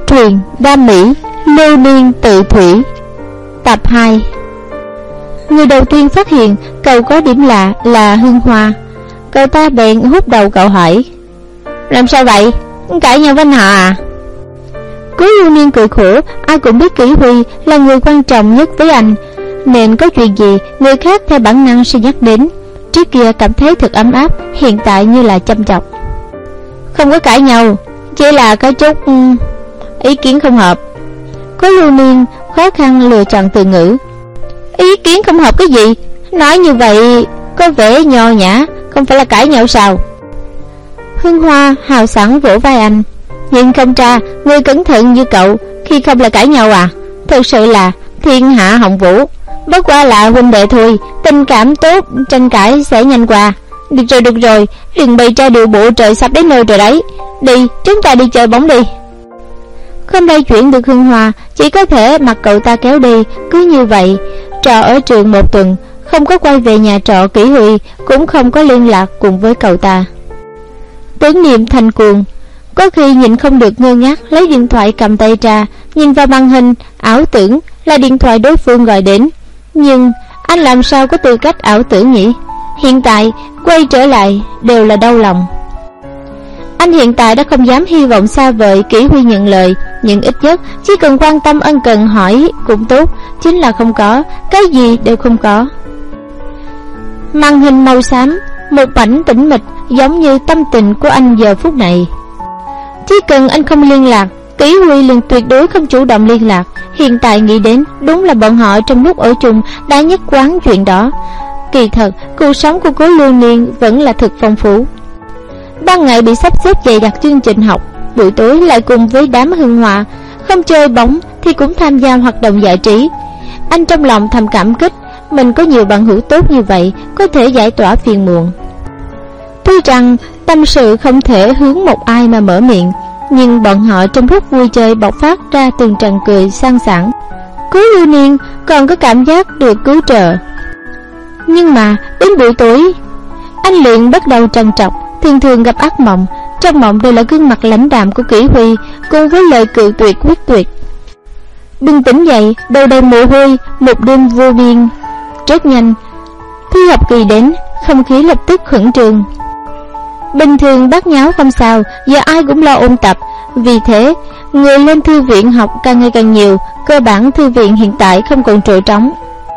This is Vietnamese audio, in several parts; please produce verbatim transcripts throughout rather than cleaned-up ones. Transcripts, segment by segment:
Thuyền Đam Mỹ, Lưu Niên Tự Thủy. Tập hai. Người đầu tiên phát hiện cậu có điểm lạ là Hương Hoa. Cậu ta bèn hút đầu cậu hỏi: làm sao vậy? Cãi nhau với anh họ à? Cố Lưu Niên cười khổ. Ai cũng biết Kỷ Huy là người quan trọng nhất với anh, nên có chuyện gì người khác theo bản năng sẽ nhắc đến. Trước kia cảm thấy thật ấm áp, hiện tại như là chăm chọc. Không có cãi nhau, chỉ là có chút ý kiến không hợp. Cố Lưu Niên khó khăn lựa chọn từ ngữ. Ý kiến không hợp cái gì? Nói như vậy có vẻ nho nhã, không phải là cãi nhau sao? Hương Hoa hào sảng vỗ vai anh. Nhìn không ra người cẩn thận như cậu khi không là cãi nhau à? Thật sự là thiên hạ hồng vũ. Bất qua là huynh đệ thôi, tình cảm tốt, tranh cãi sẽ nhanh qua. Được rồi, được rồi, đừng bày ra điều bộ, trời sắp đến nơi rồi đấy. Đi, chúng ta đi chơi bóng đi. Không lay chuyển được Hương Hoa, chỉ có thể mặc cậu ta kéo đi. Cứ như vậy, trò ở trường một tuần, không có quay về nhà trọ Kỷ Huy, cũng không có liên lạc cùng với cậu ta. Tưởng Niệm thành cuồng, có khi nhìn không được ngơ ngác lấy điện thoại cầm tay ra, nhìn vào màn hình, ảo tưởng là điện thoại đối phương gọi đến. Nhưng anh làm sao có tư cách ảo tưởng nhỉ? Hiện tại quay trở lại đều là đau lòng. Anh hiện tại đã không dám hy vọng xa vời Kỷ Huy nhận lời, nhưng ít nhất chỉ cần quan tâm ân cần hỏi cũng tốt. Chính là không có, cái gì đều không có. Màn hình màu xám, một mảnh tĩnh mịch, giống như tâm tình của anh giờ phút này. Chỉ cần anh không liên lạc, Kỷ Huy liền tuyệt đối không chủ động liên lạc. Hiện tại nghĩ đến, đúng là bọn họ trong lúc ở chung đã nhất quán chuyện đó. Kỳ thật, cuộc sống của Cố Lưu Niên vẫn là thực phong phú. Ban ngày bị sắp xếp dày đặc chương trình học, buổi tối lại cùng với đám Hương Hoa, không chơi bóng thì cũng tham gia hoạt động giải trí. Anh trong lòng thầm cảm kích mình có nhiều bạn hữu tốt như vậy, có thể giải tỏa phiền muộn. Tuy rằng tâm sự không thể hướng một ai mà mở miệng, nhưng bọn họ trong lúc vui chơi bộc phát ra từng tràng cười sang sảng. Cố Lưu Niên còn có cảm giác được cứu trợ. Nhưng mà đến buổi tối, anh liền bắt đầu trằn trọc, thường thường gặp ác mộng. Trong mộng đều là gương mặt lãnh đạm của Kỷ Huy cùng với lời cự tuyệt quyết tuyệt. Đừng tỉnh dậy, đầu đầy mồ hôi, một đêm vô biên. Rất nhanh, thi học kỳ đến, không khí lập tức khẩn trương. Bình thường bát nháo không sao, giờ ai cũng lo ôn tập. Vì thế, người lên thư viện học càng ngày càng nhiều. Cơ bản thư viện hiện tại không còn chỗ trống.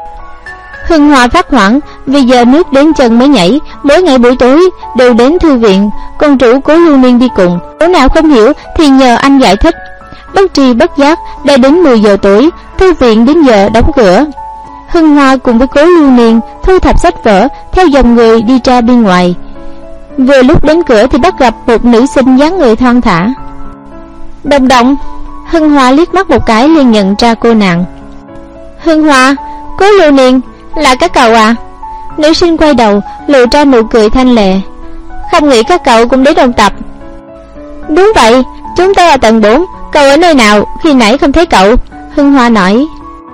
Hương Hoa phát hoảng vì giờ nước đến chân mới nhảy. Mỗi ngày buổi tối đều đến thư viện, con chủ Cố Lưu Niên đi cùng. Chỗ nào không hiểu thì nhờ anh giải thích. Bất tri bất giác đã đến mười giờ tối, thư viện đến giờ đóng cửa. Hương Hoa cùng với Cố Lưu Niên thu thập sách vở, theo dòng người đi ra bên ngoài. Vừa lúc đến cửa thì bắt gặp một nữ sinh dáng người thon thả. Đồng Đồng. Hương Hoa liếc mắt một cái liền nhận ra cô nàng. Hương Hoa, Cố Lưu Niên, là các cậu à? Nữ sinh quay đầu lộ ra nụ cười thanh lệ. Không nghĩ các cậu cũng đến ôn tập. Đúng vậy, chúng ta ở tầng bốn. Cậu ở nơi nào? Khi nãy không thấy cậu. Hương Hoa nói.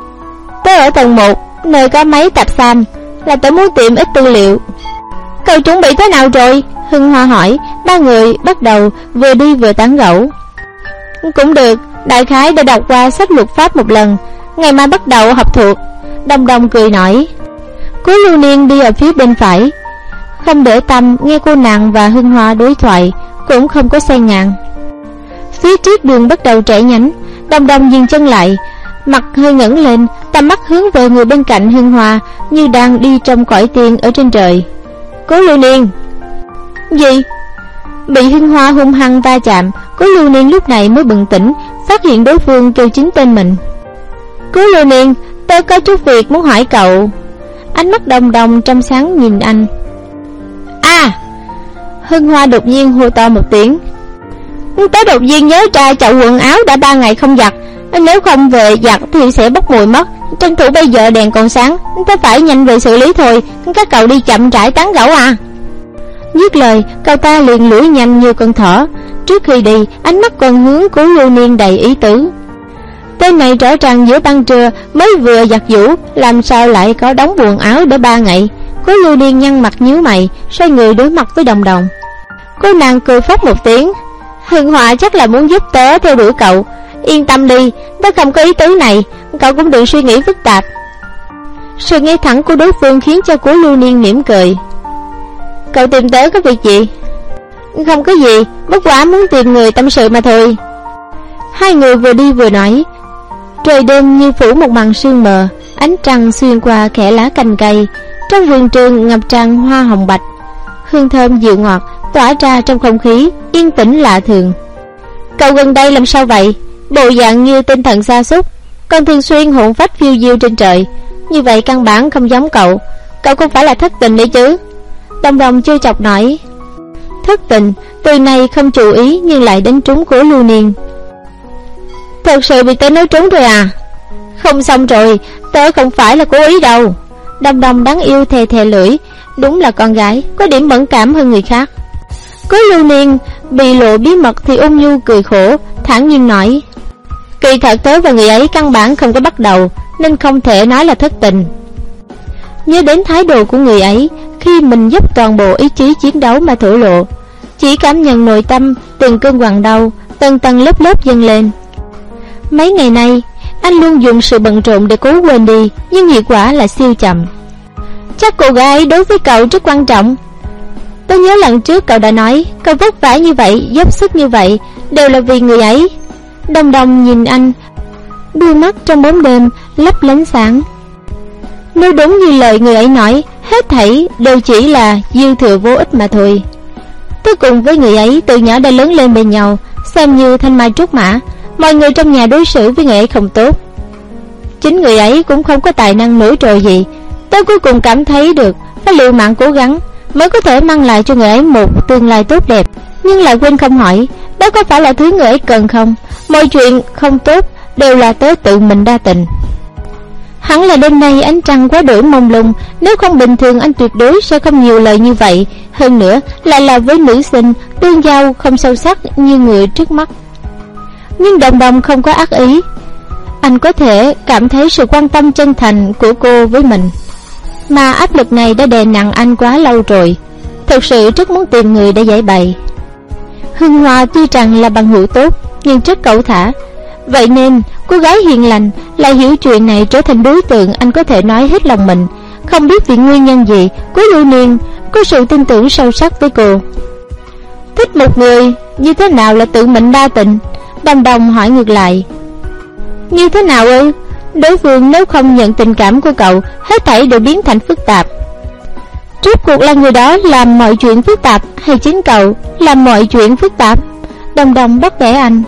Tớ ở tầng một, nơi có mấy tập sam, là tớ muốn tìm ít tư liệu. Cậu chuẩn bị thế nào rồi? Hương Hoa hỏi. Ba người bắt đầu vừa đi vừa tán gẫu. Cũng được, đại khái đã đọc qua sách luật pháp một lần, ngày mai bắt đầu học thuộc. Đồng Đồng cười nói. Cố Lưu Niên đi ở phía bên phải, không để tâm nghe cô nàng và Hương Hoa đối thoại, cũng không có xen ngang. Phía trước đường bắt đầu trễ nhánh. Đồng Đồng dừng chân lại, mặt hơi ngẩng lên, tầm mắt hướng về người bên cạnh Hương Hoa, như đang đi trong cõi tiên ở trên trời. Cố Lưu Niên. Gì? Bị Hương Hoa hung hăng va chạm, Cố Lưu Niên lúc này mới bừng tỉnh, phát hiện đối phương kêu chính tên mình. Cố Lưu Niên, tớ có chút việc muốn hỏi cậu. Ánh mắt Đồng Đồng trong sáng nhìn anh. À! Hương Hoa đột nhiên hô to một tiếng. Tớ đột nhiên nhớ ra chậu quần áo đã ba ngày không giặt, nếu không về giặt thì sẽ bốc mùi mất. Tranh thủ bây giờ đèn còn sáng, tớ phải nhanh về xử lý thôi. Các cậu đi chậm rãi tán gẫu à? Dứt lời, cậu ta liền lủi nhanh như con thỏ. Trước khi đi, ánh mắt còn hướng Cố Lưu Niên đầy ý tứ. Tên này rõ ràng giữa ban trưa mới vừa giặt giũ, làm sao lại có đống quần áo để ba ngày? Cố Lưu Niên nhăn mặt nhíu mày, xoay người đối mặt với Đồng Đồng. Cô nàng cười phốc một tiếng. Hương Hoa chắc là muốn giúp tớ theo đuổi cậu. Yên tâm đi, tớ không có ý tứ này, cậu cũng đừng suy nghĩ phức tạp. Sự ngay thẳng của đối phương khiến cho Cố Lưu Niên mỉm cười. Cậu tìm tớ có việc gì? Không có gì, bất quá muốn tìm người tâm sự mà thôi. Hai người vừa đi vừa nói. Trời đêm như phủ một màn sương mờ, ánh trăng xuyên qua kẽ lá cành cây. Trong vườn trường ngập tràn hoa hồng bạch, hương thơm dịu ngọt tỏa ra trong không khí yên tĩnh lạ thường. Cậu gần đây làm sao vậy? Bộ dạng như tinh thần sa sút, còn thường xuyên hồn phách phiêu diêu trên trời. Như vậy căn bản không giống cậu. Cậu không phải là thất tình đấy chứ? Đồng Đồng chưa chọc nói. Thất tình, từ này không chú ý nhưng lại đánh trúng Cố Lưu Niên. Thật sự bị tớ nói trúng rồi à? Không xong rồi, tớ không phải là cố ý đâu. Đồng Đồng đáng yêu thè thè lưỡi, đúng là con gái có điểm mẫn cảm hơn người khác. Cố Lưu Niên bị lộ bí mật thì ôn nhu cười khổ, thản nhiên nói. Kỳ thật tớ và người ấy căn bản không có bắt đầu, nên không thể nói là thất tình. Nhớ đến thái độ của người ấy khi mình dốc toàn bộ ý chí chiến đấu mà thổ lộ, chỉ cảm nhận nội tâm từng cơn quặn đau tầng tầng lớp lớp dâng lên. Mấy ngày nay anh luôn dùng sự bận rộn để cố quên đi, nhưng hiệu quả là siêu chậm. Chắc cô gái ấy đối với cậu rất quan trọng. Tôi nhớ lần trước cậu đã nói cậu vất vả như vậy, dốc sức như vậy đều là vì người ấy. Đồng Đồng nhìn anh, đôi mắt trong bóng đêm lấp lánh sáng. Nếu đúng như lời người ấy nói, hết thảy đều chỉ là dư thừa vô ích mà thôi. Tôi cùng với người ấy từ nhỏ đã lớn lên bên nhau, xem như thanh mai trúc mã. Mọi người trong nhà đối xử với người ấy không tốt. Chính người ấy cũng không có tài năng nổi trội gì. Tôi cuối cùng cảm thấy được phải liều mạng cố gắng mới có thể mang lại cho người ấy một tương lai tốt đẹp. Nhưng lại quên không hỏi, đó có phải là thứ người ấy cần không? Mọi chuyện không tốt đều là tớ tự mình đa tình. Hẳn là đêm nay ánh trăng quá đổi mông lung, nếu không bình thường anh tuyệt đối sẽ không nhiều lời như vậy. Hơn nữa lại là với nữ sinh, tương giao không sâu sắc như người trước mắt. Nhưng Đồng Đồng không có ác ý. Anh có thể cảm thấy sự quan tâm chân thành của cô với mình, mà áp lực này đã đè nặng anh quá lâu rồi. Thực sự rất muốn tìm người để giải bày. Hương Hoa tuy rằng là bằng hữu tốt, nhưng rất cẩu thả. Vậy nên cô gái hiền lành lại hiểu chuyện này, trở thành đối tượng anh có thể nói hết lòng mình. Không biết vì nguyên nhân gì, Cố Lưu Niên có sự tin tưởng sâu sắc với cô. Thích một người như thế nào là tự mình đa tình? Đồng Đồng hỏi ngược lại. Như thế nào ư? Đối phương nếu không nhận tình cảm của cậu, hết thảy đều biến thành phức tạp. Rốt cuộc là người đó làm mọi chuyện phức tạp, hay chính cậu làm mọi chuyện phức tạp? Đồng Đồng bắt bẻ anh.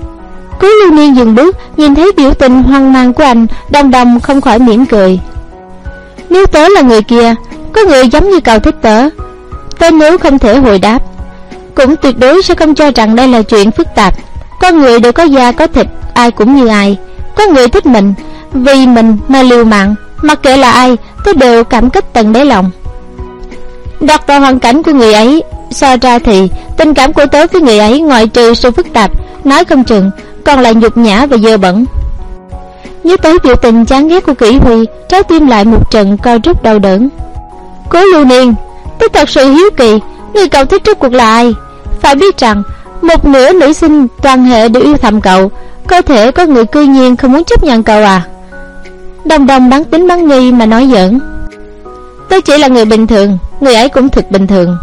Cố Lưu Niên dừng bước, nhìn thấy biểu tình hoang mang của anh, Đồng Đồng không khỏi mỉm cười. Nếu tớ là người kia, có người giống như cậu thích tớ, tớ nếu không thể hồi đáp, cũng tuyệt đối sẽ không cho rằng đây là chuyện phức tạp. Con người đều có da có thịt, ai cũng như ai. Có người thích mình, vì mình mà liều mạng, mặc kệ là ai, tôi đều cảm kích tận đáy lòng. Đặt vào hoàn cảnh của người ấy so ra thì tình cảm của tớ với người ấy ngoại trừ sự phức tạp, nói không chừng còn là nhục nhã và dơ bẩn. Nhớ tới biểu tình chán ghét của Kỷ Huy, trái tim lại một trận co rút đau đớn. Cố Lưu Niên, tôi thật sự hiếu kỳ, người cậu thích rốt cuộc là ai? Phải biết rằng một nửa nữ sinh toàn hệ đều yêu thầm cậu, có thể có người cư nhiên không muốn chấp nhận cậu à? Đồng Đồng bán tính bán nghi mà nói giỡn. Tôi chỉ là người bình thường, người ấy cũng thật bình thường.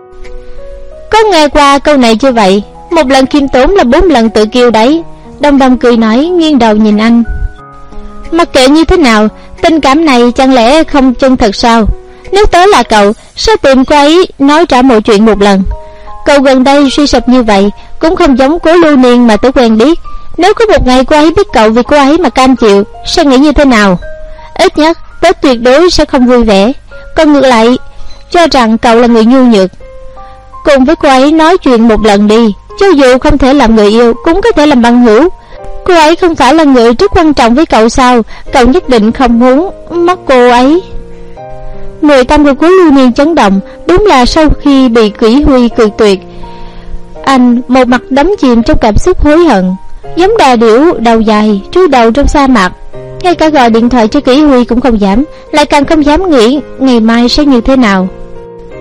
Có nghe qua câu này chưa vậy? Một lần khiêm tốn là bốn lần tự kiêu đấy. Đồng Đồng cười nói, nghiêng đầu nhìn anh. Mặc kệ như thế nào, tình cảm này chẳng lẽ không chân thật sao? Nếu tớ là cậu, sẽ tìm cô ấy nói trả mọi chuyện một lần. Cậu gần đây suy sụp như vậy cũng không giống Cố Lưu Niên mà tớ quen biết. Nếu có một ngày cô ấy biết cậu vì cô ấy mà cam chịu, sẽ nghĩ như thế nào? Ít nhất tớ tuyệt đối sẽ không vui vẻ. Còn ngược lại, cho rằng cậu là người nhu nhược. Cùng với cô ấy nói chuyện một lần đi, cho dù không thể làm người yêu cũng có thể làm bằng hữu. Cô ấy không phải là người rất quan trọng với cậu sao? Cậu nhất định không muốn mất cô ấy. Nội tâm của Cố Lưu Niên chấn động. Đúng là sau khi bị Kỷ Huy cự tuyệt, anh một mặt đắm chìm trong cảm xúc hối hận, giống đà điểu đầu dài trú đầu trong sa mạc. Ngay cả gọi điện thoại cho Kỷ Huy cũng không dám, lại càng không dám nghĩ ngày mai sẽ như thế nào.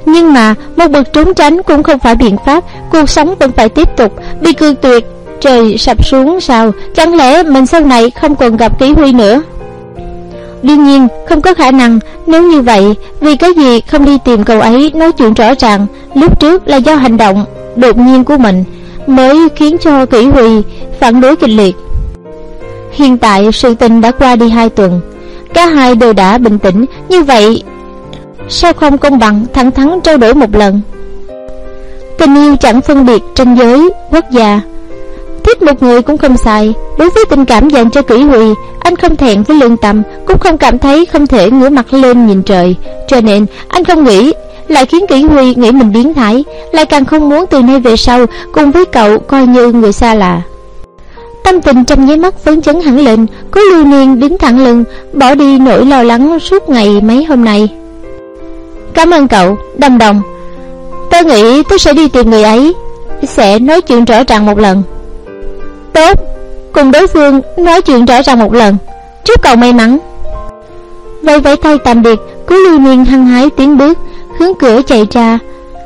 Nhưng mà một bậc trốn tránh cũng không phải biện pháp. Cuộc sống vẫn phải tiếp tục. Bị cự tuyệt, trời sập xuống sao? Chẳng lẽ mình sau này không còn gặp Kỷ Huy nữa? Đương nhiên không có khả năng. Nếu như vậy, vì cái gì không đi tìm cậu ấy nói chuyện rõ ràng? Lúc trước là do hành động đột nhiên của mình mới khiến cho Kỷ Huy phản đối kịch liệt. Hiện tại sự tình đã qua đi hai tuần, cả hai đều đã bình tĩnh. Như vậy sao không công bằng thẳng thắn trao đổi một lần? Tình yêu chẳng phân biệt ranh giới quốc gia. Thích một người cũng không sai. Đối với tình cảm dành cho Kỷ Huy, anh không thẹn với lương tâm, cũng không cảm thấy không thể ngửa mặt lên nhìn trời. Cho nên anh không nghĩ, lại khiến Kỷ Huy nghĩ mình biến thái, lại càng không muốn từ nay về sau cùng với cậu coi như người xa lạ. Tâm tình trong nháy mắt phấn chấn hẳn lên. Cố Lưu Niên đứng thẳng lưng, bỏ đi nỗi lo lắng suốt ngày mấy hôm nay. Cảm ơn cậu, Đồng Đồng. Tôi nghĩ tôi sẽ đi tìm người ấy, sẽ nói chuyện rõ ràng một lần. Tốt, cùng đối phương nói chuyện rõ ràng một lần. Chúc cậu may mắn. Vẫy vẫy tay tạm biệt, Cố Lưu Niên hăng hái tiến bước hướng cửa chạy ra.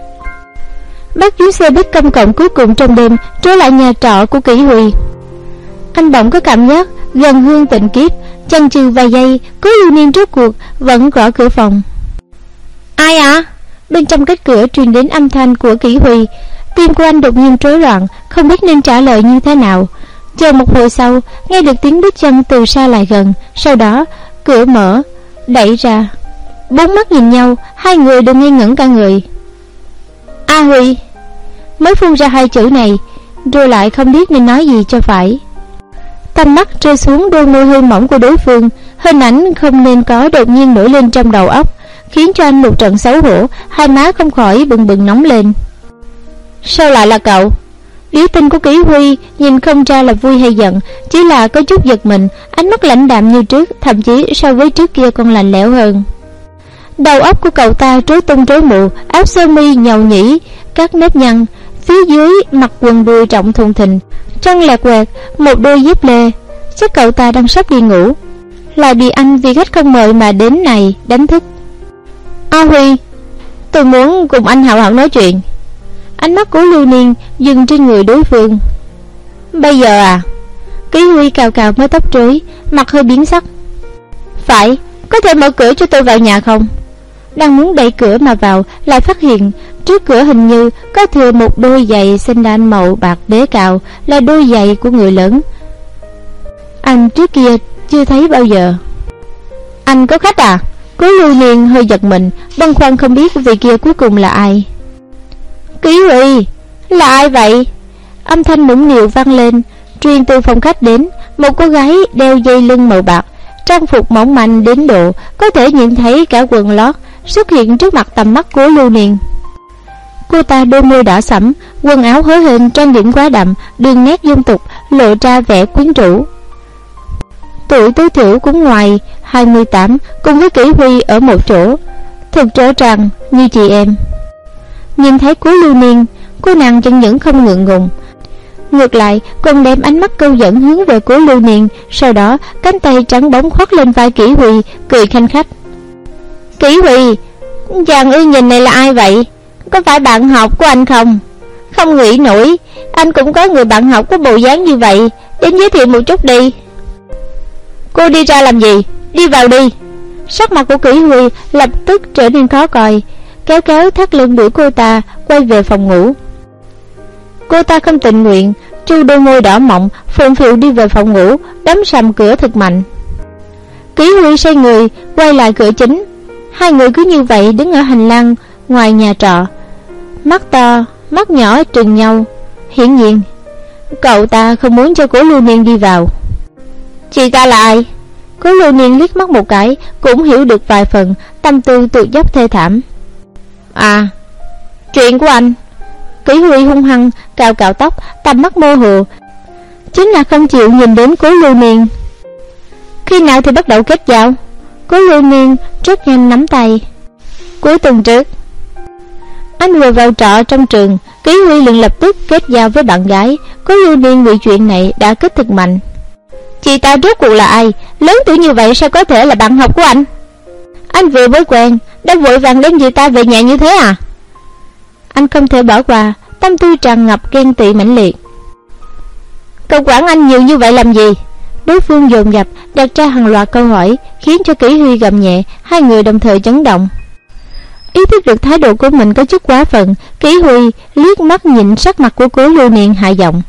Bắt chuyến xe buýt công cộng cuối cùng trong đêm trở lại nhà trọ của Kỷ Huy. Anh bỗng có cảm giác gần hương tình kiếp. Chần chừ vài giây, Cố Lưu Niên rốt cuộc vẫn gõ cửa phòng. Ai à? Bên trong cánh cửa truyền đến âm thanh của Kỷ Huy. Tim của anh đột nhiên rối loạn, không biết nên trả lời như thế nào. Chờ một hồi sau, nghe được tiếng bước chân từ xa lại gần. Sau đó cửa mở, đẩy ra. Bốn mắt nhìn nhau, hai người đều ngây ngẩn cả người. A Huy. Mới phun ra hai chữ này, rồi lại không biết nên nói gì cho phải. Tầm mắt rơi xuống đôi môi hơi mỏng của đối phương. Hình ảnh không nên có đột nhiên nổi lên trong đầu óc, khiến cho anh một trận xấu hổ. Hai má không khỏi bừng bừng nóng lên. Sao lại là cậu? Biểu tình của Kỷ Huy nhìn không ra là vui hay giận, chỉ là có chút giật mình. Ánh mắt lãnh đạm như trước, thậm chí so với trước kia còn lạnh lẽo hơn. Đầu óc của cậu ta rối tung rối mù, áo sơ mi nhầu nhĩ, các nếp nhăn, phía dưới mặc quần đùi rộng thùng thình, chân lẹt quẹt, một đôi dép lê. Chắc cậu ta đang sắp đi ngủ, lại bị anh vì khách không mời mà đến này đánh thức. A Huy, tôi muốn cùng anh hào hào nói chuyện. Ánh mắt của Lưu Niên dừng trên người đối phương. Bây giờ à? Kỷ Huy cào cào mái tóc rối, mặt hơi biến sắc. Phải, có thể mở cửa cho tôi vào nhà không? Đang muốn đẩy cửa mà vào, lại phát hiện trước cửa hình như có thừa một đôi giày sandal màu bạc đế cao, là đôi giày của người lớn. Anh trước kia chưa thấy bao giờ. Anh có khách à? Cố Lưu Niên hơi giật mình, băn khoăn không biết vị kia cuối cùng là ai. Kỷ Huy, là ai vậy? Âm thanh nũng nịu vang lên, truyền từ phòng khách đến. Một cô gái đeo dây lưng màu bạc, trang phục mỏng manh đến độ có thể nhìn thấy cả quần lót, xuất hiện trước mặt tầm mắt của Lưu Niên. Cô ta đôi môi đỏ sẫm, quần áo hớ hênh, trang điểm quá đậm, đường nét dung tục, lộ ra vẻ quyến rũ. Tuổi tối thiểu cũng ngoài hai mươi tám, cùng với Kỷ Huy ở một chỗ, thực rõ ràng như chị em. Nhìn thấy Cố Lưu Niên, cô nàng chẳng những không ngượng ngùng, ngược lại còn đem ánh mắt câu dẫn hướng về Cố Lưu Niên. Sau đó cánh tay trắng bóng khoác lên vai Kỷ Huy, cười khanh khách. Kỷ Huy, chàng ưa nhìn này là ai vậy? Có phải bạn học của anh không? Không nghĩ nổi anh cũng có người bạn học có bộ dáng như vậy, đến giới thiệu một chút đi. Cô đi ra làm gì? Đi vào đi. Sắc mặt của Kỷ Huy lập tức trở nên khó coi, kéo kéo thắt lưng đuổi cô ta quay về phòng ngủ. Cô ta không tình nguyện, trêu đôi môi đỏ mọng, phượng phịu đi về phòng ngủ, đóng sầm cửa thật mạnh. Kỷ Huy xoay người quay lại cửa chính. Hai người cứ như vậy đứng ở hành lang ngoài nhà trọ, mắt to mắt nhỏ trừng nhau. Hiển nhiên cậu ta không muốn cho Cố Lưu Niên đi vào. Chị ta là ai? Cố Lưu Niên liếc mắt một cái, cũng hiểu được vài phần, tâm tư tụt dốc thê thảm. À, chuyện của anh. Kỷ Huy hung hăng cào cào tóc, tầm mắt mơ hồ, chính là không chịu nhìn đến Cố Lưu Niên. Khi nào thì bắt đầu kết giao? Cố Lưu Niên rất nhanh nắm tay. Cuối tuần trước. Anh vừa vào trọ trong trường, Kỷ Huy liền lập tức kết giao với bạn gái. Cố Lưu Niên bị chuyện này đã kích thực mạnh. Chị ta rốt cuộc là ai? Lớn tuổi như vậy sao có thể là bạn học của anh? Anh vừa mới quen đã vội vàng đem chị ta về nhà như thế à? Anh không thể bỏ qua, tâm tư tràn ngập ghen tị mãnh liệt. Cậu quản anh nhiều như vậy làm gì? Đối phương dồn dập đặt ra hàng loạt câu hỏi, khiến cho Kỷ Huy gầm nhẹ. Hai người đồng thời chấn động. Ý thức được thái độ của mình có chút quá phận, Kỷ Huy liếc mắt nhìn sắc mặt của Cố Lưu Niên hạ giọng.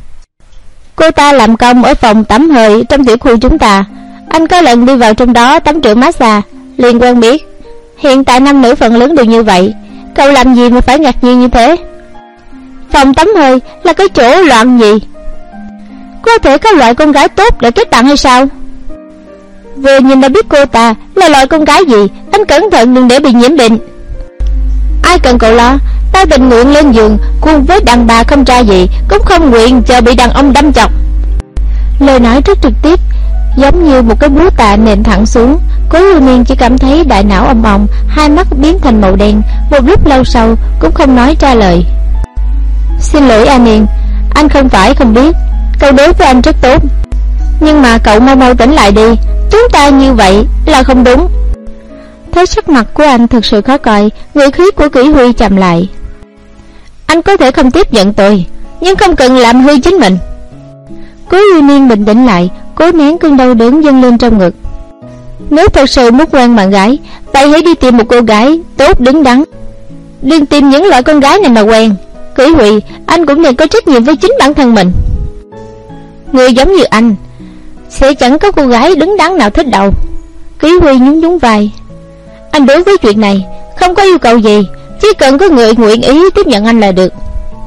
Cô ta làm công ở phòng tắm hơi trong tiểu khu chúng ta. Anh có lần đi vào trong đó tắm rửa massage, liền quen biết. Hiện tại nam nữ phần lớn đều như vậy, cậu làm gì mà phải ngạc nhiên như thế? Phòng tắm hơi là cái chỗ loạn gì? Có thể có loại con gái tốt để kết bạn hay sao? Vừa nhìn đã biết cô ta là loại con gái gì. Anh cẩn thận đừng để bị nhiễm bệnh. Ai cần cậu lo, ta tình nguyện lên giường cùng với đàn bà không ra gì, cũng không nguyện chờ bị đàn ông đâm chọc. Lời nói rất trực tiếp, giống như một cái búa tạ nện thẳng xuống. Cố Lưu Niên chỉ cảm thấy đại não ong ong, hai mắt biến thành màu đen. Một lúc lâu sau cũng không nói ra lời. Xin lỗi A Niên, anh không phải không biết, cậu đối với anh rất tốt, nhưng mà cậu mau mau tỉnh lại đi. Chúng ta như vậy là không đúng. Thấy sắc mặt của anh thực sự khó coi, ngữ khí của Kỷ Huy trầm lại. Anh có thể không tiếp nhận tôi, nhưng không cần làm hư chính mình. Cố Lưu Niên bình tĩnh lại, cố nén cơn đau đớn dâng lên trong ngực. Nếu thật sự muốn quen bạn gái, vậy hãy đi tìm một cô gái tốt đứng đắn, đừng tìm những loại con gái này mà quen. Kỷ Huy, anh cũng nên có trách nhiệm với chính bản thân mình. Người giống như anh sẽ chẳng có cô gái đứng đắn nào thích đâu. Kỷ Huy nhún nhún vai. Anh đối với chuyện này không có yêu cầu gì, chỉ cần có người nguyện ý tiếp nhận anh là được.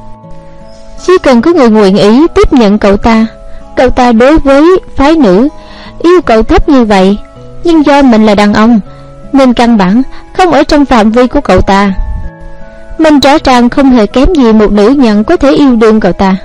Chỉ cần có người nguyện ý tiếp nhận cậu ta. Cậu ta đối với phái nữ yêu cầu thấp như vậy, nhưng do mình là đàn ông nên căn bản không ở trong phạm vi của cậu ta. Mình rõ ràng không hề kém gì một nữ nhân có thể yêu đương cậu ta,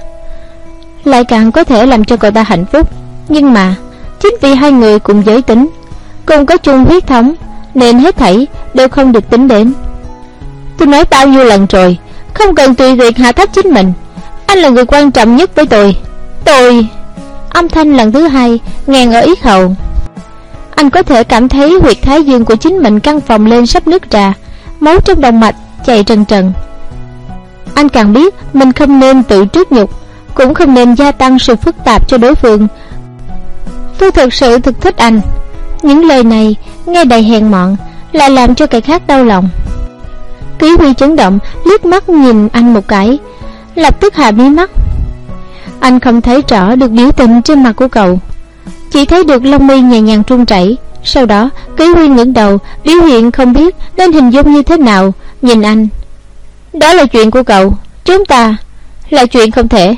lại càng có thể làm cho cậu ta hạnh phúc. Nhưng mà chính vì hai người cùng giới tính, cùng có chung huyết thống, nên hết thảy đều không được tính đến. Tôi nói bao nhiêu lần rồi, không cần tùy tiện hạ thấp chính mình. Anh là người quan trọng nhất với tôi. Tôi... Âm thanh lần thứ hai ngàn ở yết hầu. Anh có thể cảm thấy huyệt thái dương của chính mình căng phồng lên sắp nứt ra, máu trong động mạch chạy trần trần. Anh càng biết mình không nên tự trút nhục, cũng không nên gia tăng sự phức tạp cho đối phương. Tôi thực sự thực thích anh. Những lời này nghe đầy hèn mọn, lại làm cho kẻ khác đau lòng. Kỷ Huy chấn động, liếc mắt nhìn anh một cái, lập tức hạ mí mắt. Anh không thấy rõ được biểu tình trên mặt của cậu, chỉ thấy được lông mi nhẹ nhàng run rẩy. Sau đó Kỷ Huy ngẩng đầu, biểu hiện không biết nên hình dung như thế nào, nhìn anh. Đó là chuyện của cậu, chúng ta là chuyện không thể.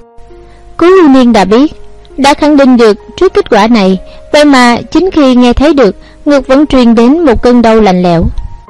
Cố Lưu Niên đã biết, đã khẳng định được trước kết quả này, vậy mà chính khi nghe thấy được, ngực vẫn truyền đến một cơn đau lạnh lẽo.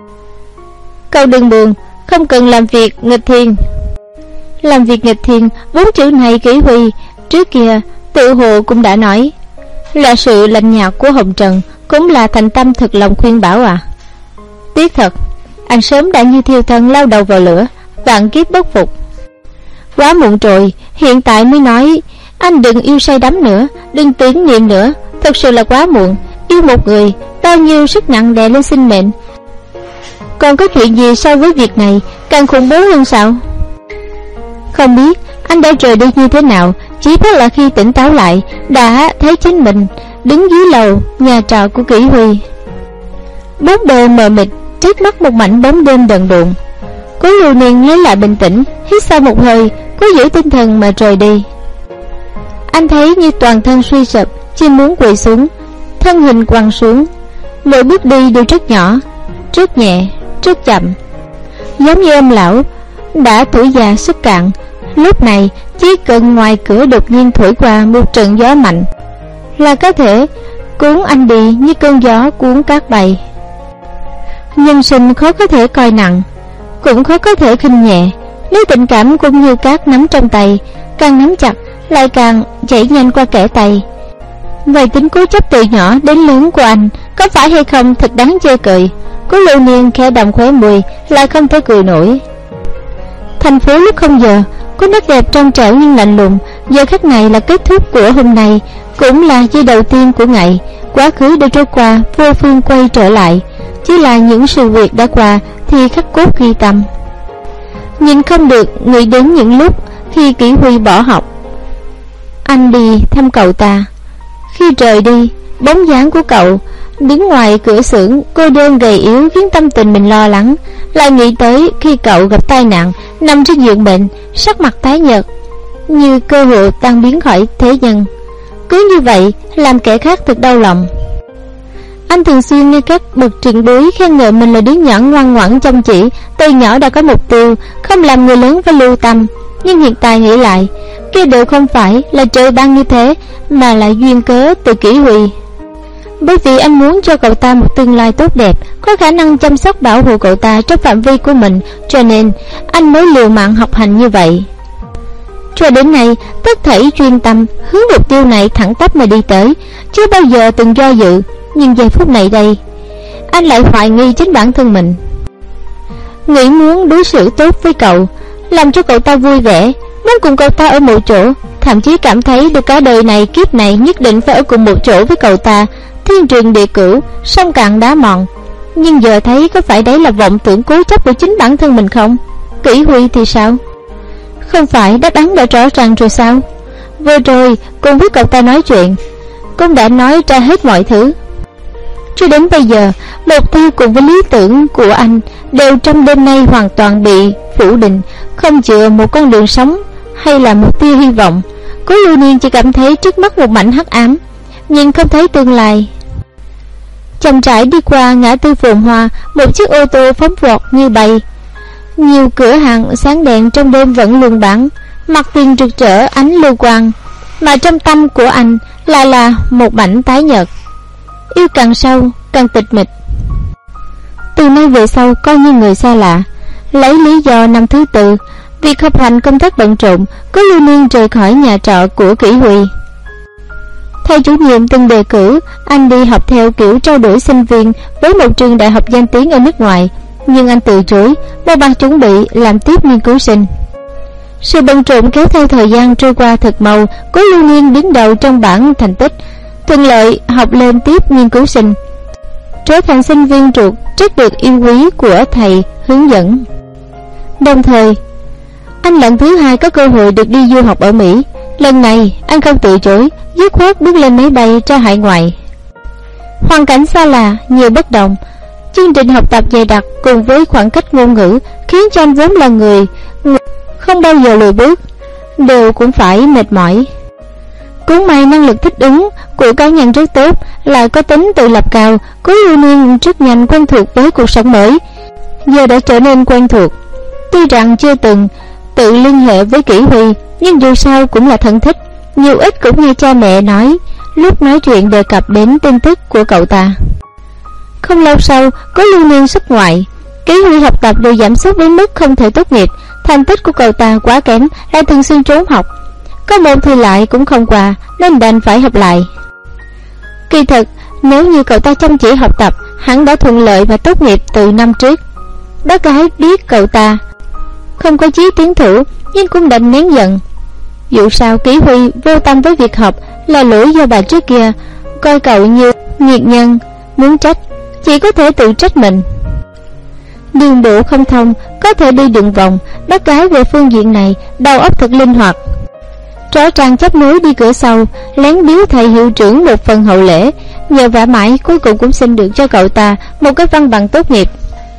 Cậu đừng buồn, không cần làm việc nghịch thiên. Làm việc nghịch thiên, bốn chữ này Kỷ Huy trước kia tự hồ cũng đã nói. Là sự lạnh nhạt của Hồng Trần, cũng là thành tâm thực lòng khuyên bảo à. Tiếc thật, anh sớm đã như thiêu thân lao đầu vào lửa, vạn kiếp bất phục. Quá muộn rồi, hiện tại mới nói anh đừng yêu say đắm nữa, đừng tưởng niệm nữa. Thật sự là quá muộn. Yêu một người, bao nhiêu sức nặng đè lên sinh mệnh. Còn có chuyện gì so với việc này càng khủng bố hơn sao? Không biết anh đã rời đi như thế nào, chỉ biết là khi tỉnh táo lại đã thấy chính mình đứng dưới lầu nhà trọ của Kỷ Huy. Bốn bề mờ mịt, trước mắt một mảnh bóng đêm đần độn. Cố Lưu Niên lấy lại bình tĩnh, hít sâu một hơi, cố giữ tinh thần mà rời đi. Anh thấy như toàn thân suy sụp, chỉ muốn quỳ xuống, thân hình quằn xuống. Mỗi bước đi đều rất nhỏ, rất nhẹ, rất chậm, giống như ông lão đã tuổi già sức cạn. Lúc này chỉ cần ngoài cửa đột nhiên thổi qua một trận gió mạnh là có thể cuốn anh đi như cơn gió cuốn cát bay. Nhân sinh khó có thể coi nặng, cũng khó có thể khinh nhẹ. Nếu tình cảm cũng như cát nắm trong tay, càng nắm chặt lại càng chảy nhanh qua kẽ tay. Vậy tính cố chấp từ nhỏ đến lớn của anh có phải hay không thật đáng chê cười. Cố Lưu Niên khẽ động khóe môi, lại không thể cười nổi. Thành phố lúc không giờ có nét đẹp trong trẻo nhưng lạnh lùng. Giờ khắc này là kết thúc của hôm nay, cũng là giây đầu tiên của ngày. Quá khứ đã trôi qua, vô phương quay trở lại, chỉ là những sự việc đã qua thì khắc cốt ghi tâm. nhìn không được nghĩ đến những lúc khi Kỷ Huy bỏ học. Anh đi thăm cậu ta. Khi rời đi, bóng dáng của cậu đứng ngoài cửa xưởng cô đơn gầy yếu khiến tâm tình mình lo lắng. Lại nghĩ tới khi cậu gặp tai nạn, nằm trên giường bệnh, sắc mặt tái nhợt, như cơ hội tan biến khỏi thế nhân. Cứ như vậy làm kẻ khác thật đau lòng. Anh thường xuyên nghe các bậc trưởng bối khen ngợi mình là đứa nhỏ ngoan ngoãn chăm chỉ, từ nhỏ đã có mục tiêu, không làm người lớn phải lưu tâm. Nhưng hiện tại nghĩ lại, kia đều không phải là trời ban như thế, mà là duyên cớ từ Kỷ Huy. Bởi vì anh muốn cho cậu ta một tương lai tốt đẹp, có khả năng chăm sóc bảo hộ cậu ta trong phạm vi của mình, cho nên anh mới liều mạng học hành như vậy. Cho đến nay, tất thảy chuyên tâm hướng mục tiêu này thẳng tắp mà đi tới, chưa bao giờ từng do dự. Nhưng giây phút này đây, anh lại hoài nghi chính bản thân mình. Nghĩ muốn đối xử tốt với cậu, làm cho cậu ta vui vẻ, muốn cùng cậu ta ở một chỗ, thậm chí cảm thấy được cả đời này kiếp này nhất định phải ở cùng một chỗ với cậu ta, thiên trường địa cửu, sông cạn đá mòn. Nhưng giờ thấy có phải đấy là vọng tưởng cố chấp của chính bản thân mình không? Kỷ Huy thì sao? Không phải đáp án đã rõ ràng rồi sao? Vừa rồi cùng với cậu ta nói chuyện, cũng đã nói ra hết mọi thứ. Cho đến bây giờ, mục tiêu cùng với lý tưởng của anh đều trong đêm nay hoàn toàn bị phủ định, không chừa một con đường sống hay là một tia hy vọng. Cố Lưu Niên chỉ cảm thấy trước mắt một mảnh hắc ám, nhìn không thấy tương lai. Chậm rãi đi qua ngã tư Phồn Hoa, một chiếc ô tô phóng vọt như bay. Nhiều cửa hàng sáng đèn trong đêm vẫn luôn bán, mặt tiền rực rỡ ánh lưu quang, mà trong tâm của anh lại là một mảnh tái nhợt. Yêu càng sâu càng tịch mịch. Từ nay về sau coi như người xa lạ. Lấy lý do năm thứ tư, việc học hành công tác bận rộn, Cố Lưu Niên rời khỏi nhà trọ của Kỷ Huy. Thầy chủ nhiệm từng đề cử anh đi học theo kiểu trao đổi sinh viên với một trường đại học danh tiếng ở nước ngoài, nhưng anh từ chối, một mặt chuẩn bị làm tiếp nghiên cứu sinh. Sự bận rộn kéo theo thời gian trôi qua thật mau. Cố Lưu Niên đứng đầu trong bảng thành tích, thuận lợi học lên tiếp nghiên cứu sinh, trở thành sinh viên ruột rất được yêu quý của thầy hướng dẫn. Đồng thời, anh lần thứ hai có cơ hội được đi du học ở Mỹ. Lần này anh không từ chối, dứt khoát bước lên máy bay ra hải ngoại. Hoàn cảnh xa lạ, nhiều bất đồng, chương trình học tập dày đặc cùng với khoảng cách ngôn ngữ khiến cho anh vốn là người không bao giờ lùi bước, đều cũng phải mệt mỏi. Cũng may năng lực thích ứng của cá nhân rất tốt, lại có tính tự lập cao. Cố Lưu Niên rất nhanh quen thuộc với cuộc sống mới, giờ đã trở nên quen thuộc. Tuy rằng chưa từng tự liên hệ với Kỷ Huy, nhưng dù sao cũng là thân thích, nhiều ít cũng nghe cha mẹ nói lúc nói chuyện đề cập đến tin tức của cậu ta. Không lâu sau, Cố Lưu Niên xuất ngoại. Kỷ Huy học tập đều giảm sút đến mức không thể tốt nghiệp, thành tích của cậu ta quá kém, lại thường xuyên trốn học, có môn thi lại cũng không qua, nên đành phải học lại. Kỳ thực nếu như cậu ta chăm chỉ học tập, hắn đã thuận lợi và tốt nghiệp từ năm trước. Bác gái biết cậu ta không có chí tiến thủ, nhưng cũng đành nén giận. Dù sao Kỷ Huy vô tâm với việc học là lỗi do bà trước kia coi cậu như nghiệt nhân, muốn trách chỉ có thể tự trách mình. Đường bộ không thông, có thể đi đường vòng. Bác gái về phương diện này đầu óc thật linh hoạt, rõ ràng chấp nối đi cửa sau, lén biếu thầy hiệu trưởng một phần hậu lễ. Nhờ vả mãi cuối cùng cũng xin được cho cậu ta một cái văn bằng tốt nghiệp.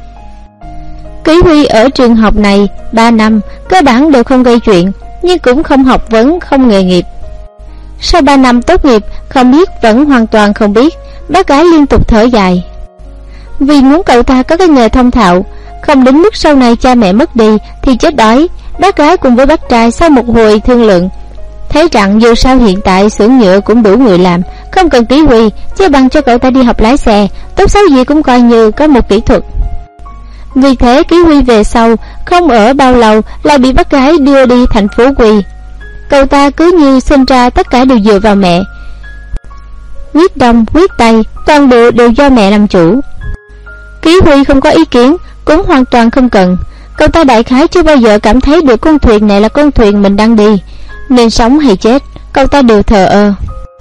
Kỷ Huy ở trường học này ba năm, cơ bản đều không gây chuyện, nhưng cũng không học vấn, không nghề nghiệp. Sau ba năm tốt nghiệp, không biết vẫn hoàn toàn không biết. Bác gái liên tục thở dài, vì muốn cậu ta có cái nghề thông thạo, không đến mức sau này cha mẹ mất đi thì chết đói. Bác gái cùng với bác trai sau một hồi thương lượng, thấy rằng dù sao hiện tại xưởng nhựa cũng đủ người làm, không cần Kỷ Huy, chứ bằng cho cậu ta đi học lái xe, tốt xấu gì cũng coi như có một kỹ thuật. Vì thế Kỷ Huy về sau không ở bao lâu lại bị bác gái đưa đi thành phố Quỳ. Cậu ta cứ như sinh ra tất cả đều dựa vào mẹ, quyết đông quyết tây, toàn bộ đều do mẹ làm chủ. Kỷ Huy không có ý kiến, cũng hoàn toàn không cần. Cậu ta đại khái chưa bao giờ cảm thấy được con thuyền này là con thuyền mình đang đi, nên sống hay chết cậu ta đều thờ ơ.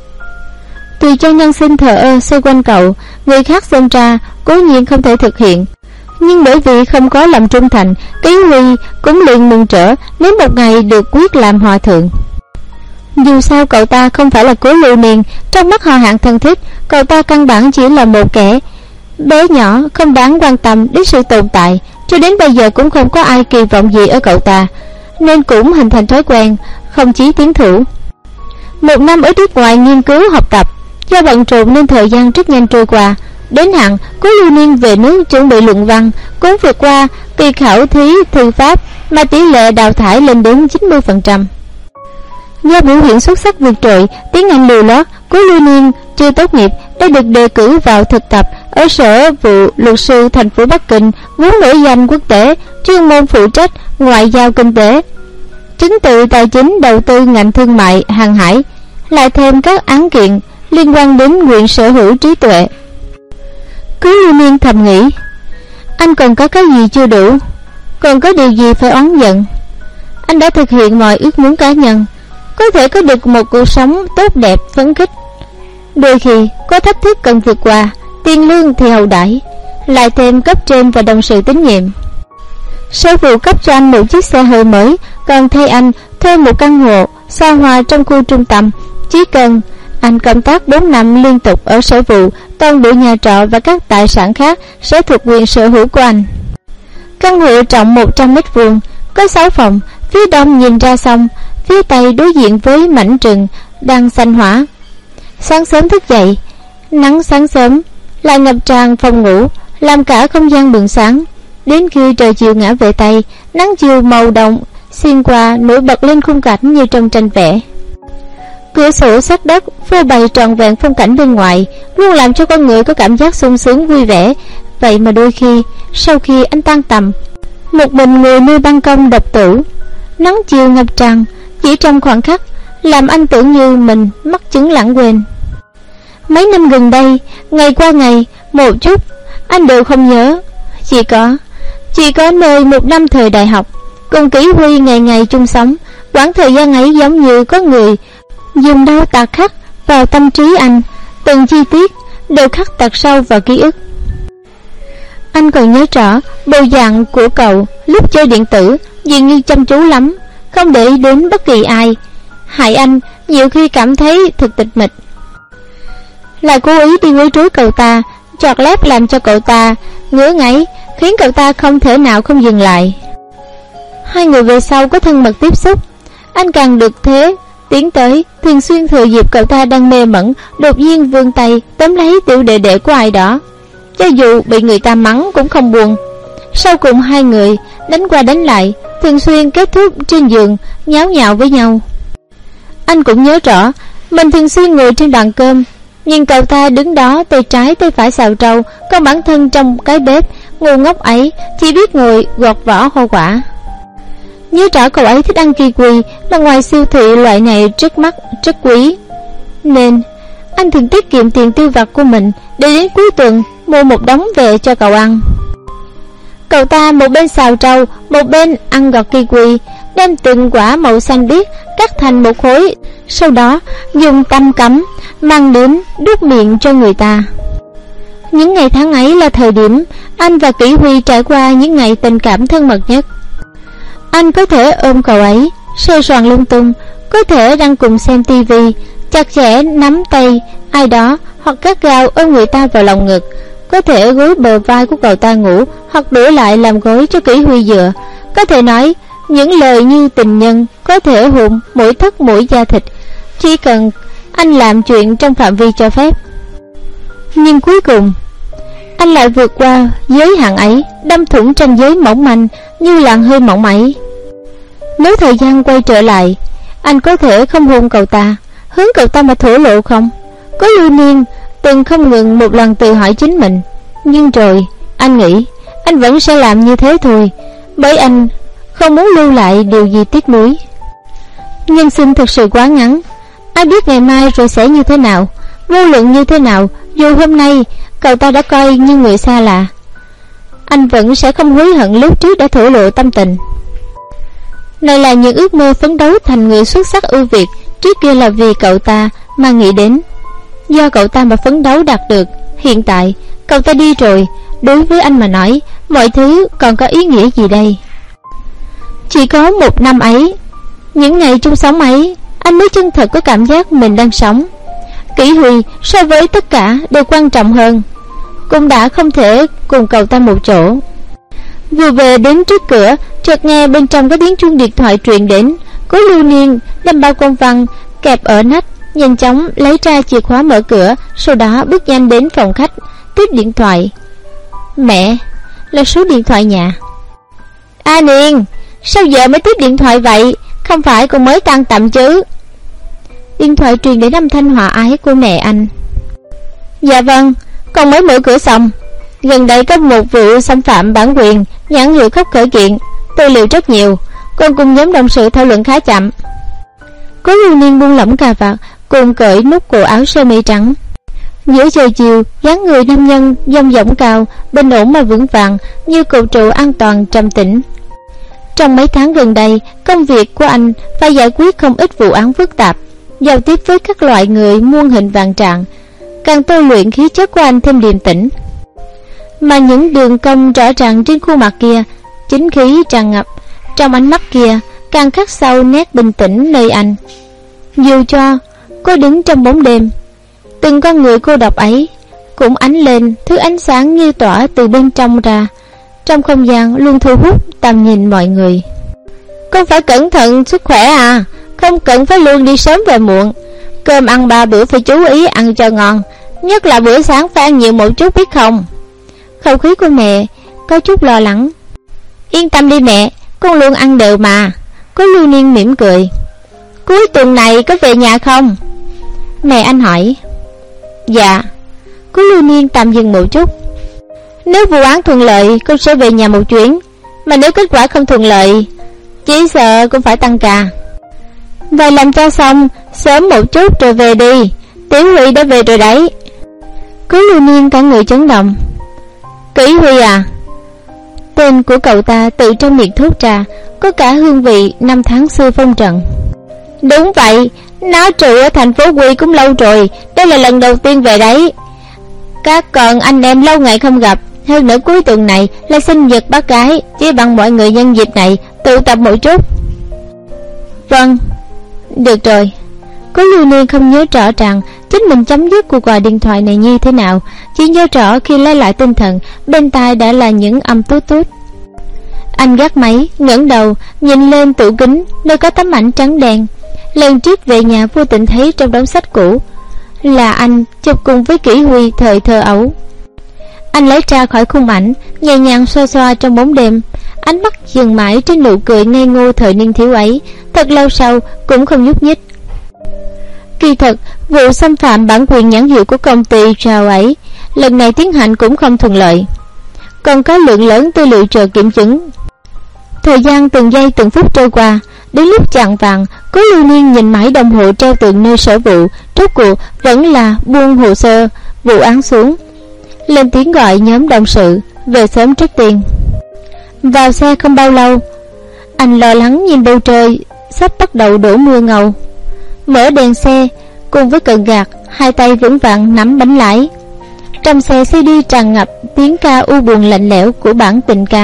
Tùy cho nhân sinh thờ ơ xoay quanh cậu, người khác xem ra cố nhiên không thể thực hiện, Nhưng bởi vì không có lòng trung thành, Kỷ Huy cũng liền mừng rỡ nếu một ngày được quyết làm hòa thượng. Dù sao cậu ta không phải là Cố Lưu Niên, trong mắt họ Hạng thân thích, cậu ta căn bản chỉ là một kẻ bé nhỏ không đáng quan tâm đến sự tồn tại. Cho đến bây giờ cũng không có ai kỳ vọng gì ở cậu ta, nên cũng hình thành thói quen không chí tiến thủ. Một năm ở nước ngoài nghiên cứu học tập, do bận rộn nên thời gian rất nhanh trôi qua. Đến hạn Cố Lưu Niên về nước chuẩn bị luận văn, cũng vượt qua kỳ khảo thí thư pháp mà tỷ lệ đào thải lên đến chín mươi phần trăm. Do biểu hiện xuất sắc vượt trội, tiếng Anh lưu loát, Cố Lưu Niên chưa tốt nghiệp đã được đề cử vào thực tập ở Sở vụ Luật sư thành phố Bắc Kinh, vốn nổi danh quốc tế, chuyên môn phụ trách ngoại giao kinh tế, chứng tự tài chính, đầu tư, ngành thương mại, hàng hải, lại thêm các án kiện liên quan đến quyền sở hữu trí tuệ. Cố Lưu Niên thầm nghĩ, anh còn có cái gì chưa đủ, còn có điều gì phải oán giận. Anh đã thực hiện mọi ước muốn cá nhân, có thể có được một cuộc sống tốt đẹp, phấn khích. Đôi khi có thách thức cần vượt qua, tiền lương thì hậu đãi, lại thêm cấp trên và đồng sự tín nhiệm. Sở vụ cấp cho anh một chiếc xe hơi mới, còn thay anh thuê một căn hộ xa hoa trong khu trung tâm. Chỉ cần anh công tác bốn năm liên tục ở sở vụ, toàn bộ nhà trọ và các tài sản khác sẽ thuộc quyền sở hữu của anh. Căn hộ rộng một trăm mét vuông, có sáu phòng, phía đông nhìn ra sông, phía tây đối diện với mảnh rừng đang xanh hỏa. Sáng sớm thức dậy, nắng sáng sớm lại ngập tràn phòng ngủ, làm cả không gian bừng sáng. Đến khi trời chiều ngã về tây, nắng chiều màu đồng xuyên qua nổi bật lên khung cảnh như trong tranh vẽ. Cửa sổ sát đất phô bày trọn vẹn phong cảnh bên ngoài, luôn làm cho con người có cảm giác sung sướng vui vẻ. Vậy mà đôi khi sau khi anh tan tầm, một mình ngồi nơi ban công đọc tủ, nắng chiều ngập tràn chỉ trong khoảng khắc làm anh tưởng như mình mắc chứng lãng quên. Mấy năm gần đây, ngày qua ngày một chút anh đều không nhớ. Chỉ có Chỉ có nơi một năm thời đại học cùng Kỷ Huy ngày ngày chung sống, quãng thời gian ấy giống như có người dùng đao tạc khắc vào tâm trí anh, từng chi tiết đều khắc tạc sâu vào ký ức. Anh còn nhớ rõ bộ dạng của cậu lúc chơi điện tử, dường như chăm chú lắm, không để ý đến bất kỳ ai, hại anh nhiều khi cảm thấy thật tịch mịch. Là cố ý đi quấy rối cậu ta, chọt lép làm cho cậu ta ngứa ngáy, khiến cậu ta không thể nào không dừng lại. Hai người về sau có thân mật tiếp xúc, anh càng được thế tiến tới, thường xuyên thừa dịp cậu ta đang mê mẩn, đột nhiên vươn tay tóm lấy tiểu đệ đệ của ai đó, cho dù bị người ta mắng cũng không buồn. Sau cùng hai người đánh qua đánh lại, thường xuyên kết thúc trên giường nháo nhào với nhau. Anh cũng nhớ rõ mình thường xuyên ngồi trên bàn cơm, nhìn cậu ta đứng đó tay trái tay phải xào rau, còn bản thân trong cái bếp ngu ngốc ấy chỉ biết ngồi gọt vỏ hoa quả. Nhớ rõ cậu ấy thích ăn kiwi, mà ngoài siêu thị loại này trước mắt rất quý, nên anh thường tiết kiệm tiền tiêu vặt của mình để đến cuối tuần mua một đống về cho cậu ăn. Cậu ta một bên xào rau, một bên ăn gọt kiwi, đem từng quả màu xanh biếc cắt thành một khối, sau đó dùng tăm cắm mang đến đút miệng cho người ta. Những ngày tháng ấy là thời điểm anh và Kỷ Huy trải qua những ngày tình cảm thân mật nhất. Anh có thể ôm cậu ấy sờ soạng lung tung, có thể đang cùng xem tivi, chặt chẽ nắm tay ai đó, hoặc gắt gao ôm người ta vào lòng ngực, có thể gối bờ vai của cậu ta ngủ, hoặc đổi lại làm gối cho Kỷ Huy dựa, có thể nói những lời như tình nhân, có thể hôn mỗi thất mỗi da thịt, chỉ cần anh làm chuyện trong phạm vi cho phép. Nhưng cuối cùng anh lại vượt qua giới hạn ấy, đâm thủng ranh giới mỏng manh như làn hơi mỏng ấy. Nếu thời gian quay trở lại, anh có thể không hôn cậu ta, hướng cậu ta mà thổ lộ không? Có Lưu Niên từng không ngừng một lần tự hỏi chính mình, nhưng rồi anh nghĩ anh vẫn sẽ làm như thế thôi, bởi anh không muốn lưu lại điều gì tiếc nuối. Nhân sinh thực sự quá ngắn, ai biết ngày mai rồi sẽ như thế nào. Vô luận như thế nào, dù hôm nay cậu ta đã coi như người xa lạ, anh vẫn sẽ không hối hận lúc trước đã thổ lộ tâm tình. Này là những ước mơ phấn đấu thành người xuất sắc ưu việt, trước kia là vì cậu ta mà nghĩ đến, do cậu ta mà phấn đấu đạt được. Hiện tại cậu ta đi rồi, đối với anh mà nói, mọi thứ còn có ý nghĩa gì đây? Chỉ có một năm ấy, những ngày chung sống ấy, anh mới chân thật có cảm giác mình đang sống. Kỷ Huy so với tất cả đều quan trọng hơn, cũng đã không thể cùng cậu ta một chỗ. Vừa về đến trước cửa, chợt nghe bên trong có tiếng chuông điện thoại truyền đến. Cố Lưu Niên đem bao công văn kẹp ở nách, nhanh chóng lấy ra chìa khóa mở cửa, sau đó bước nhanh đến phòng khách tiếp điện thoại. Mẹ, là số điện thoại nhà. A Niên, sao giờ mới tiếp điện thoại vậy? Không phải con mới tan tầm chứ? Điện thoại truyền đến âm thanh hòa ái của mẹ anh. Dạ vâng, con mới mở cửa xong. Gần đây có một vụ xâm phạm bản quyền, nhãn hiệu khắp khởi kiện, tư liệu rất nhiều. Con cùng nhóm đồng sự thảo luận khá chậm. Cố Lưu Niên buông lỏng cà vạt, cùng cởi nút cổ áo sơ mi trắng. Giữa trời chiều, dáng người nam nhân dong dỏng cao, bình ổn mà vững vàng, như cột trụ an toàn trầm tĩnh. Trong mấy tháng gần đây, công việc của anh phải giải quyết không ít vụ án phức tạp, giao tiếp với các loại người muôn hình vạn trạng, càng tôi luyện khí chất của anh thêm điềm tĩnh. Mà những đường cong rõ ràng trên khuôn mặt kia, chính khí tràn ngập trong ánh mắt kia, càng khắc sâu nét bình tĩnh nơi anh. Dù cho cô đứng trong bóng đêm, từng con người cô độc ấy cũng ánh lên thứ ánh sáng như tỏa từ bên trong ra, trong không gian luôn thu hút tầm nhìn mọi người. Con phải cẩn thận sức khỏe à, không cần phải luôn đi sớm về muộn. Cơm ăn ba bữa phải chú ý ăn cho ngon, nhất là bữa sáng phải ăn nhiều một chút biết không? Khẩu khí của mẹ có chút lo lắng. Yên tâm đi mẹ, con luôn ăn đều mà. Cố Lưu Niên mỉm cười. Cuối tuần này có về nhà không? Mẹ anh hỏi. Dạ. Cố Lưu Niên tạm dừng một chút. Nếu vụ án thuận lợi, con sẽ về nhà một chuyến. Mà nếu kết quả không thuận lợi, chỉ sợ con phải tăng ca. Vậy làm cho xong, sớm một chút rồi về đi. Tiểu Huy đã về rồi đấy. Cố Lưu Niên cả người chấn động. Kỷ Huy à? Tên của cậu ta tự trong miệng thốt ra, có cả hương vị năm tháng xưa phong trần. Đúng vậy, nó trụ ở thành phố Quy cũng lâu rồi, đây là lần đầu tiên về đấy. Các con anh em lâu ngày không gặp, hơn nữa cuối tuần này là sinh nhật bác gái, chỉ bằng mọi người nhân dịp này tụ tập một chút. Vâng, được rồi. Cố Lưu Niên không nhớ rõ ràng chính mình chấm dứt cuộc gọi điện thoại này như thế nào, chỉ nhớ rõ khi lấy lại tinh thần, bên tai đã là những âm tút tút. Anh gác máy, ngẩng đầu nhìn lên tủ kính nơi có tấm ảnh trắng đen. Lần trước về nhà vô tình thấy trong đống sách cũ là anh chụp cùng với Kỷ Huy thời thơ ấu. Anh lấy ra khỏi khung ảnh, nhẹ nhàng xoa xoa trong bóng đêm, ánh mắt dừng mãi trên nụ cười ngây ngô thời niên thiếu ấy, thật lâu sau cũng không nhúc nhích. Kỳ thật, vụ xâm phạm bản quyền nhãn hiệu của công ty Rao ấy lần này tiến hành cũng không thuận lợi, còn có lượng lớn tư liệu chờ kiểm chứng. Thời gian từng giây từng phút trôi qua, đến lúc chạng vạng, Cố Lưu Niên nhìn mãi đồng hồ treo tường nơi sở vụ, rốt cuộc vẫn là buông hồ sơ vụ án xuống, lên tiếng gọi nhóm đồng sự về sớm trước tiên. Vào xe không bao lâu, anh lo lắng nhìn bầu trời sắp bắt đầu đổ mưa ngầu, mở đèn xe cùng với cần gạt, hai tay vững vàng nắm bánh lái. Trong xe xê đê tràn ngập tiếng ca u buồn lạnh lẽo của bản tình ca.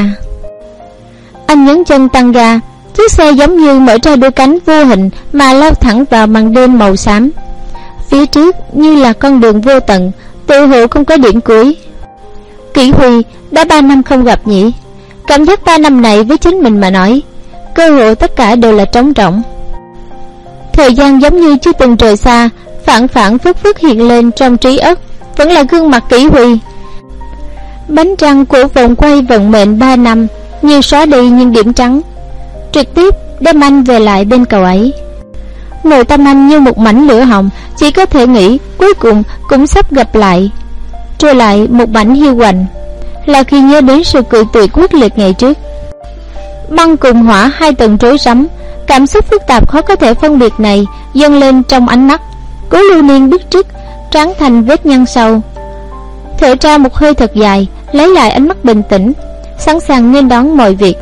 Anh nhấn chân tăng ga, chiếc xe giống như mở ra đôi cánh vô hình mà lao thẳng vào màn đêm màu xám. Phía trước như là con đường vô tận, tự hồ không có điểm cuối. Kỷ Huy đã ba năm không gặp nhỉ? Cảm giác ba năm này với chính mình mà nói, cơ hội tất cả đều là trống rỗng. Thời gian giống như chưa từng rời xa, phản phản phất phất hiện lên trong trí óc, vẫn là gương mặt Kỷ Huy. Bánh trăng của vòng quay vận mệnh ba năm như xóa đi những điểm trắng, trực tiếp đem anh về lại bên cậu ấy. Nội tâm anh như một mảnh lửa hồng, chỉ có thể nghĩ cuối cùng cũng sắp gặp lại. Rồi lại một mảnh hiu quạnh, là khi nhớ đến sự cười tuyệt quyết liệt ngày trước. Băng cùng hỏa hai tầng rối rắm, cảm xúc phức tạp khó có thể phân biệt này dâng lên trong ánh mắt. Cố Lưu Niên bứt rứt, trán thành vết nhăn sâu, thở ra một hơi thật dài, lấy lại ánh mắt bình tĩnh, sẵn sàng nên đón mọi việc.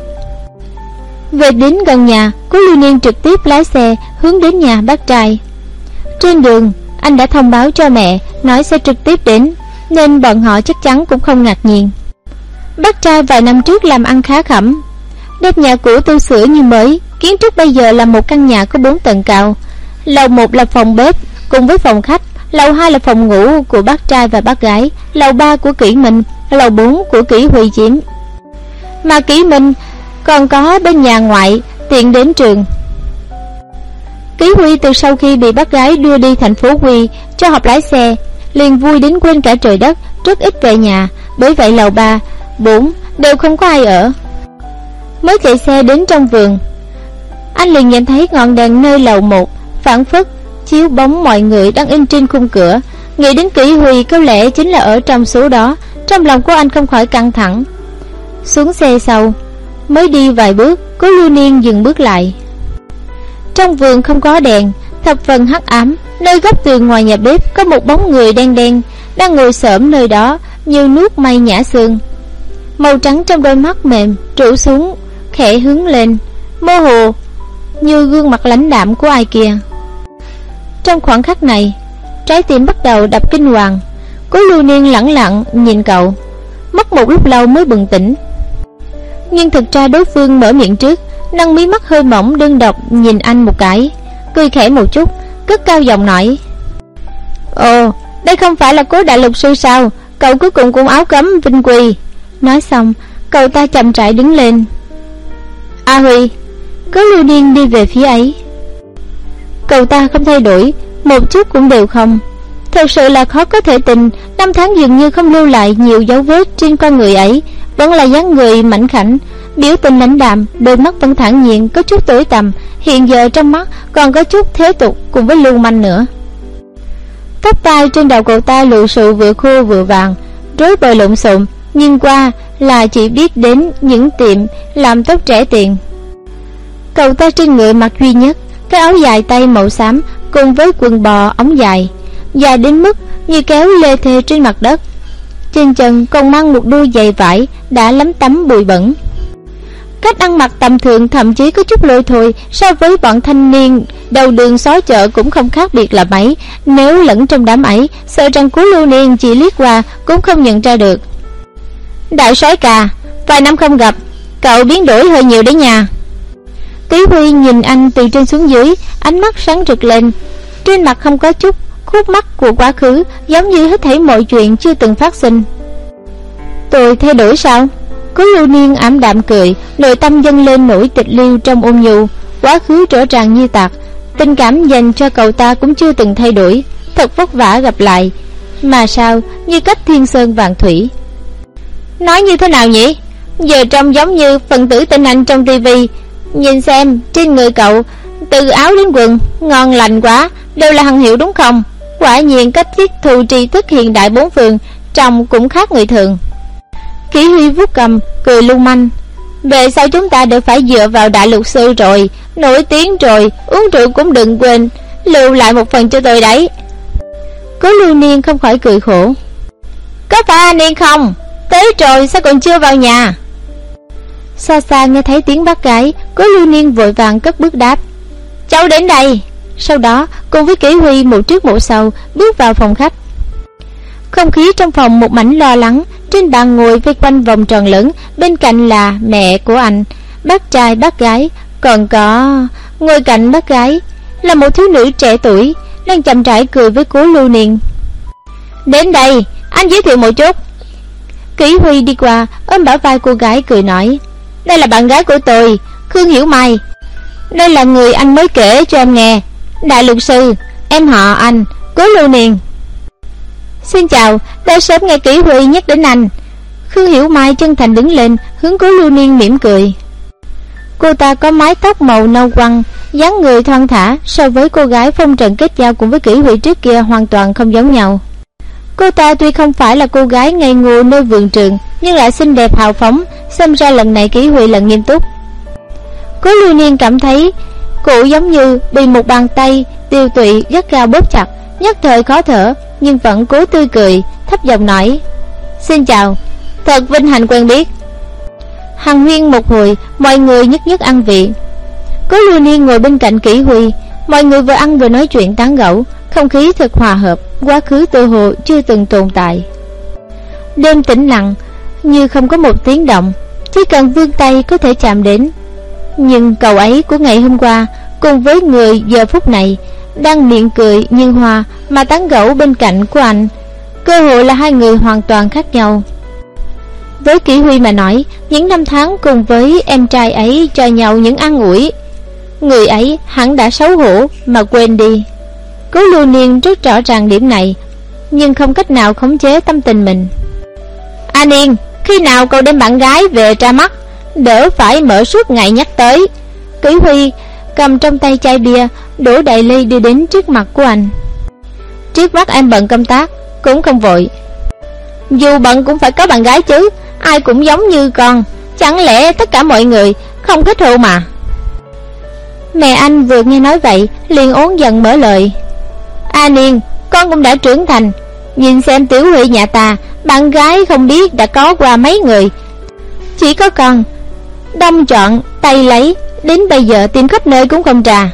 Về đến gần nhà, Cố Lưu Niên trực tiếp lái xe hướng đến nhà bác trai. Trên đường, anh đã thông báo cho mẹ, nói sẽ trực tiếp đến, nên bọn họ chắc chắn cũng không ngạc nhiên. Bác trai vài năm trước làm ăn khá khẩm, đem nhà cũ tu sửa như mới. Kiến trúc bây giờ là một căn nhà có bốn tầng cao. Lầu một là phòng bếp cùng với phòng khách, lầu hai là phòng ngủ của bác trai và bác gái, lầu ba của Kỷ Minh, lầu bốn của Kỷ Huy Chiến. Mà Kỷ Minh còn có bên nhà ngoại tiện đến trường. Kỷ Huy từ sau khi bị bác gái đưa đi thành phố Quy cho học lái xe, liền vui đến quên cả trời đất, rất ít về nhà. Bởi vậy lầu ba, bốn đều không có ai ở. Mới chạy xe đến trong vườn, anh liền nhìn thấy ngọn đèn nơi lầu một phản phất chiếu bóng mọi người đang in trên khung cửa. Nghĩ đến Kỷ Huy có lẽ chính là ở trong số đó, trong lòng của anh không khỏi căng thẳng. Xuống xe sau, mới đi vài bước, Cố Lưu Niên dừng bước lại. Trong vườn không có đèn, thập phần hắc ám. Nơi góc tường ngoài nhà bếp có một bóng người đen đen đang ngồi xổm nơi đó như nuốt mây nhả sương. Màu trắng trong đôi mắt mềm trụ xuống, khẽ hướng lên, mơ hồ như gương mặt lãnh đạm của ai kia. Trong khoảnh khắc này, trái tim bắt đầu đập kinh hoàng. Cố Lưu Niên lẳng lặng nhìn cậu, mất một lúc lâu mới bừng tỉnh. Nhưng thực ra đối phương mở miệng trước, nâng mí mắt hơi mỏng đơn độc nhìn anh một cái, cười khẽ một chút, cất cao giọng nói: "Ồ, đây không phải là Cố đại lục sư sao? Cậu cuối cùng cũng áo cấm vinh quỳ." Nói xong, cậu ta chậm rãi đứng lên. "A Huy." Cố Lưu Niên đi về phía ấy. Cậu ta không thay đổi, một chút cũng đều không. Thật sự là khó có thể tin, năm tháng dường như không lưu lại nhiều dấu vết trên con người ấy. Vẫn là dáng người mảnh khảnh, biểu tình lãnh đạm, đôi mắt vẫn thản nhiên, có chút tối tăm. Hiện giờ trong mắt còn có chút thế tục cùng với lưu manh nữa. Tóc tai trên đầu cậu ta lụ sụ vừa khô vừa vàng, rối bời lộn xộn, nhìn qua là chỉ biết đến những tiệm làm tóc trẻ tiền. Cậu ta trên người mặc duy nhất cái áo dài tay màu xám cùng với quần bò ống dài, dài đến mức như kéo lê thê trên mặt đất. Trên chân còn mang một đôi giày vải đã lấm tấm bụi bẩn. Cách ăn mặc tầm thường, thậm chí có chút lôi thôi so với bọn thanh niên đầu đường xó chợ cũng không khác biệt là mấy. Nếu lẫn trong đám ấy, sợ rằng Cố Lưu Niên chỉ liếc qua cũng không nhận ra được. "Đại soái ca, vài năm không gặp, cậu biến đổi hơi nhiều đấy nha." Kỷ Huy nhìn anh từ trên xuống dưới, ánh mắt sáng rực lên, trên mặt không có chút khúc mắc của quá khứ, giống như hết thảy mọi chuyện chưa từng phát sinh. "Tôi thay đổi sao?" Cố Lưu Niên ảm đạm cười, nội tâm dâng lên nỗi tịch liêu trong ôn nhu. Quá khứ rõ ràng như tạc, tình cảm dành cho cậu ta cũng chưa từng thay đổi. Thật vất vả gặp lại, mà sao như cách thiên sơn vạn thủy. "Nói như thế nào nhỉ? Giờ trông giống như phần tử tinh anh trong tivi. Nhìn xem, trên người cậu từ áo đến quần ngon lành quá, đều là hàng hiệu đúng không? Quả nhiên cách tiếp thu tri thức hiện đại bốn phương, trông cũng khác người thường." Kỷ Huy vuốt cầm, cười lưu manh: "Về sau chúng ta đều phải dựa vào đại lục sư rồi, nổi tiếng rồi, uống rượu cũng đừng quên lưu lại một phần cho tôi đấy." Cố Lưu Niên không khỏi cười khổ: "Có phải anh Niên không? Tới rồi sao còn chưa vào nhà?" Xa xa nghe thấy tiếng bác gái, Cố Lưu Niên vội vàng cất bước đáp: "Cháu đến đây." Sau đó cùng với Kỷ Huy một trước một sau bước vào phòng khách. Không khí trong phòng một mảnh lo lắng. Trên bàn ngồi vây quanh vòng tròn lớn, bên cạnh là mẹ của anh, bác trai bác gái, còn có ngồi cạnh bác gái là một thiếu nữ trẻ tuổi đang chậm rãi cười với Cố Lưu Niên. "Đến đây, anh giới thiệu một chút." Kỷ Huy đi qua ôm bả vai cô gái cười nói: "Đây là bạn gái của tôi, Khương Hiểu Mai. Đây là người anh mới kể cho em nghe, đại lục sư, em họ anh, Cố Lưu Niên." "Xin chào, đã sớm nghe Kỷ Huy nhắc đến anh." Khương Hiểu Mai chân thành đứng lên, hướng Cố Lưu Niên mỉm cười. Cô ta có mái tóc màu nâu quăng, dáng người thon thả, so với cô gái phong trần kết giao cùng với Kỷ Huy trước kia hoàn toàn không giống nhau. Cô ta tuy không phải là cô gái ngây ngô nơi vườn trường, nhưng lại xinh đẹp hào phóng, xem ra lần này Kỷ Huy là nghiêm túc. Cố Lưu Niên cảm thấy cổ giống như bị một bàn tay tiêu tụy gắt gao bóp chặt, nhất thời khó thở, nhưng vẫn cố tươi cười, thấp giọng nói: "Xin chào, thật vinh hạnh quen biết." Hàn huyên một hồi, mọi người nhất nhất ăn vị. Cố Lưu Niên ngồi bên cạnh Kỷ Huy, mọi người vừa ăn vừa nói chuyện tán gẫu, không khí thật hòa hợp, quá khứ tự hồ chưa từng tồn tại. Đêm tĩnh lặng, như không có một tiếng động, chỉ cần vươn tay có thể chạm đến. Nhưng cậu ấy của ngày hôm qua cùng với người giờ phút này đang miệng cười nhưng hòa mà tán gẫu bên cạnh của anh, cơ hội là hai người hoàn toàn khác nhau. Với Kỷ Huy mà nói, những năm tháng cùng với em trai ấy cho nhau những an ủi, người ấy hẳn đã xấu hổ mà quên đi. Cố Lưu Niên rất rõ ràng điểm này, nhưng không cách nào khống chế tâm tình mình. A Niên, khi nào cậu đem bạn gái về ra mắt, đỡ phải mở suốt ngày nhắc tới. Kỷ Huy cầm trong tay chai bia, đổ đầy ly đi đến trước mặt của anh. Trước mắt em bận công tác, cũng không vội. Dù bận cũng phải có bạn gái chứ, ai cũng giống như con, chẳng lẽ tất cả mọi người không thích hôn mà. Mẹ anh vừa nghe nói vậy liền ốn giận mở lời. A Niên, con cũng đã trưởng thành, nhìn xem Tiểu Huy nhà ta, bạn gái không biết đã có qua mấy người, chỉ có con đông chọn tay lấy, đến bây giờ tìm khắp nơi cũng không trà.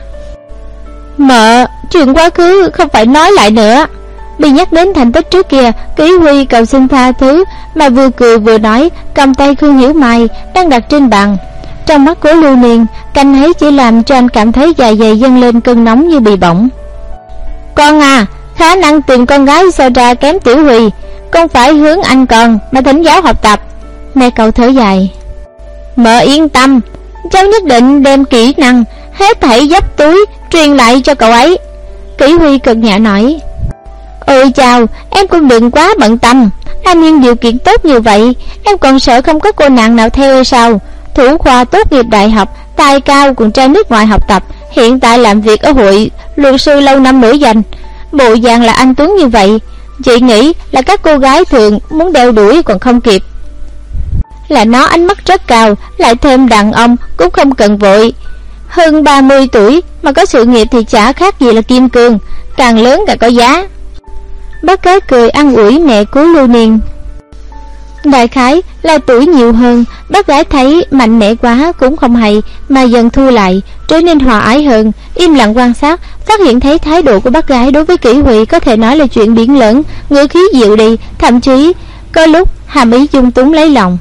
Mợ, chuyện quá khứ không phải nói lại nữa. Bị nhắc đến thành tích trước kia, Kỷ Huy cầu xin tha thứ, mà vừa cười vừa nói, cầm tay Khương Hiểu Mai đang đặt trên bàn. Trong mắt của Lưu Niên, canh ấy chỉ làm cho anh cảm thấy dạ dày dâng lên cơn nóng như bị bỏng. Con à, khả năng tìm con gái so ra kém Tiểu Huy, con phải hướng anh con mà thỉnh giáo học tập. Mẹ cậu thở dài. Mợ yên tâm, cháu nhất định đem kỹ năng hết thảy dấp túi truyền lại cho cậu ấy. Kỷ Huy cực nhã nói. Ôi chào, em cũng đừng quá bận tâm. Anh Niên điều kiện tốt như vậy, em còn sợ không có cô nàng nào theo hay sao? Thủ khoa tốt nghiệp đại học, tài cao còn ra nước ngoài học tập, hiện tại làm việc ở hội luật sư lâu năm nổi danh. Bộ dạng là anh tuấn như vậy, chị nghĩ là các cô gái thường muốn đeo đuổi còn không kịp. Là nó ánh mắt rất cao, lại thêm đàn ông cũng không cần vội. Hơn ba mươi tuổi mà có sự nghiệp thì chả khác gì là kim cương, càng lớn càng có giá. Bác gái cười an ủi mẹ của Lưu Niên. Đại khái là tuổi nhiều hơn, bác gái thấy mạnh mẽ quá cũng không hay, mà dần thu lại, trở nên hòa ái hơn, im lặng quan sát, phát hiện thấy thái độ của bác gái đối với Kỷ Huy có thể nói là chuyện biển lớn, ngữ khí dịu đi, thậm chí có lúc hàm ý dung túng lấy lòng.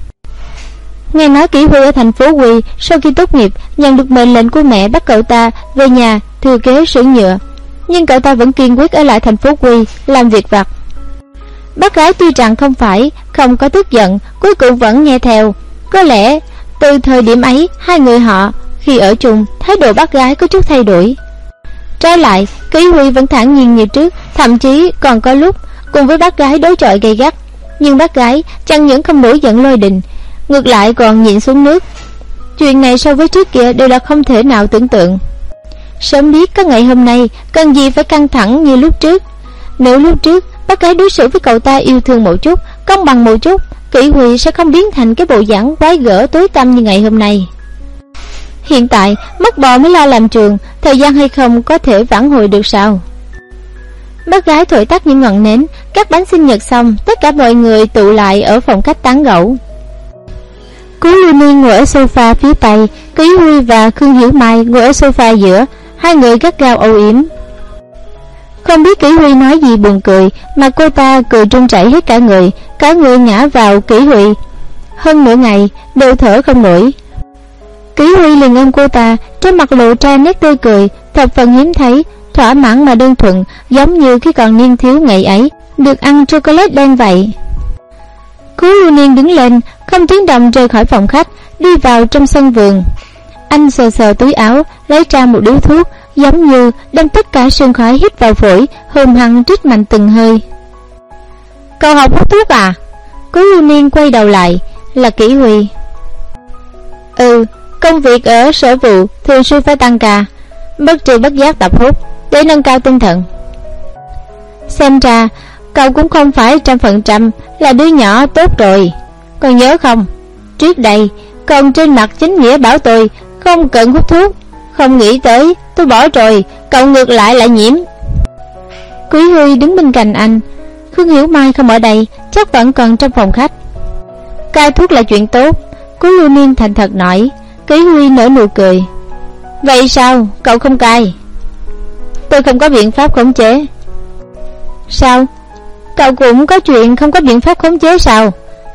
Nghe nói Kỷ Huy ở thành phố Quy sau khi tốt nghiệp nhận được mệnh lệnh của mẹ bắt cậu ta về nhà thừa kế xưởng nhựa, nhưng cậu ta vẫn kiên quyết ở lại thành phố Quy làm việc vặt. Bác gái tuy rằng không phải không có tức giận, cuối cùng vẫn nghe theo. Có lẽ từ thời điểm ấy hai người họ khi ở chung, thái độ bác gái có chút thay đổi. Trái lại, Kỷ Huy vẫn thản nhiên như trước, thậm chí còn có lúc cùng với bác gái đối chọi gay gắt. Nhưng bác gái chẳng những không nổi giận lôi đình, ngược lại còn nhịn xuống nước. Chuyện này so với trước kia đều là không thể nào tưởng tượng. Sớm biết có ngày hôm nay, cần gì phải căng thẳng như lúc trước. Nếu lúc trước bác gái đối xử với cậu ta yêu thương một chút, công bằng một chút, Kỷ Huy sẽ không biến thành cái bộ dáng quái gở tối tăm như ngày hôm nay. Hiện tại mất bò mới lo làm trường, thời gian hay không có thể vãn hồi được sao? Bác gái thổi tắt những ngọn nến, cắt bánh sinh nhật xong, tất cả mọi người tụ lại ở phòng khách tán gẫu. Cố Lưu Niên ngồi ở sofa phía tây, Kỷ Huy và Khương Hiểu Mai ngồi ở sofa giữa, hai người gắt gao âu yếm. Không biết Kỷ Huy nói gì buồn cười, mà cô ta cười run rẩy hết cả người, cả người ngã vào Kỷ Huy. Hơn nửa ngày đều thở không nổi. Kỷ Huy liền ôm cô ta, trên mặt lộ ra nét tươi cười thập phần hiếm thấy, thỏa mãn mà đơn thuần, giống như khi còn niên thiếu ngày ấy được ăn chocolate đen vậy. Cố Lưu Niên đứng lên, không tiếng động rời khỏi phòng khách, đi vào trong sân vườn. Anh sờ sờ túi áo, lấy ra một điếu thuốc, giống như đem tất cả sương khói hít vào phổi, hùng hăng trích mạnh từng hơi. Cậu học hút thuốc à? Cố Lưu Niên quay đầu lại, là Kỷ Huy. Ừ, công việc ở sở vụ thường xuyên phải tăng ca, bất tri bất giác tập hút để nâng cao tinh thần. Xem ra cậu cũng không phải trăm phần trăm là đứa nhỏ tốt rồi. Còn nhớ không, trước đây còn trên mặt chính nghĩa bảo tôi không cần hút thuốc, không nghĩ tới tôi bỏ rồi, cậu ngược lại lại nhiễm. Quý Huy đứng bên cạnh anh. Khương Hiểu Mai không ở đây, chắc vẫn còn trong phòng khách. Cai thuốc là chuyện tốt, Cố Lưu Niên thành thật nói. Quý Huy nở nụ cười. Vậy sao cậu không cai? Tôi không có biện pháp khống chế. Sao? Cậu cũng có chuyện không có biện pháp khống chế sao?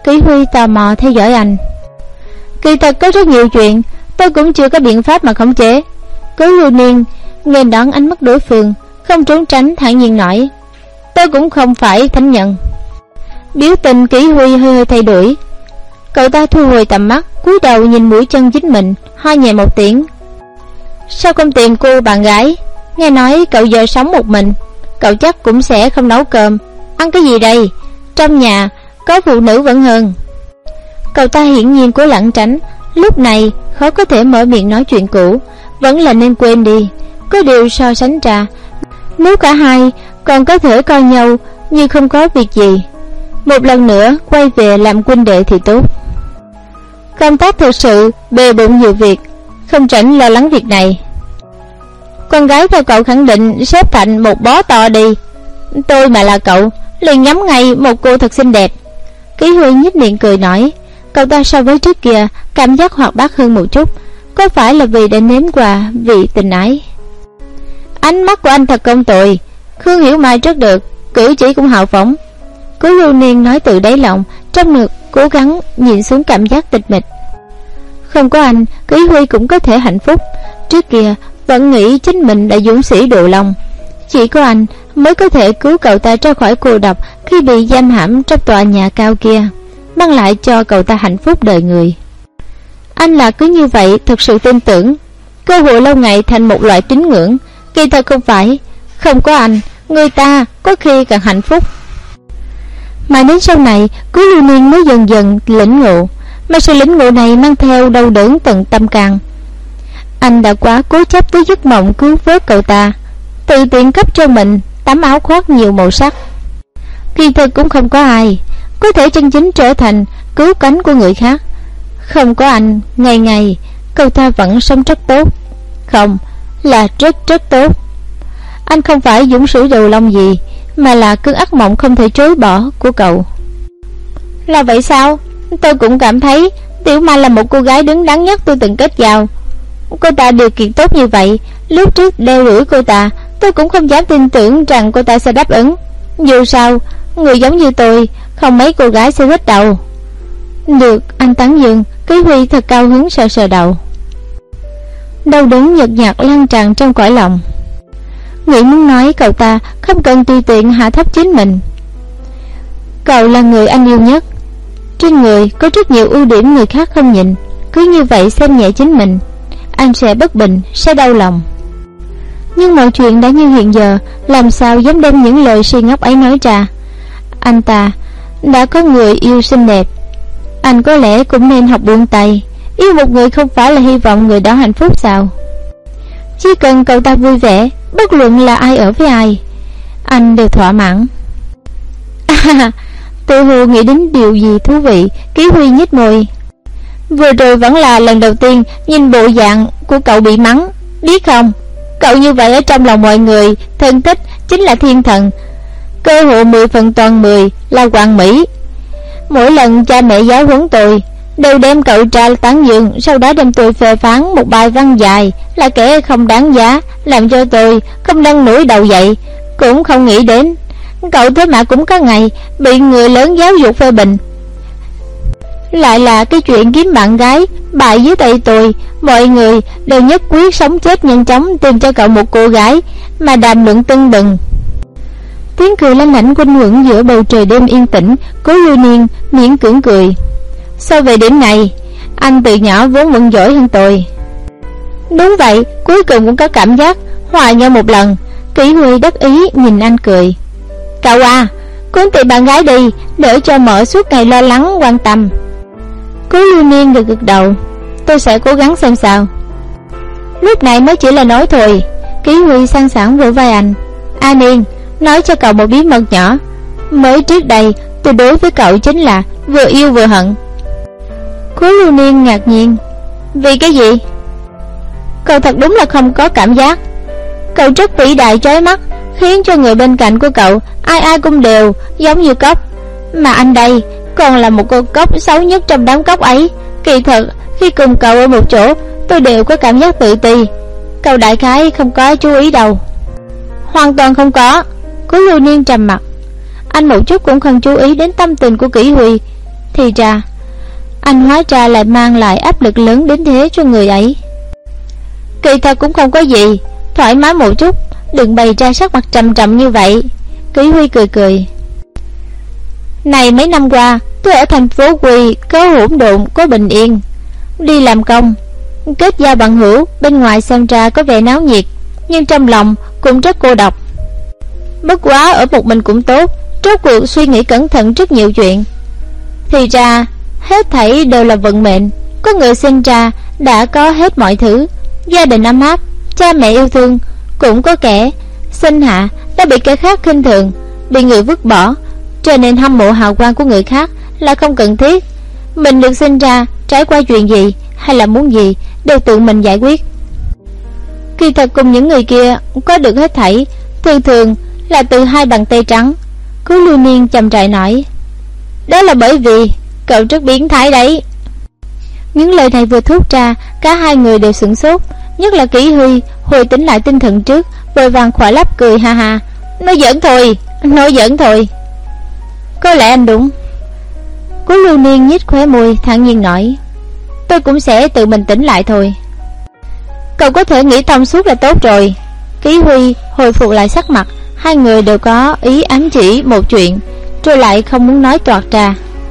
Kỷ Huy tò mò theo dõi anh. Kỳ thật có rất nhiều chuyện tôi cũng chưa có biện pháp mà khống chế. Cố Lưu Niên nghênh đón ánh mắt đối phương, không trốn tránh, thản nhiên nói: Tôi cũng không phải thánh nhân. Biểu tình Kỷ Huy hơi hơi thay đổi. Cậu ta thu hồi tầm mắt, cúi đầu nhìn mũi chân chính mình, ho nhẹ một tiếng. Sao không tìm cô bạn gái? Nghe nói cậu giờ sống một mình, cậu chắc cũng sẽ không nấu cơm. Ăn cái gì đây? Trong nhà có phụ nữ vẫn hơn. Cậu ta hiển nhiên cố lẩn tránh, lúc này khó có thể mở miệng nói chuyện cũ, vẫn là nên quên đi. Có điều so sánh ra, nếu cả hai còn có thể coi nhau như không có việc gì, một lần nữa quay về làm huynh đệ thì tốt. Công tác thực sự bề bộn nhiều việc, không rảnh lo lắng việc này. Con gái theo cậu khẳng định xếp thành một bó to đi. Tôi mà là cậu liền nhắm ngay một cô thật xinh đẹp. Kỷ Huy nhếch miệng cười nói. Cậu ta so với trước kia cảm giác hoạt bát hơn một chút, có phải là vì đã nếm qua vị tình ái? Ánh mắt của anh thật công tội. Khương Hiểu Mai rất được, cử chỉ cũng hào phóng. Cố Lưu Niên nói từ đáy lòng, trong ngực cố gắng nhìn xuống cảm giác tịch mịch. Không có anh, Kỷ Huy cũng có thể hạnh phúc. Trước kia vẫn nghĩ chính mình đã dũng sĩ độ lòng, chỉ có anh mới có thể cứu cậu ta ra khỏi cô độc khi bị giam hãm trong tòa nhà cao kia, mang lại cho cậu ta hạnh phúc đời người. Anh là cứ như vậy thật sự tin tưởng, cơ hội lâu ngày thành một loại tín ngưỡng. Kỳ thật không phải, không có anh, người ta có khi càng hạnh phúc. Mà đến sau này, Cố Lưu Niên mới dần dần lĩnh ngộ, mà sự lĩnh ngộ này mang theo đau đớn tận tâm can. Anh đã quá cố chấp với giấc mộng cứu vớt cậu ta, tự tiện cấp cho mình tấm áo khoác nhiều màu sắc. Kỳ thực cũng không có ai có thể chân chính trở thành cứu cánh của người khác. Không có anh, ngày ngày cậu ta vẫn sống rất tốt. Không, là rất rất tốt. Anh không phải dũng sĩ đầu lòng gì, mà là cơn ác mộng không thể chối bỏ của cậu. Là vậy sao? Tôi cũng cảm thấy Tiểu Mai là một cô gái đứng đắn nhất tôi từng kết giao. Cô ta điều kiện tốt như vậy, lúc trước đeo đuổi cô ta, tôi cũng không dám tin tưởng rằng cô ta sẽ đáp ứng. Dù sao, người giống như tôi không mấy cô gái sẽ thích đâu. Được anh tán dương, Kỷ Huy thật cao hứng sờ sờ đầu. Đau đớn nhợt nhạt lan tràn trong cõi lòng. Nghĩ muốn nói cậu ta không cần tùy tiện hạ thấp chính mình. Cậu là người anh yêu nhất, trên người có rất nhiều ưu điểm người khác không nhìn, cứ như vậy xem nhẹ chính mình, anh sẽ bất bình, sẽ đau lòng. Nhưng mọi chuyện đã như hiện giờ, làm sao dám đem những lời si ngốc ấy nói ra. Anh ta đã có người yêu xinh đẹp, anh có lẽ cũng nên học buông tay. Yêu một người không phải là hy vọng người đó hạnh phúc sao? Chỉ cần cậu ta vui vẻ, bất luận là ai ở với ai, anh đều thỏa mãn. À, tự hồ nghĩ đến điều gì thú vị. Kỷ Huy nhếch môi. Vừa rồi vẫn là lần đầu tiên nhìn bộ dạng của cậu bị mắng, biết không? Cậu như vậy ở trong lòng mọi người thân thích chính là thiên thần, cơ hội mười phần toàn mười là hoàn mỹ. Mỗi lần cha mẹ giáo huấn tôi đều đem cậu ra tán dương, sau đó đem tôi phê phán một bài văn dài là kẻ không đáng giá, làm cho tôi không nâng nổi đầu dậy. Cũng không nghĩ đến cậu thế mà cũng có ngày bị người lớn giáo dục phê bình. Lại là cái chuyện kiếm bạn gái bại dưới tay tôi. Mọi người đều nhất quyết sống chết nhanh chóng tìm cho cậu một cô gái mà đàm luận tưng bừng. Tiếng cười lanh lảnh quanh quẩn giữa bầu trời đêm yên tĩnh. Cố Lưu Niên miễn cưỡng cười. Sao về điểm này, anh từ nhỏ vốn vẫn giỏi hơn tôi. Đúng vậy, cuối cùng cũng có cảm giác hòa nhau một lần. Kỷ Huy đắc ý nhìn anh cười. Cậu à, cố tìm bạn gái đi, để cho mợ suốt ngày lo lắng quan tâm. Cố Lưu Niên gật gật đầu. Tôi sẽ cố gắng xem sao. Lúc này mới chỉ là nói thôi. Kỷ Huy sang sảng vỗ vai anh. A Niên, nói cho cậu một bí mật nhỏ. Mới trước đây tôi đối với cậu chính là vừa yêu vừa hận. Cố Lưu Niên ngạc nhiên. Vì cái gì? Cậu thật đúng là không có cảm giác. Cậu rất vĩ đại chói mắt, khiến cho người bên cạnh của cậu ai ai cũng đều giống như cốc. Mà anh đây còn là một con cốc xấu nhất trong đám cốc ấy. Kỳ thật khi cùng cậu ở một chỗ, tôi đều có cảm giác tự ti. Cậu đại khái không có chú ý đâu. Hoàn toàn không có. Cố Lưu Niên trầm mặt. Anh một chút cũng không chú ý đến tâm tình của Kỷ Huy. Thì ra anh hóa ra lại mang lại áp lực lớn đến thế cho người ấy. Kỳ thật cũng không có gì, thoải mái một chút, đừng bày ra sắc mặt trầm trầm như vậy. Kỷ Huy cười cười. Này mấy năm qua tôi ở thành phố Quỳ có hỗn độn, có bình yên, đi làm công, kết giao bằng hữu, bên ngoài xem ra có vẻ náo nhiệt, nhưng trong lòng cũng rất cô độc. Bất quá ở một mình cũng tốt, rốt cuộc suy nghĩ cẩn thận rất nhiều chuyện. Thì ra hết thảy đều là vận mệnh. Có người sinh ra đã có hết mọi thứ, gia đình ấm áp, cha mẹ yêu thương. Cũng có kẻ sinh hạ đã bị kẻ khác khinh thường, bị người vứt bỏ, cho nên hâm mộ hào quang của người khác là không cần thiết. Mình được sinh ra, trải qua chuyện gì hay là muốn gì đều tự mình giải quyết. Kỳ thật cùng những người kia có được hết thảy thường thường là từ hai bàn tay trắng. Cố Lưu Niên chậm rãi nói, đó là bởi vì cậu rất biến thái đấy. Những lời này vừa thốt ra, cả hai người đều sửng sốt, nhất là Kỷ Huy hồi tỉnh lại tinh thần trước, vội vàng khỏa lắp cười ha ha. Nói giỡn thôi, nói giỡn thôi. Có lẽ anh đúng. Cố Lưu Niên nhếch khóe môi thản nhiên nói, tôi cũng sẽ tự mình tỉnh lại thôi. Cậu có thể nghĩ thông suốt là tốt rồi. Kỷ Huy hồi phục lại sắc mặt. Hai người đều có ý ám chỉ một chuyện, rồi lại không muốn nói toạc ra.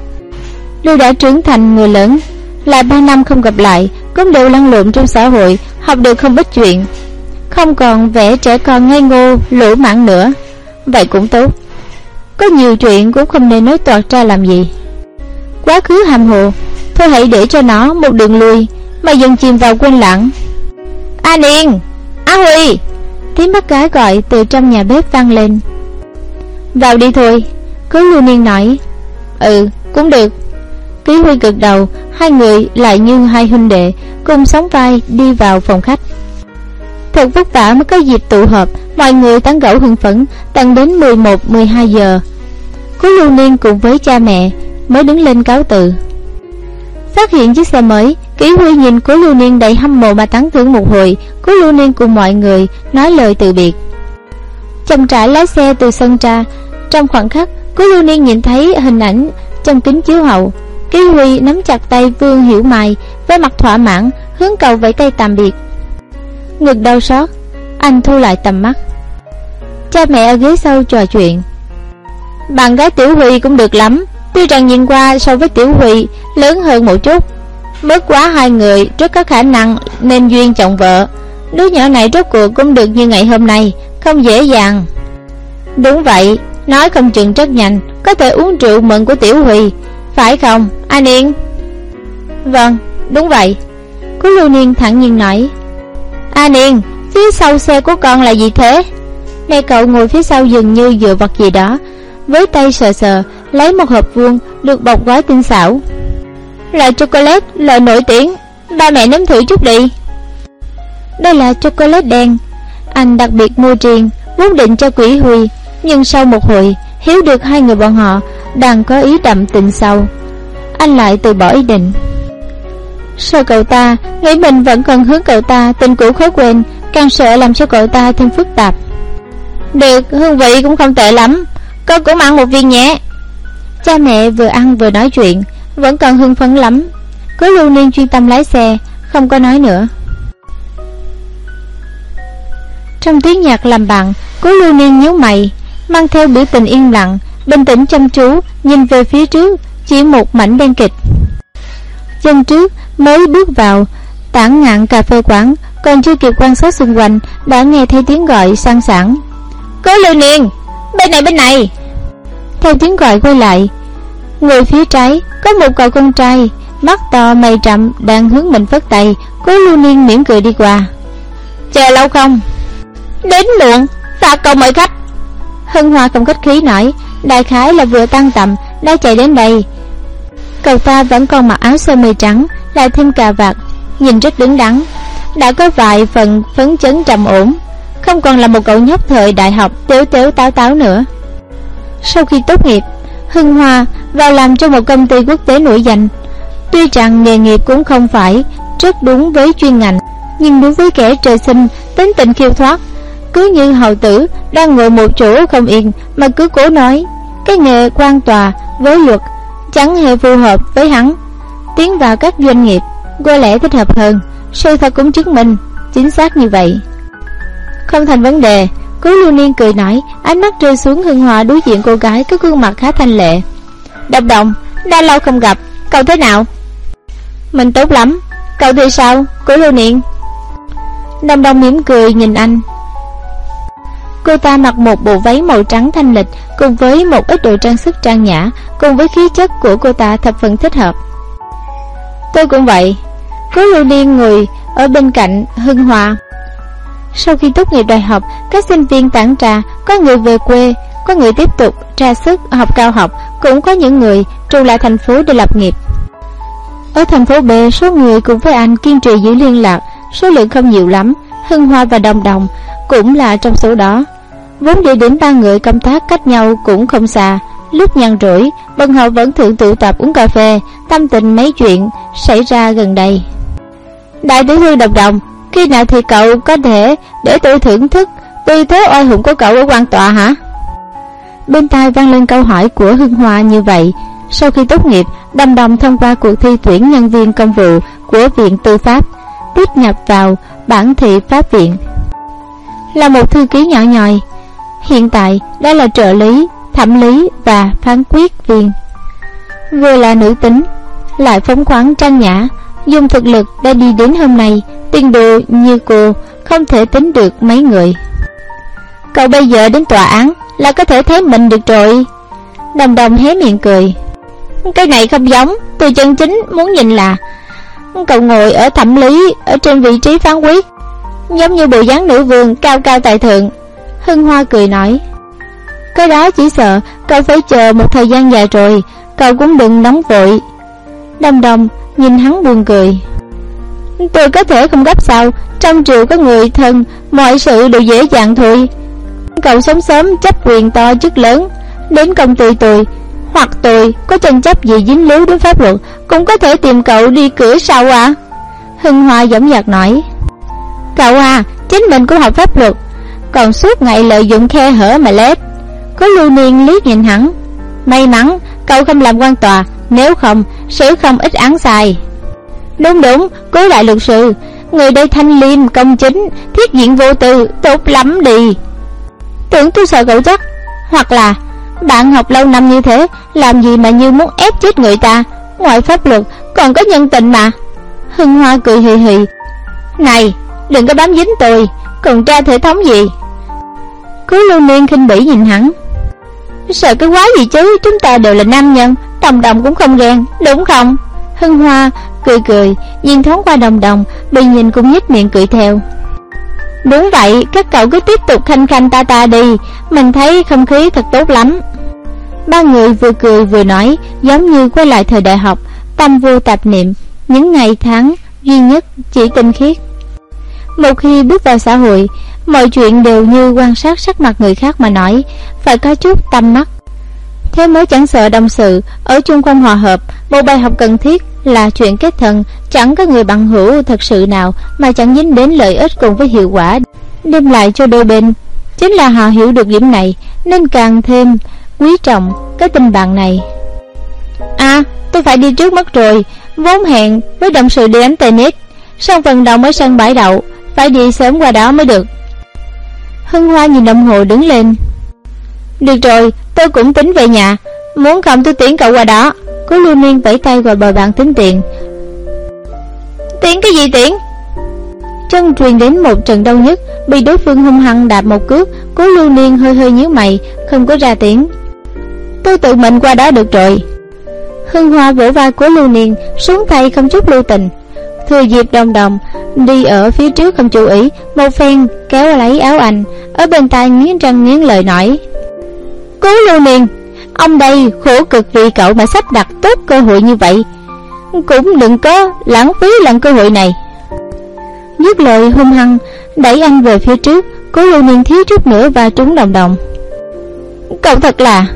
Lưu đã trưởng thành người lớn, lại ba năm không gặp lại, cũng đều lăn lộn trong xã hội, học được không ít chuyện, không còn vẻ trẻ con ngây ngô lỗ mãng nữa. Vậy cũng tốt, có nhiều chuyện cũng không nên nói toạc ra làm gì. Quá khứ hàm hồ, thôi hãy để cho nó một đường lui, mà dần chìm vào quên lãng. A Niên, A Huy. Tiếng bác gái gọi từ trong nhà bếp vang lên. Vào đi thôi. Cố Lưu Niên nói. Ừ, cũng được. Kỷ Huy gật đầu. Hai người lại như hai huynh đệ cùng sóng vai đi vào phòng khách. Thật vất vả mới có dịp tụ họp, mọi người tán gẫu hưng phấn tận đến mười một mười hai giờ. Cố Lưu Niên cùng với cha mẹ mới đứng lên cáo từ. Phát hiện chiếc xe mới, Kỷ Huy nhìn Cố Lưu Niên đầy hâm mộ mà tán thưởng một hồi. Cố Lưu Niên cùng mọi người nói lời từ biệt, chậm rãi lái xe từ sân ra. Trong khoảnh khắc, Cố Lưu Niên nhìn thấy hình ảnh trong kính chiếu hậu. Kỷ Huy nắm chặt tay Vương Hiểu Mai, với mặt thỏa mãn hướng cậu vẫy tay tạm biệt. Ngực đau xót, anh thu lại tầm mắt. Cha mẹ ở ghế sau trò chuyện. Bạn gái Tiểu Huy cũng được lắm, tuy rằng nhìn qua so với Tiểu Huy lớn hơn một chút, mất quá hai người rất có khả năng nên duyên chồng vợ. Đứa nhỏ này rốt cuộc cũng được như ngày hôm nay, không dễ dàng. Đúng vậy, nói không chừng rất nhanh có thể uống rượu mừng của Tiểu Huy, phải không A Niên? Vâng, đúng vậy. Cố Lưu Niên thẳng nhiên nói. A Niên, phía sau xe của con là gì thế? Mẹ cậu ngồi phía sau dường như dựa vật gì đó, với tay sờ sờ lấy một hộp vuông được bọc gói tinh xảo. Là chocolate, loại nổi tiếng, ba mẹ nếm thử chút đi. Đây là chocolate đen, anh đặc biệt mua riêng, vốn định cho Kỷ Huy, nhưng sau một hồi hiểu được hai người bọn họ đang có ý đậm tình sâu, anh lại từ bỏ ý định. Sợ cậu ta nghĩ mình vẫn còn hướng cậu ta tình cũ khó quên, càng sợ làm cho cậu ta thêm phức tạp. Được, hương vị cũng không tệ lắm, con cũng ăn một viên nhé. Cha mẹ vừa ăn vừa nói chuyện, vẫn còn hưng phấn lắm. Cố Lưu Niên chuyên tâm lái xe, không có nói nữa. Trong tiếng nhạc làm bạn, Cố Lưu Niên nhíu mày, mang theo biểu tình yên lặng, bình tĩnh chăm chú nhìn về phía trước, chỉ một mảnh đen kịt. Chân trước mới bước vào tản ngạn cà phê quán, còn chưa kịp quan sát xung quanh đã nghe thấy tiếng gọi sang sảng. Cố Lưu Niên, bên này bên này. Theo tiếng gọi quay lại, người phía trái có một cậu con trai mắt to mày rậm đang hướng mình phất tay. Cố Lưu Niên mỉm cười đi qua. Chờ lâu không? Đến muộn, ta cậu mời khách. Hân Hoa không khách khí nói, đại khái là vừa tăng tầm đã chạy đến đây. Cậu ta vẫn còn mặc áo sơ mi trắng, lại thêm cà vạt, nhìn rất đứng đắn, đã có vài phần phấn chấn trầm ổn, không còn là một cậu nhóc thời đại học tếu tếu táo táo nữa. Sau khi tốt nghiệp, Hân Hoa vào làm trong một công ty quốc tế nổi danh. Tuy rằng nghề nghiệp cũng không phải rất đúng với chuyên ngành, nhưng đối với kẻ trời sinh tính tình khiêu thoát, cứ như hầu tử đang ngồi một chỗ không yên mà cứ cố nói cái nghề quan tòa với luật chẳng hề phù hợp với hắn. Tiến vào các doanh nghiệp có lẽ thích hợp hơn. Sự thật cũng chứng minh chính xác như vậy. Không thành vấn đề. Cố Lưu Niên cười nói, ánh mắt rơi xuống Hưng Hoa đối diện cô gái có gương mặt khá thanh lệ. Đồng Đồng, đã lâu không gặp, cậu thế nào? Mình tốt lắm, cậu thì sao, Cố Lưu Niên? Đồng Đồng mỉm cười nhìn anh. Cô ta mặc một bộ váy màu trắng thanh lịch, cùng với một ít đồ trang sức trang nhã, cùng với khí chất của cô ta thập phần thích hợp. Tôi cũng vậy. Cố Lưu Niên ngồi ở bên cạnh Hưng Hoa. Sau khi tốt nghiệp đại học, các sinh viên tản trà, có người về quê, có người tiếp tục tra sức học cao học, cũng có những người trụ lại thành phố để lập nghiệp. Ở thành phố B, số người cùng với anh kiên trì giữ liên lạc, số lượng không nhiều lắm. Hưng Hoa và Đồng Đồng cũng là trong số đó. Vốn địa điểm ba người công tác cách nhau cũng không xa. Lúc nhàn rỗi, bọn họ vẫn thường tụ tập uống cà phê, tâm tình mấy chuyện xảy ra gần đây. Đại tiểu thư Đồng Đồng, khi nào thì cậu có thể để tôi thưởng thức tư thế oai hùng của cậu ở quan tòa hả? Bên tai vang lên câu hỏi của Hưng Hoa như vậy. Sau khi tốt nghiệp, Đồng Đồng thông qua cuộc thi tuyển nhân viên công vụ của Viện Tư pháp, tiếp nhập vào bản thị pháp viện, là một thư ký nhỏ nhoi. Hiện tại đã là trợ lý, thẩm lý và phán quyết viên. Vừa là nữ tính, lại phóng khoáng trang nhã, dùng thực lực đã đi đến hôm nay. Tiền đồ như cô không thể tính được mấy người. Cậu bây giờ đến tòa án là có thể thấy mình được rồi. Đồng Đồng hé miệng cười. Cái này không giống. Tôi chân chính muốn nhìn là cậu ngồi ở thẩm lý, ở trên vị trí phán quyết, giống như bộ dáng nữ vương cao cao tại thượng. Hưng Hoa cười nói, cái đó chỉ sợ cậu phải chờ một thời gian dài rồi. Cậu cũng đừng nóng vội. Đồng Đồng nhìn hắn buồn cười. Tôi có thể không gấp sao? Trong triều có người thân, mọi sự đều dễ dàng thôi. Cậu sống sớm chấp quyền to chức lớn, đến công ty tôi, hoặc tôi có tranh chấp gì dính líu đến pháp luật, cũng có thể tìm cậu đi cửa sau à? Hưng Hoa dõng dạc nói. Cậu à, chính mình cũng học pháp luật, còn suốt ngày lợi dụng khe hở mà lết. Có Lưu Niên liếc nhìn hắn. May mắn cậu không làm quan tòa, nếu không sẽ không ít án sai. Đúng đúng, Cố đại luật sư, người đây thanh liêm công chính, thiết diện vô tư, tốt lắm đi. Tưởng tôi sợ cậu chắc. Hoặc là bạn học lâu năm như thế, làm gì mà như muốn ép chết người ta? Ngoài pháp luật còn có nhân tình mà. Hưng Hoa cười hì hì. Này, đừng có bám dính tôi, còn tra thể thống gì? Cố Lưu Niên khinh bỉ nhìn hắn. Sợ cái quái gì chứ, chúng ta đều là nam nhân. Đồng Đồng cũng không ghen, đúng không? Hưng Hoa cười cười, nhìn thoáng qua Đồng Đồng, bị nhìn cũng nhếch miệng cười theo. Đúng vậy, các cậu cứ tiếp tục khanh khanh ta ta đi, mình thấy không khí thật tốt lắm. Ba người vừa cười vừa nói, giống như quay lại thời đại học, tâm vô tạp niệm, những ngày tháng duy nhất chỉ tinh khiết. Một khi bước vào xã hội, mọi chuyện đều như quan sát sắc mặt người khác mà nói, phải có chút tâm mắt. Thế mới chẳng sợ đồng sự, ở chung không hòa hợp. Một bài học cần thiết là chuyện kết thân, chẳng có người bằng hữu thật sự nào mà chẳng dính đến lợi ích cùng với hiệu quả đem lại cho đôi bên. Chính là họ hiểu được điểm này, nên càng thêm quý trọng cái tình bạn này. À, tôi phải đi trước mất rồi. Vốn hẹn với đồng sự đi đánh tennis, sân vận động ở sân bãi đậu, phải đi sớm qua đó mới được. Hưng Hoa nhìn đồng hồ đứng lên. Được rồi, tôi cũng tính về nhà, muốn không tôi tiễn cậu qua đó. Cố Lưu Niên vẫy tay gọi bồi bạn tính tiền. Tiễn cái gì tiễn? Chân truyền đến một trận đau nhức, bị đối phương hung hăng đạp một cước. Cố Lưu Niên hơi hơi nhíu mày, không có ra tiếng. Tôi tự mình qua đó được rồi. Hưng Hoa vỗ vai Cố Lưu Niên, xuống tay không chút lưu tình. Thừa dịp Đồng Đồng đi ở phía trước không chú ý, một phen kéo lấy áo anh, ở bên tai nghiến răng nghiến lợi nói. Cố Lưu Niên, ông đây khổ cực vì cậu mà sắp đặt tốt cơ hội như vậy, cũng đừng có lãng phí lần cơ hội này. Dứt lời hung hăng đẩy anh về phía trước. Cố Lưu Niên thiếu chút nữa và trúng Đồng Đồng. Cậu thật là...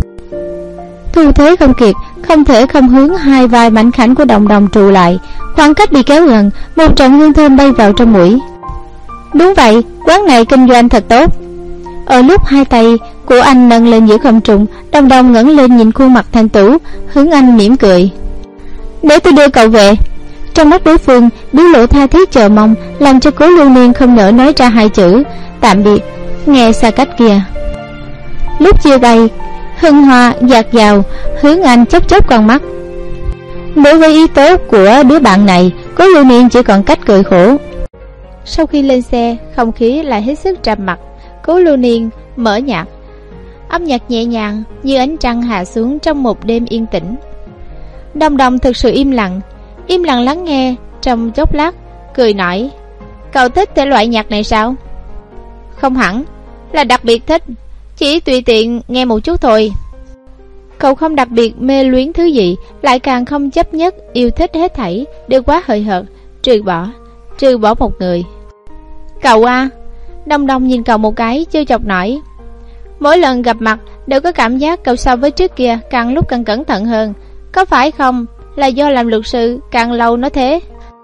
Thu thế không kịp, không thể không hướng hai vai mảnh khảnh của Đồng Đồng trụ lại. Khoảng cách bị kéo gần, một trận hương thơm bay vào trong mũi. Đúng vậy, quán này kinh doanh thật tốt. Ở lúc hai tay của anh nâng lên giữa không trung, Đồng Đồng ngẩng lên nhìn khuôn mặt thanh tú, hướng anh mỉm cười. Để tôi đưa cậu về. Trong mắt đối phương biểu lộ tha thiết chờ mong, làm cho Cố Lưu Niên không nỡ nói ra hai chữ tạm biệt nghe xa cách kia. Lúc chia tay, Hưng Hoa dạt dào hướng anh chớp chớp con mắt. Đối với ý tốt của đứa bạn này, Cố Lưu Niên chỉ còn cách cười khổ. Sau khi lên xe, không khí lại hết sức trầm mặc. Cố Lưu Niên mở nhạc, âm nhạc nhẹ nhàng như ánh trăng hạ xuống trong một đêm yên tĩnh. Đồng Đồng thực sự im lặng, im lặng lắng nghe trong chốc lát, cười nói: Cậu thích thể loại nhạc này sao? Không hẳn là đặc biệt thích, chỉ tùy tiện nghe một chút thôi. Cậu không đặc biệt mê luyến thứ gì, lại càng không chấp nhất yêu thích hết thảy đều quá hời hợt, trừ bỏ trừ bỏ một người. Cậu à? Đồng Đồng nhìn cậu một cái, trêu chọc nói. Mỗi lần gặp mặt đều có cảm giác cậu so với trước kia càng lúc càng cẩn thận hơn. Có phải không là do làm luật sư càng lâu nó thế?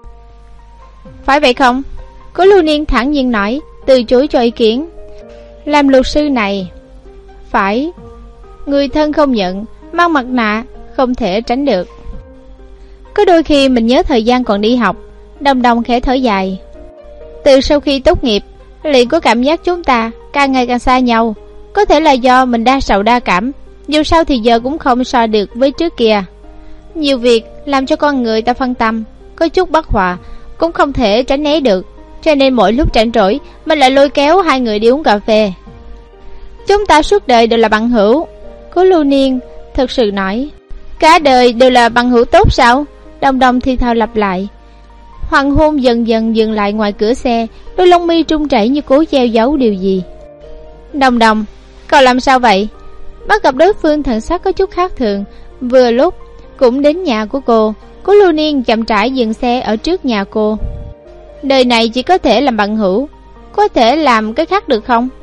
Phải vậy không? Cố Lưu Niên thản nhiên nói, từ chối cho ý kiến. Làm luật sư này phải người thân không nhận, mang mặt nạ không thể tránh được. Có đôi khi mình nhớ thời gian còn đi học. Đồng Đồng khẽ thở dài. Từ sau khi tốt nghiệp, liền có cảm giác chúng ta càng ngày càng xa nhau. Có thể là do mình đa sầu đa cảm, dù sao thì giờ cũng không so được với trước kia. Nhiều việc làm cho con người ta phân tâm, có chút bất hòa cũng không thể tránh né được. Cho nên mỗi lúc rảnh rỗi mình lại lôi kéo hai người đi uống cà phê. Chúng ta suốt đời đều là bằng hữu. Cố Lưu Niên thực sự nói. Cả đời đều là bằng hữu tốt sao? Đồng Đồng thì thào lặp lại. Hoàng hôn dần dần dừng lại ngoài cửa xe, đôi lông mi trung chảy như cố che giấu điều gì. Đồng Đồng, cậu làm sao vậy? Bắt gặp đối phương thần sắc có chút khác thường. Vừa lúc cũng đến nhà của cô. Cố Lưu Niên chậm rãi dừng xe ở trước nhà cô. Đời này chỉ có thể làm bằng hữu, có thể làm cái khác được không?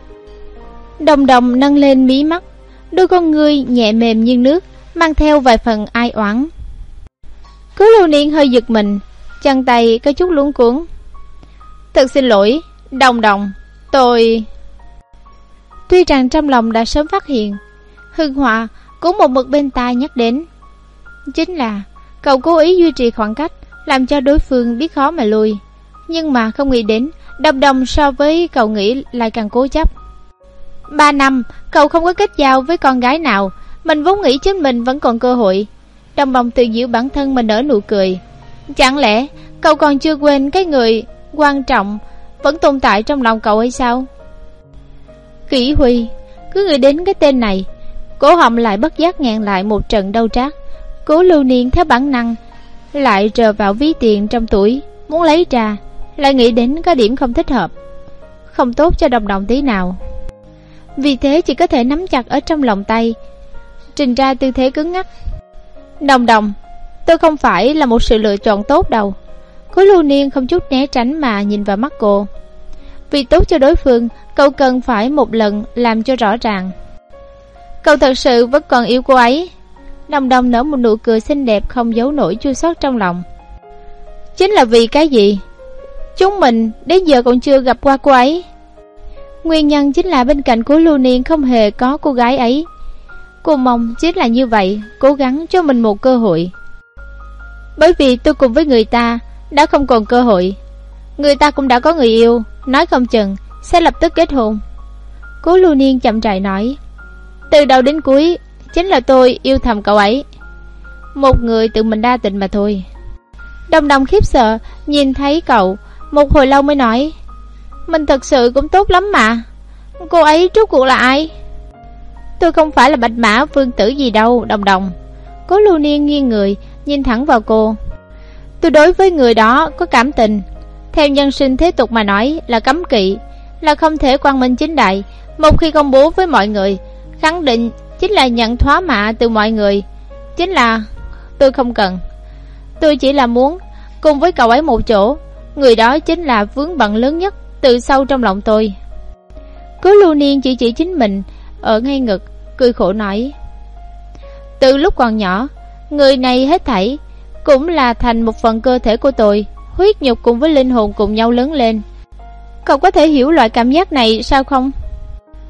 Đồng Đồng nâng lên mí mắt, đôi con ngươi nhẹ mềm như nước, mang theo vài phần ai oán. Cố Lưu Niên hơi giật mình, chân tay có chút luống cuống. Thật xin lỗi, Đồng Đồng, tôi... Tuy rằng trong lòng đã sớm phát hiện, Hưng Hòa cũng một mực bên tai nhắc đến. Chính là cậu cố ý duy trì khoảng cách, làm cho đối phương biết khó mà lui. Nhưng mà không nghĩ đến Đồng Đồng so với cậu nghĩ lại càng cố chấp. Ba năm cậu không có kết giao với con gái nào, mình vốn nghĩ chính mình vẫn còn cơ hội. Đồng Đồng tự giễu bản thân mình nở nụ cười. Chẳng lẽ cậu còn chưa quên cái người quan trọng vẫn tồn tại trong lòng cậu hay sao? Kỷ Huy, cứ nghĩ đến cái tên này, cổ họng lại bất giác nghẹn lại một trận đau rát. Cố Lưu Niên theo bản năng lại rờ vào ví tiền trong túi, muốn lấy ra, lại nghĩ đến có điểm không thích hợp, không tốt cho Đồng Đồng tí nào. Vì thế chỉ có thể nắm chặt ở trong lòng tay, trình ra tư thế cứng ngắc. Đồng Đồng, tôi không phải là một sự lựa chọn tốt đâu. Cố Lưu Niên không chút né tránh mà nhìn vào mắt cô. Vì tốt cho đối phương, cậu cần phải một lần làm cho rõ ràng. Cậu thật sự vẫn còn yêu cô ấy. Đồng Đồng nở một nụ cười xinh đẹp không giấu nổi chua xót trong lòng. Chính là vì cái gì chúng mình đến giờ còn chưa gặp qua cô ấy? Nguyên nhân chính là bên cạnh của Lưu Niên không hề có cô gái ấy. Cô mong chính là như vậy, cố gắng cho mình một cơ hội. Bởi vì tôi cùng với người ta đã không còn cơ hội, người ta cũng đã có người yêu, nói không chừng sẽ lập tức kết hôn. Cố Lưu Niên chậm rãi nói. Từ đầu đến cuối chính là tôi yêu thầm cậu ấy, một người tự mình đa tình mà thôi. Đồng Đồng khiếp sợ nhìn thấy cậu, một hồi lâu mới nói. Mình thật sự cũng tốt lắm mà. Cô ấy rốt cuộc là ai? Tôi không phải là Bạch Mã Vương Tử gì đâu, Đồng Đồng. Cố Lưu Niên nghiêng người nhìn thẳng vào cô. Tôi đối với người đó có cảm tình, theo nhân sinh thế tục mà nói là cấm kỵ, là không thể quang minh chính đại. Một khi công bố với mọi người, khẳng định chính là nhận thoá mạ từ mọi người. Chính là tôi không cần. Tôi chỉ là muốn cùng với cậu ấy một chỗ. Người đó chính là vướng bận lớn nhất từ sâu trong lòng tôi. Cố Lưu Niên chỉ chỉ chính mình ở ngay ngực, cười khổ nói. Từ lúc còn nhỏ, người này hết thảy cũng là thành một phần cơ thể của tôi, huyết nhục cùng với linh hồn cùng nhau lớn lên. Cậu có thể hiểu loại cảm giác này sao không?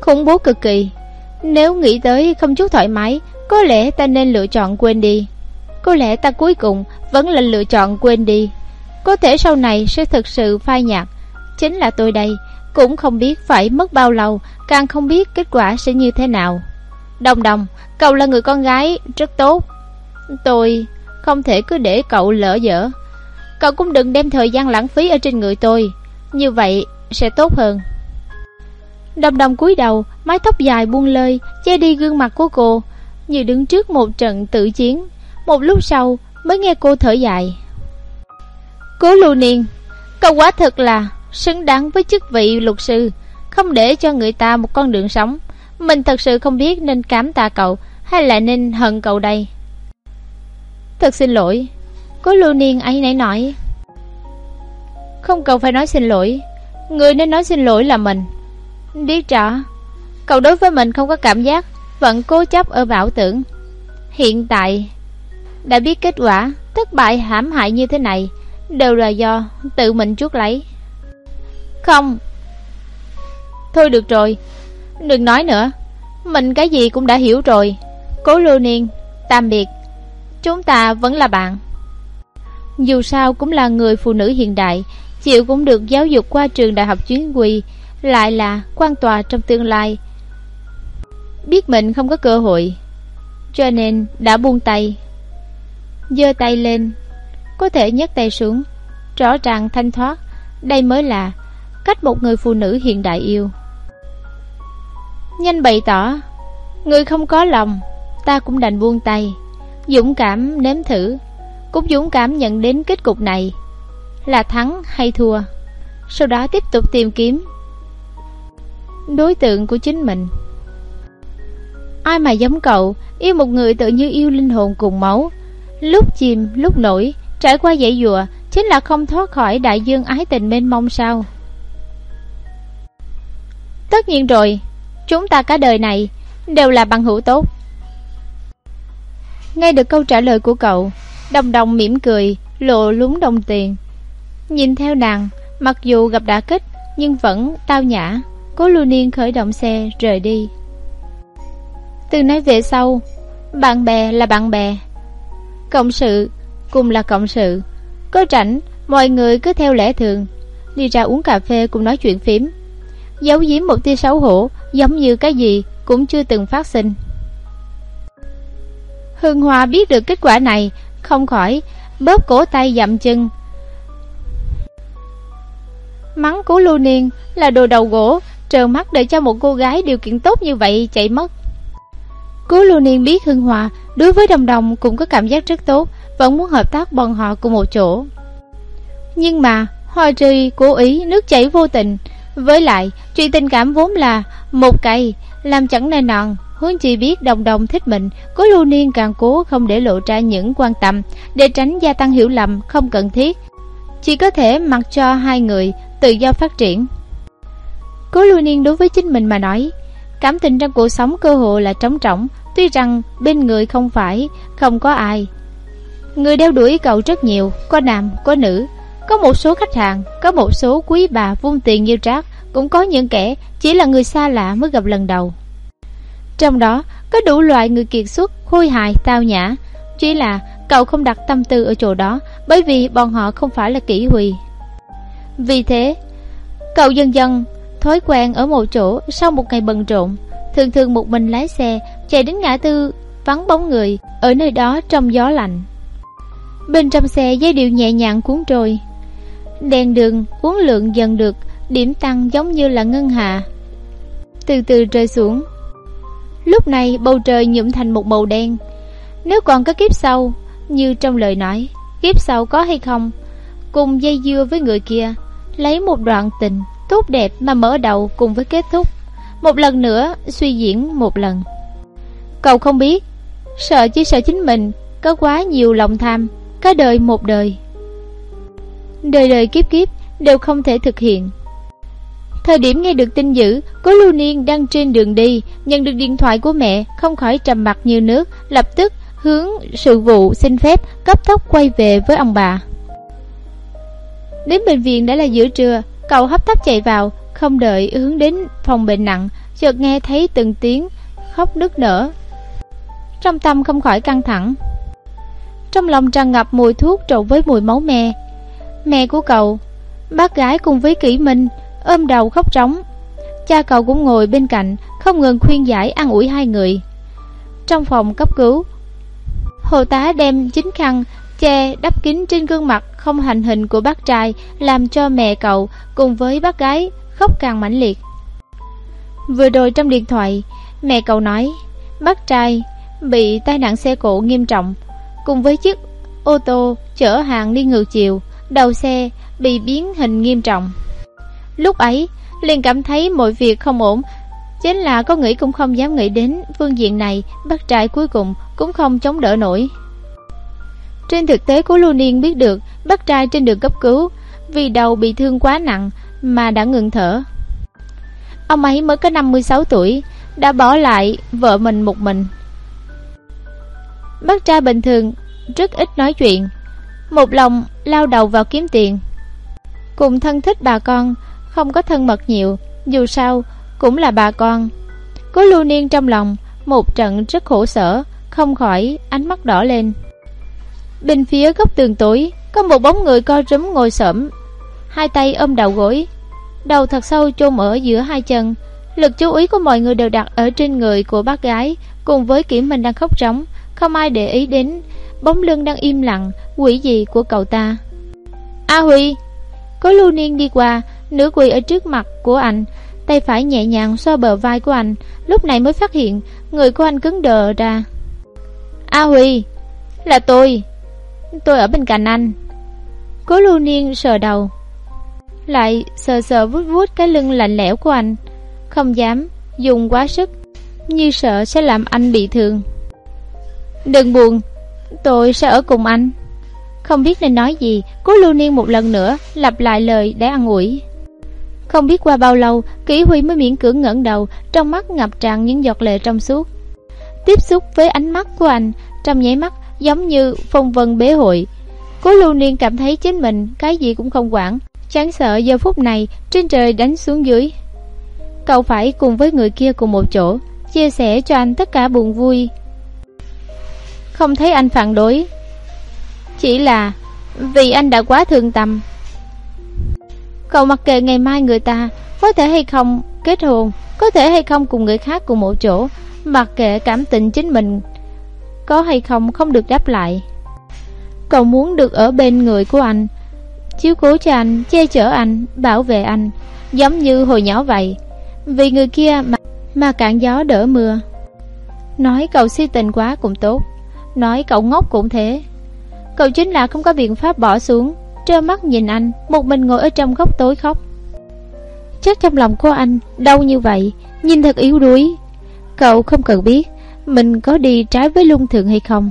khủng bố cực kỳ. Nếu nghĩ tới không chút thoải mái, có lẽ ta nên lựa chọn quên đi. Có lẽ ta cuối cùng vẫn là lựa chọn quên đi. Có thể sau này sẽ thực sự phai nhạt. Chính là tôi đây, cũng không biết phải mất bao lâu, càng không biết kết quả sẽ như thế nào. Đồng Đồng, cậu là người con gái rất tốt. Tôi không thể cứ để cậu lỡ dở. Cậu cũng đừng đem thời gian lãng phí ở trên người tôi. Như vậy sẽ tốt hơn. Đồng Đồng cúi đầu, mái tóc dài buông lơi che đi gương mặt của cô, như đứng trước một trận tử chiến. Một lúc sau mới nghe cô thở dài. Cố Lưu Niên, cậu quá thật là xứng đáng với chức vị luật sư, không để cho người ta một con đường sống. Mình thật sự không biết nên cảm tạ cậu hay là nên hận cậu đây. Thật xin lỗi. Cố Lưu Niên ấy nãy nói. Không cần phải nói xin lỗi. Người nên nói xin lỗi là mình. Biết rõ cậu đối với mình không có cảm giác, vẫn cố chấp ở ảo tưởng. Hiện tại đã biết kết quả, thất bại hãm hại như thế này đều là do tự mình chuốc lấy. Không. Thôi được rồi, đừng nói nữa. Mình cái gì cũng đã hiểu rồi. Cố Lưu Niên, tạm biệt. Chúng ta vẫn là bạn. Dù sao cũng là người phụ nữ hiện đại, chịu cũng được giáo dục qua trường đại học chính quy, lại là quan tòa trong tương lai. Biết mình không có cơ hội, cho nên đã buông tay. Giơ tay lên, có thể nhấc tay xuống, rõ ràng thanh thoát. Đây mới là cách một người phụ nữ hiện đại yêu. Nhanh bày tỏ, người không có lòng, ta cũng đành buông tay. Dũng cảm nếm thử, cũng dũng cảm nhận đến kết cục này là thắng hay thua. Sau đó tiếp tục tìm kiếm đối tượng của chính mình. Ai mà giống cậu, yêu một người tự như yêu linh hồn cùng máu, lúc chìm lúc nổi, trải qua dãy dùa, chính là không thoát khỏi đại dương ái tình mênh mông sao? Tất nhiên rồi, chúng ta cả đời này đều là bằng hữu tốt. Nghe được câu trả lời của cậu, Đồng Đồng mỉm cười, lộ lúng đồng tiền. Nhìn theo nàng, mặc dù gặp đả kích nhưng vẫn tao nhã. Cố Lưu Niên khởi động xe rời đi. Từ nay về sau, bạn bè là bạn bè, cộng sự cùng là cộng sự. Có rảnh mọi người cứ theo lẽ thường, đi ra uống cà phê cùng nói chuyện phím, giấu giếm một tia xấu hổ, giống như cái gì cũng chưa từng phát sinh. Hương Hoa biết được kết quả này, không khỏi bóp cổ tay dậm chân, mắng Cố Lưu Niên là đồ đầu gỗ, trơ mắt để cho một cô gái điều kiện tốt như vậy chạy mất. Cố Lưu Niên biết Hương Hoa đối với Đồng Đồng cũng có cảm giác rất tốt, vẫn muốn hợp tác bọn họ cùng một chỗ. Nhưng mà hoa rơi cố ý, nước chảy vô tình. Với lại chuyện tình cảm vốn là một cây làm chẳng nên nọn. Huống chi biết Đồng Đồng thích mình, Cố Lưu Niên càng cố không để lộ ra những quan tâm, để tránh gia tăng hiểu lầm không cần thiết. Chỉ có thể mặc cho hai người tự do phát triển. Cố Lưu Niên đối với chính mình mà nói, cảm tình trong cuộc sống cơ hội là trống rỗng. Tuy rằng bên người không phải không có ai, người đeo đuổi cậu rất nhiều, có nam có nữ, có một số khách hàng, có một số quý bà vung tiền như rác, cũng có những kẻ chỉ là người xa lạ mới gặp lần đầu. Trong đó có đủ loại người kiệt xuất, khôi hài, tao nhã. Chỉ là cậu không đặt tâm tư ở chỗ đó, bởi vì bọn họ không phải là kỷ huy. Vì thế cậu dần dần thói quen ở một chỗ. Sau một ngày bận rộn, thường thường một mình lái xe chạy đến ngã tư vắng bóng người, ở nơi đó trong gió lạnh. Bên trong xe giai điệu nhẹ nhàng cuốn trôi, đèn đường uốn lượn dần được điểm tăng, giống như là ngân hà từ từ rơi xuống. Lúc này bầu trời nhuộm thành một màu đen. Nếu còn có kiếp sau, như trong lời nói, kiếp sau có hay không, cùng dây dưa với người kia, lấy một đoạn tình tốt đẹp mà mở đầu cùng với kết thúc, một lần nữa suy diễn một lần. Cậu không biết, sợ chỉ sợ chính mình có quá nhiều lòng tham, cả đời một đời, đời đời kiếp kiếp đều không thể thực hiện. Thời điểm nghe được tin dữ Cố Lưu Niên đang trên đường đi, nhận được điện thoại của mẹ, không khỏi trầm mặc như nước, lập tức hướng sự vụ xin phép, cấp tốc quay về với ông bà. Đến bệnh viện đã là giữa trưa, cậu hấp tấp chạy vào, không đợi hướng đến phòng bệnh nặng, chợt nghe thấy từng tiếng khóc nức nở. Trong tâm không khỏi căng thẳng, trong lòng tràn ngập mùi thuốc trộn với mùi máu me. Mẹ của cậu, bác gái cùng với Kỷ Minh ôm đầu khóc trống. Cha cậu cũng ngồi bên cạnh, không ngừng khuyên giải an ủi hai người. Trong phòng cấp cứu, hộ tá đem chính khăn che đắp kín trên gương mặt không hành hình của bác trai, làm cho mẹ cậu cùng với bác gái khóc càng mãnh liệt. Vừa rồi trong điện thoại, mẹ cậu nói bác trai bị tai nạn xe cộ nghiêm trọng, cùng với chiếc ô tô chở hàng đi ngược chiều, đầu xe bị biến hình nghiêm trọng. Lúc ấy liền cảm thấy mọi việc không ổn, chính là có nghĩ cũng không dám nghĩ đến phương diện này. Bác trai cuối cùng cũng không chống đỡ nổi. Trên thực tế, Cố Lưu Niên biết được bác trai trên đường cấp cứu vì đầu bị thương quá nặng mà đã ngừng thở. Ông ấy mới có năm mươi sáu tuổi, đã bỏ lại vợ mình một mình. Bác trai bình thường rất ít nói chuyện, một lòng lao đầu vào kiếm tiền, cùng thân thích bà con, không có thân mật nhiều, dù sao cũng là bà con. Cố Lưu Niên trong lòng một trận rất khổ sở, không khỏi ánh mắt đỏ lên. Bên phía góc tường tối có một bóng người co rúm ngồi xổm, hai tay ôm đầu gối, đầu thật sâu chôn ở giữa hai chân. Lực chú ý của mọi người đều đặt ở trên người của bác gái cùng với Kỷ Minh đang khóc rống, không ai để ý đến bóng lưng đang im lặng quỷ dị của cậu ta. A Huy! Cố Lưu Niên đi qua, nửa quỳ ở trước mặt của anh, tay phải nhẹ nhàng xoa bờ vai của anh, lúc này mới phát hiện người của anh cứng đờ ra. A Huy! Là tôi! Tôi ở bên cạnh anh. Cố Lưu Niên sờ đầu, lại sờ sờ vuốt vuốt cái lưng lạnh lẽo của anh, không dám dùng quá sức, như sợ sẽ làm anh bị thương. Đừng buồn, tôi sẽ ở cùng anh. Không biết nên nói gì, Cố Lưu Niên một lần nữa lặp lại lời để an ủi. Không biết qua bao lâu, Kỷ Huy mới miễn cưỡng ngẩng đầu, trong mắt ngập tràn những giọt lệ trong suốt. Tiếp xúc với ánh mắt của anh, trong nháy mắt giống như phong vân bế hội. Cố Lưu Niên cảm thấy chính mình cái gì cũng không quản, chẳng sợ giờ phút này trên trời đánh xuống dưới. Cậu phải cùng với người kia cùng một chỗ, chia sẻ cho anh tất cả buồn vui. Không thấy anh phản đối, chỉ là vì anh đã quá thương tâm. Cậu mặc kệ ngày mai người ta có thể hay không kết hôn, có thể hay không cùng người khác cùng một chỗ, mặc kệ cảm tình chính mình có hay không không được đáp lại. Cậu muốn được ở bên người của anh, chiếu cố cho anh, che chở anh, bảo vệ anh, giống như hồi nhỏ vậy. Vì người kia mà, mà cạn gió đỡ mưa. Nói cậu si tình quá cũng tốt, nói cậu ngốc cũng thế. Cậu chính là không có biện pháp bỏ xuống, trơ mắt nhìn anh một mình ngồi ở trong góc tối khóc. Chắc trong lòng của anh đau như vậy, nhìn thật yếu đuối. Cậu không cần biết mình có đi trái với luân thường hay không,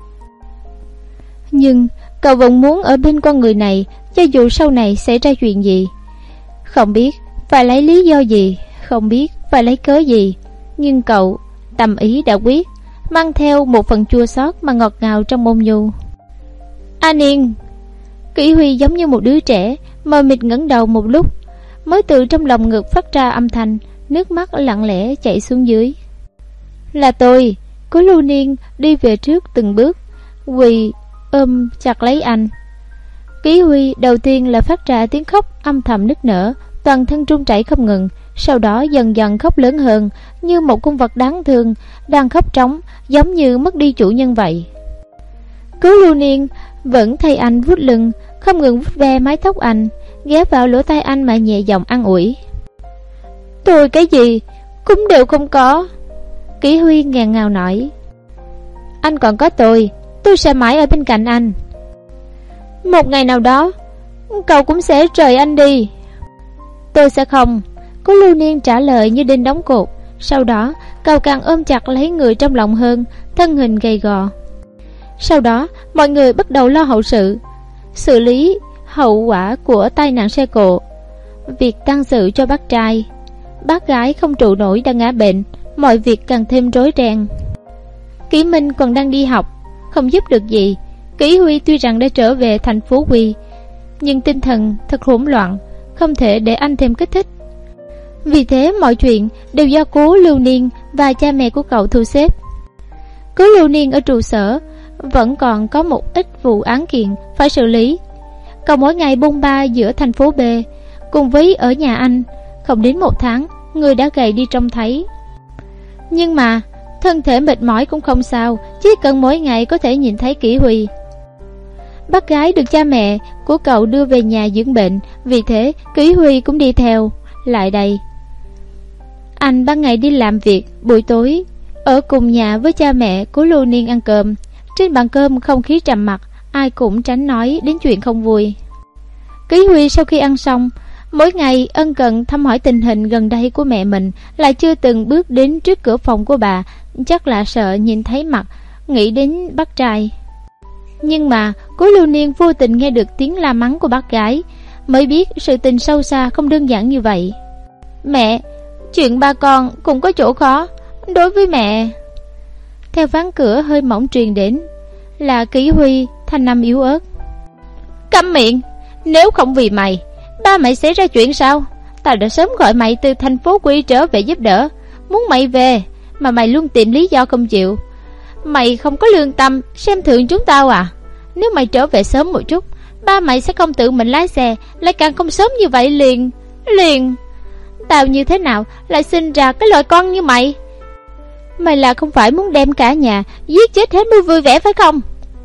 nhưng cậu vẫn muốn ở bên con người này, cho dù sau này xảy ra chuyện gì. Không biết phải lấy lý do gì, không biết phải lấy cớ gì, nhưng cậu tâm ý đã quyết, mang theo một phần chua xót mà ngọt ngào trong ôn nhu. A Niên! Kỷ Huy giống như một đứa trẻ, mờ mịt ngẩng đầu một lúc, mới từ trong lòng ngực phát ra âm thanh, nước mắt lặng lẽ chảy xuống dưới. Là tôi. Cố Lưu Niên đi về trước từng bước, quỳ ôm chặt lấy anh. Kỷ Huy đầu tiên là phát ra tiếng khóc âm thầm nức nở, toàn thân run rẩy không ngừng, sau đó dần dần khóc lớn hơn, như một con vật đáng thương đang khóc trống, giống như mất đi chủ nhân vậy. Cố Lưu Niên vẫn thay anh vuốt lưng, không ngừng vuốt ve mái tóc anh, ghé vào lỗ tai anh mà nhẹ giọng an ủi. Tôi cái gì cũng đều không có. Kỷ Huy ngàn ngào nói. Anh còn có tôi, tôi sẽ mãi ở bên cạnh anh. Một ngày nào đó cậu cũng sẽ rời anh đi. Tôi sẽ không. Cố Lưu Niên trả lời như đinh đóng cột. Sau đó cậu càng ôm chặt lấy người trong lòng hơn, thân hình gầy gò. Sau đó mọi người bắt đầu lo hậu sự, xử lý hậu quả của tai nạn xe cộ, việc tang sự cho bác trai. Bác gái không trụ nổi đang ngã bệnh, mọi việc càng thêm rối ren. Kỷ Minh còn đang đi học, không giúp được gì. Kỷ Huy tuy rằng đã trở về thành phố Quy, nhưng tinh thần thật hỗn loạn, không thể để anh thêm kích thích. Vì thế mọi chuyện đều do Cố Lưu Niên và cha mẹ của cậu thu xếp. Cố Lưu Niên ở trụ sở vẫn còn có một ít vụ án kiện phải xử lý. Cậu mỗi ngày bôn ba giữa thành phố B cùng với ở nhà anh. Không đến một tháng, người đã gầy đi trông thấy. Nhưng mà thân thể mệt mỏi cũng không sao, chỉ cần mỗi ngày có thể nhìn thấy Kỷ Huy. Bác gái được cha mẹ của cậu đưa về nhà dưỡng bệnh, vì thế Kỷ Huy cũng đi theo lại đây. Anh ban ngày đi làm việc, buổi tối ở cùng nhà với cha mẹ của Lưu Niên ăn cơm. Trên bàn cơm không khí trầm mặc, ai cũng tránh nói đến chuyện không vui. Kỷ Huy sau khi ăn xong, mỗi ngày ân cần thăm hỏi tình hình gần đây của mẹ mình, lại chưa từng bước đến trước cửa phòng của bà, chắc là sợ nhìn thấy mặt, nghĩ đến bác trai. Nhưng mà Cố Lưu Niên vô tình nghe được tiếng la mắng của bác gái, mới biết sự tình sâu xa không đơn giản như vậy. Mẹ, chuyện ba con cũng có chỗ khó. Đối với mẹ. Theo ván cửa hơi mỏng truyền đến là Kỷ Huy thanh âm yếu ớt. Câm miệng, nếu không vì mày, ba mày xảy ra chuyện sao? Tao đã sớm gọi mày từ thành phố Quy trở về giúp đỡ, muốn mày về mà mày luôn tìm lý do không chịu. Mày không có lương tâm, xem thường chúng tao à? Nếu mày trở về sớm một chút, ba mày sẽ không tự mình lái xe, lại càng không sớm như vậy liền. Liền tao như thế nào lại sinh ra cái loại con như mày? Mày là không phải muốn đem cả nhà giết chết hết mới vui vẻ phải không?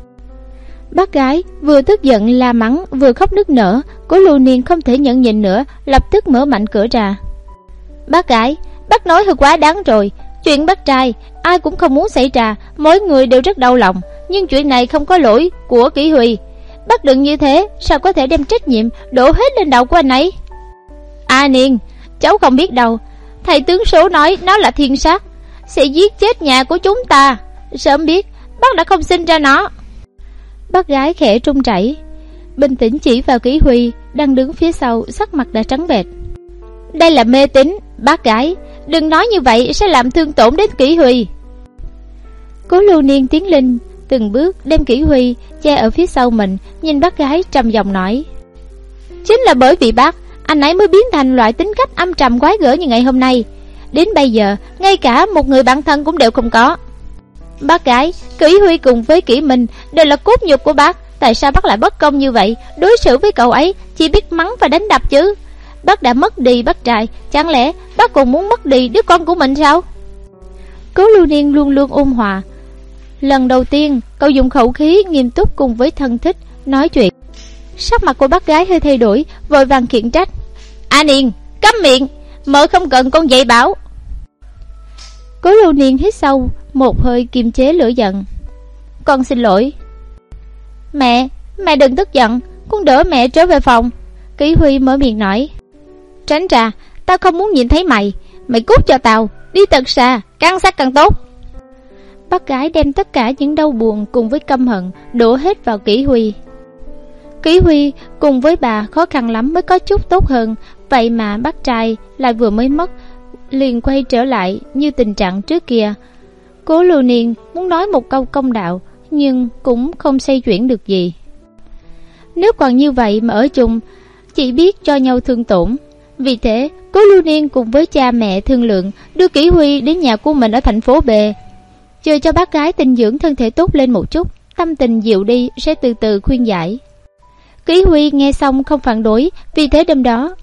Bác gái vừa tức giận la mắng vừa khóc nức nở. Cố Lưu Niên không thể nhẫn nhịn nữa, lập tức mở mạnh cửa ra. Bác gái, bác nói hơi quá đáng rồi. Chuyện bác trai ai cũng không muốn xảy ra, mỗi người đều rất đau lòng, nhưng chuyện này không có lỗi của Kỷ Huy. Bác đừng như thế, sao có thể đem trách nhiệm đổ hết lên đầu của anh ấy? A Niên, cháu không biết đâu. Thầy tướng số nói nó là thiên sát, sẽ giết chết nhà của chúng ta. Sớm biết bác đã không sinh ra nó. Bác gái khẽ trung chảy, bình tĩnh chỉ vào Kỷ Huy đang đứng phía sau, sắc mặt đã trắng bệch. Đây là mê tín, bác gái đừng nói như vậy, sẽ làm thương tổn đến Kỷ Huy. Cố Lưu Niên tiến lên từng bước, đem Kỷ Huy che ở phía sau mình, nhìn bác gái trầm giọng nói. Chính là bởi vì bác, anh ấy mới biến thành loại tính cách âm trầm quái gở như ngày hôm nay. Đến bây giờ ngay cả một người bạn thân cũng đều không có. Bác gái, Kỷ Huy cùng với Kỷ Minh đều là cốt nhục của bác, tại sao bác lại bất công như vậy, đối xử với cậu ấy chỉ biết mắng và đánh đập chứ? Bác đã mất đi bác trai, chẳng lẽ bác còn muốn mất đi đứa con của mình sao? Cố Lưu Niên luôn luôn ôn hòa. Lần đầu tiên cậu dùng khẩu khí nghiêm túc cùng với thân thích nói chuyện. Sắc mặt của bác gái hơi thay đổi, vội vàng khiển trách. A Niên, câm miệng, mợ không cần con dạy bảo. Cố Lưu Niên hít sâu một hơi kiềm chế lửa giận. Con xin lỗi. Mẹ, mẹ đừng tức giận, con đỡ mẹ trở về phòng. Kỷ Huy mở miệng nói. Tránh ra, tao không muốn nhìn thấy mày. Mày cút cho tao, đi thật xa, càng sát càng tốt. Bác gái đem tất cả những đau buồn cùng với căm hận đổ hết vào Kỷ Huy. Kỷ Huy cùng với bà khó khăn lắm mới có chút tốt hơn, vậy mà bác trai lại vừa mới mất, liền quay trở lại như tình trạng trước kia. Cố Lưu Niên muốn nói một câu công đạo, nhưng cũng không xoay chuyển được gì. Nếu còn như vậy mà ở chung, chỉ biết cho nhau thương tổn. Vì thế Cố Lưu Niên cùng với cha mẹ thương lượng đưa Kỷ Huy đến nhà của mình ở thành phố B, chờ cho bác gái tinh dưỡng thân thể tốt lên một chút, tâm tình dịu đi sẽ từ từ khuyên giải. Kỷ Huy nghe xong không phản đối, vì thế đêm đó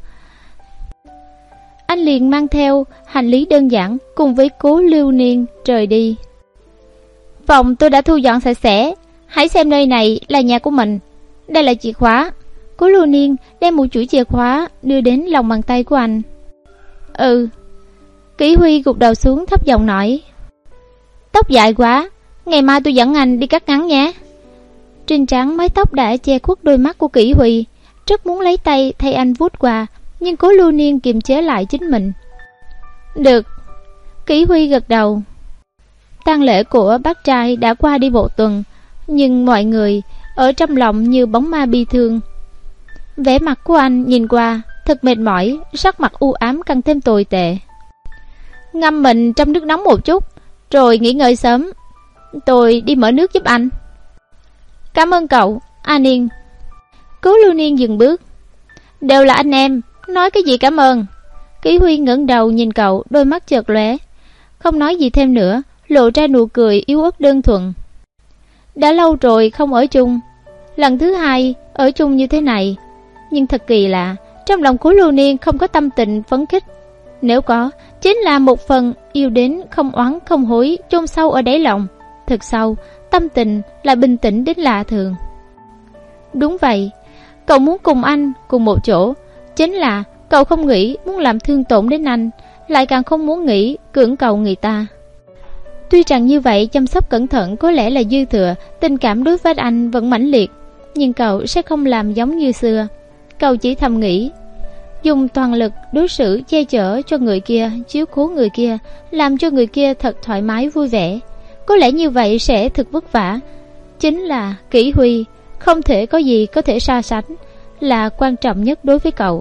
anh liền mang theo hành lý đơn giản cùng với Cố Lưu Niên rời đi. Phòng tôi đã thu dọn sạch sẽ, hãy xem nơi này là nhà của mình. Đây là chìa khóa. Cố Lưu Niên đem một chuỗi chìa khóa đưa đến lòng bàn tay của anh. Ừ. Kỷ Huy gục đầu xuống thấp giọng nói. Tóc dài quá, ngày mai tôi dẫn anh đi cắt ngắn nhé. Trên trán mái tóc đã che khuất đôi mắt của Kỷ Huy, rất muốn lấy tay thay anh vuốt qua, nhưng Cố Lưu Niên kiềm chế lại chính mình. Được. Kỷ Huy gật đầu. Tang lễ của bác trai đã qua đi một tuần, nhưng mọi người ở trong lòng như bóng ma bi thương. Vẻ mặt của anh nhìn qua thật mệt mỏi, sắc mặt u ám càng thêm tồi tệ. Ngâm mình trong nước nóng một chút, rồi nghỉ ngơi sớm. Tôi đi mở nước giúp anh. Cảm ơn cậu, A Niên. Cố Lưu Niên dừng bước. Đều là anh em, nói cái gì cảm ơn. Kỷ Huy ngẩng đầu nhìn cậu, đôi mắt chợt lóe, không nói gì thêm nữa, lộ ra nụ cười yếu ớt đơn thuần. Đã lâu rồi không ở chung, lần thứ hai ở chung như thế này. Nhưng thật kỳ lạ, trong lòng Cố Lưu Niên không có tâm tình phấn khích. Nếu có, chính là một phần yêu đến không oán không hối chôn sâu ở đáy lòng. Thật sâu, tâm tình là bình tĩnh đến lạ thường. Đúng vậy, cậu muốn cùng anh cùng một chỗ, chính là cậu không nghĩ muốn làm thương tổn đến anh, lại càng không muốn nghĩ cưỡng cầu người ta. Tuy rằng như vậy chăm sóc cẩn thận có lẽ là dư thừa, tình cảm đối với anh vẫn mãnh liệt, nhưng cậu sẽ không làm giống như xưa. Cậu chỉ thầm nghĩ, dùng toàn lực đối xử che chở cho người kia, chiếu cố người kia, làm cho người kia thật thoải mái vui vẻ. Có lẽ như vậy sẽ thật vất vả. Chính là Kỷ Huy không thể có gì có thể so sánh, là quan trọng nhất đối với cậu.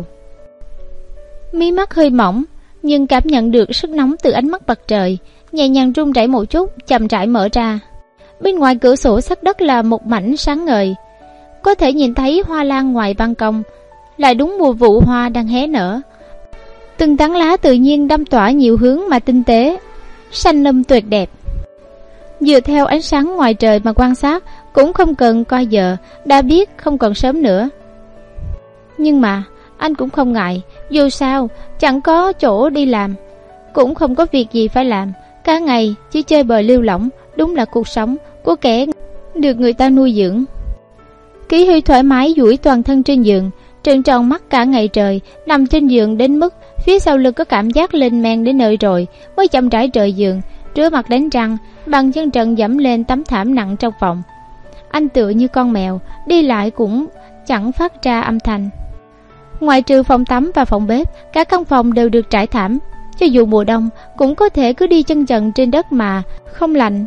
Mí mắt hơi mỏng, nhưng cảm nhận được sức nóng từ ánh mắt mặt trời, nhẹ nhàng run rẩy một chút, chậm rãi mở ra. Bên ngoài cửa sổ sát đất là một mảnh sáng ngời, có thể nhìn thấy hoa lan ngoài ban công, lại đúng mùa vụ hoa đang hé nở. Từng tán lá tự nhiên đâm tỏa nhiều hướng mà tinh tế, xanh lâm tuyệt đẹp. Dựa theo ánh sáng ngoài trời mà quan sát, cũng không cần coi giờ, đã biết không còn sớm nữa. Nhưng mà anh cũng không ngại, dù sao chẳng có chỗ đi làm, cũng không có việc gì phải làm, cả ngày chỉ chơi bời lưu lỏng, đúng là cuộc sống của kẻ được người ta nuôi dưỡng. Kỷ Huy thoải mái duỗi toàn thân trên giường, trợn tròn mắt cả ngày trời, nằm trên giường đến mức phía sau lưng có cảm giác lên men đến nơi rồi, mới chậm rãi rời giường, rửa mặt đánh răng, bằng chân trần dẫm lên tấm thảm nặng trong phòng. Anh tựa như con mèo, đi lại cũng chẳng phát ra âm thanh. Ngoại trừ phòng tắm và phòng bếp, cả căn phòng đều được trải thảm, cho dù mùa đông cũng có thể cứ đi chân trần trên đất mà không lạnh.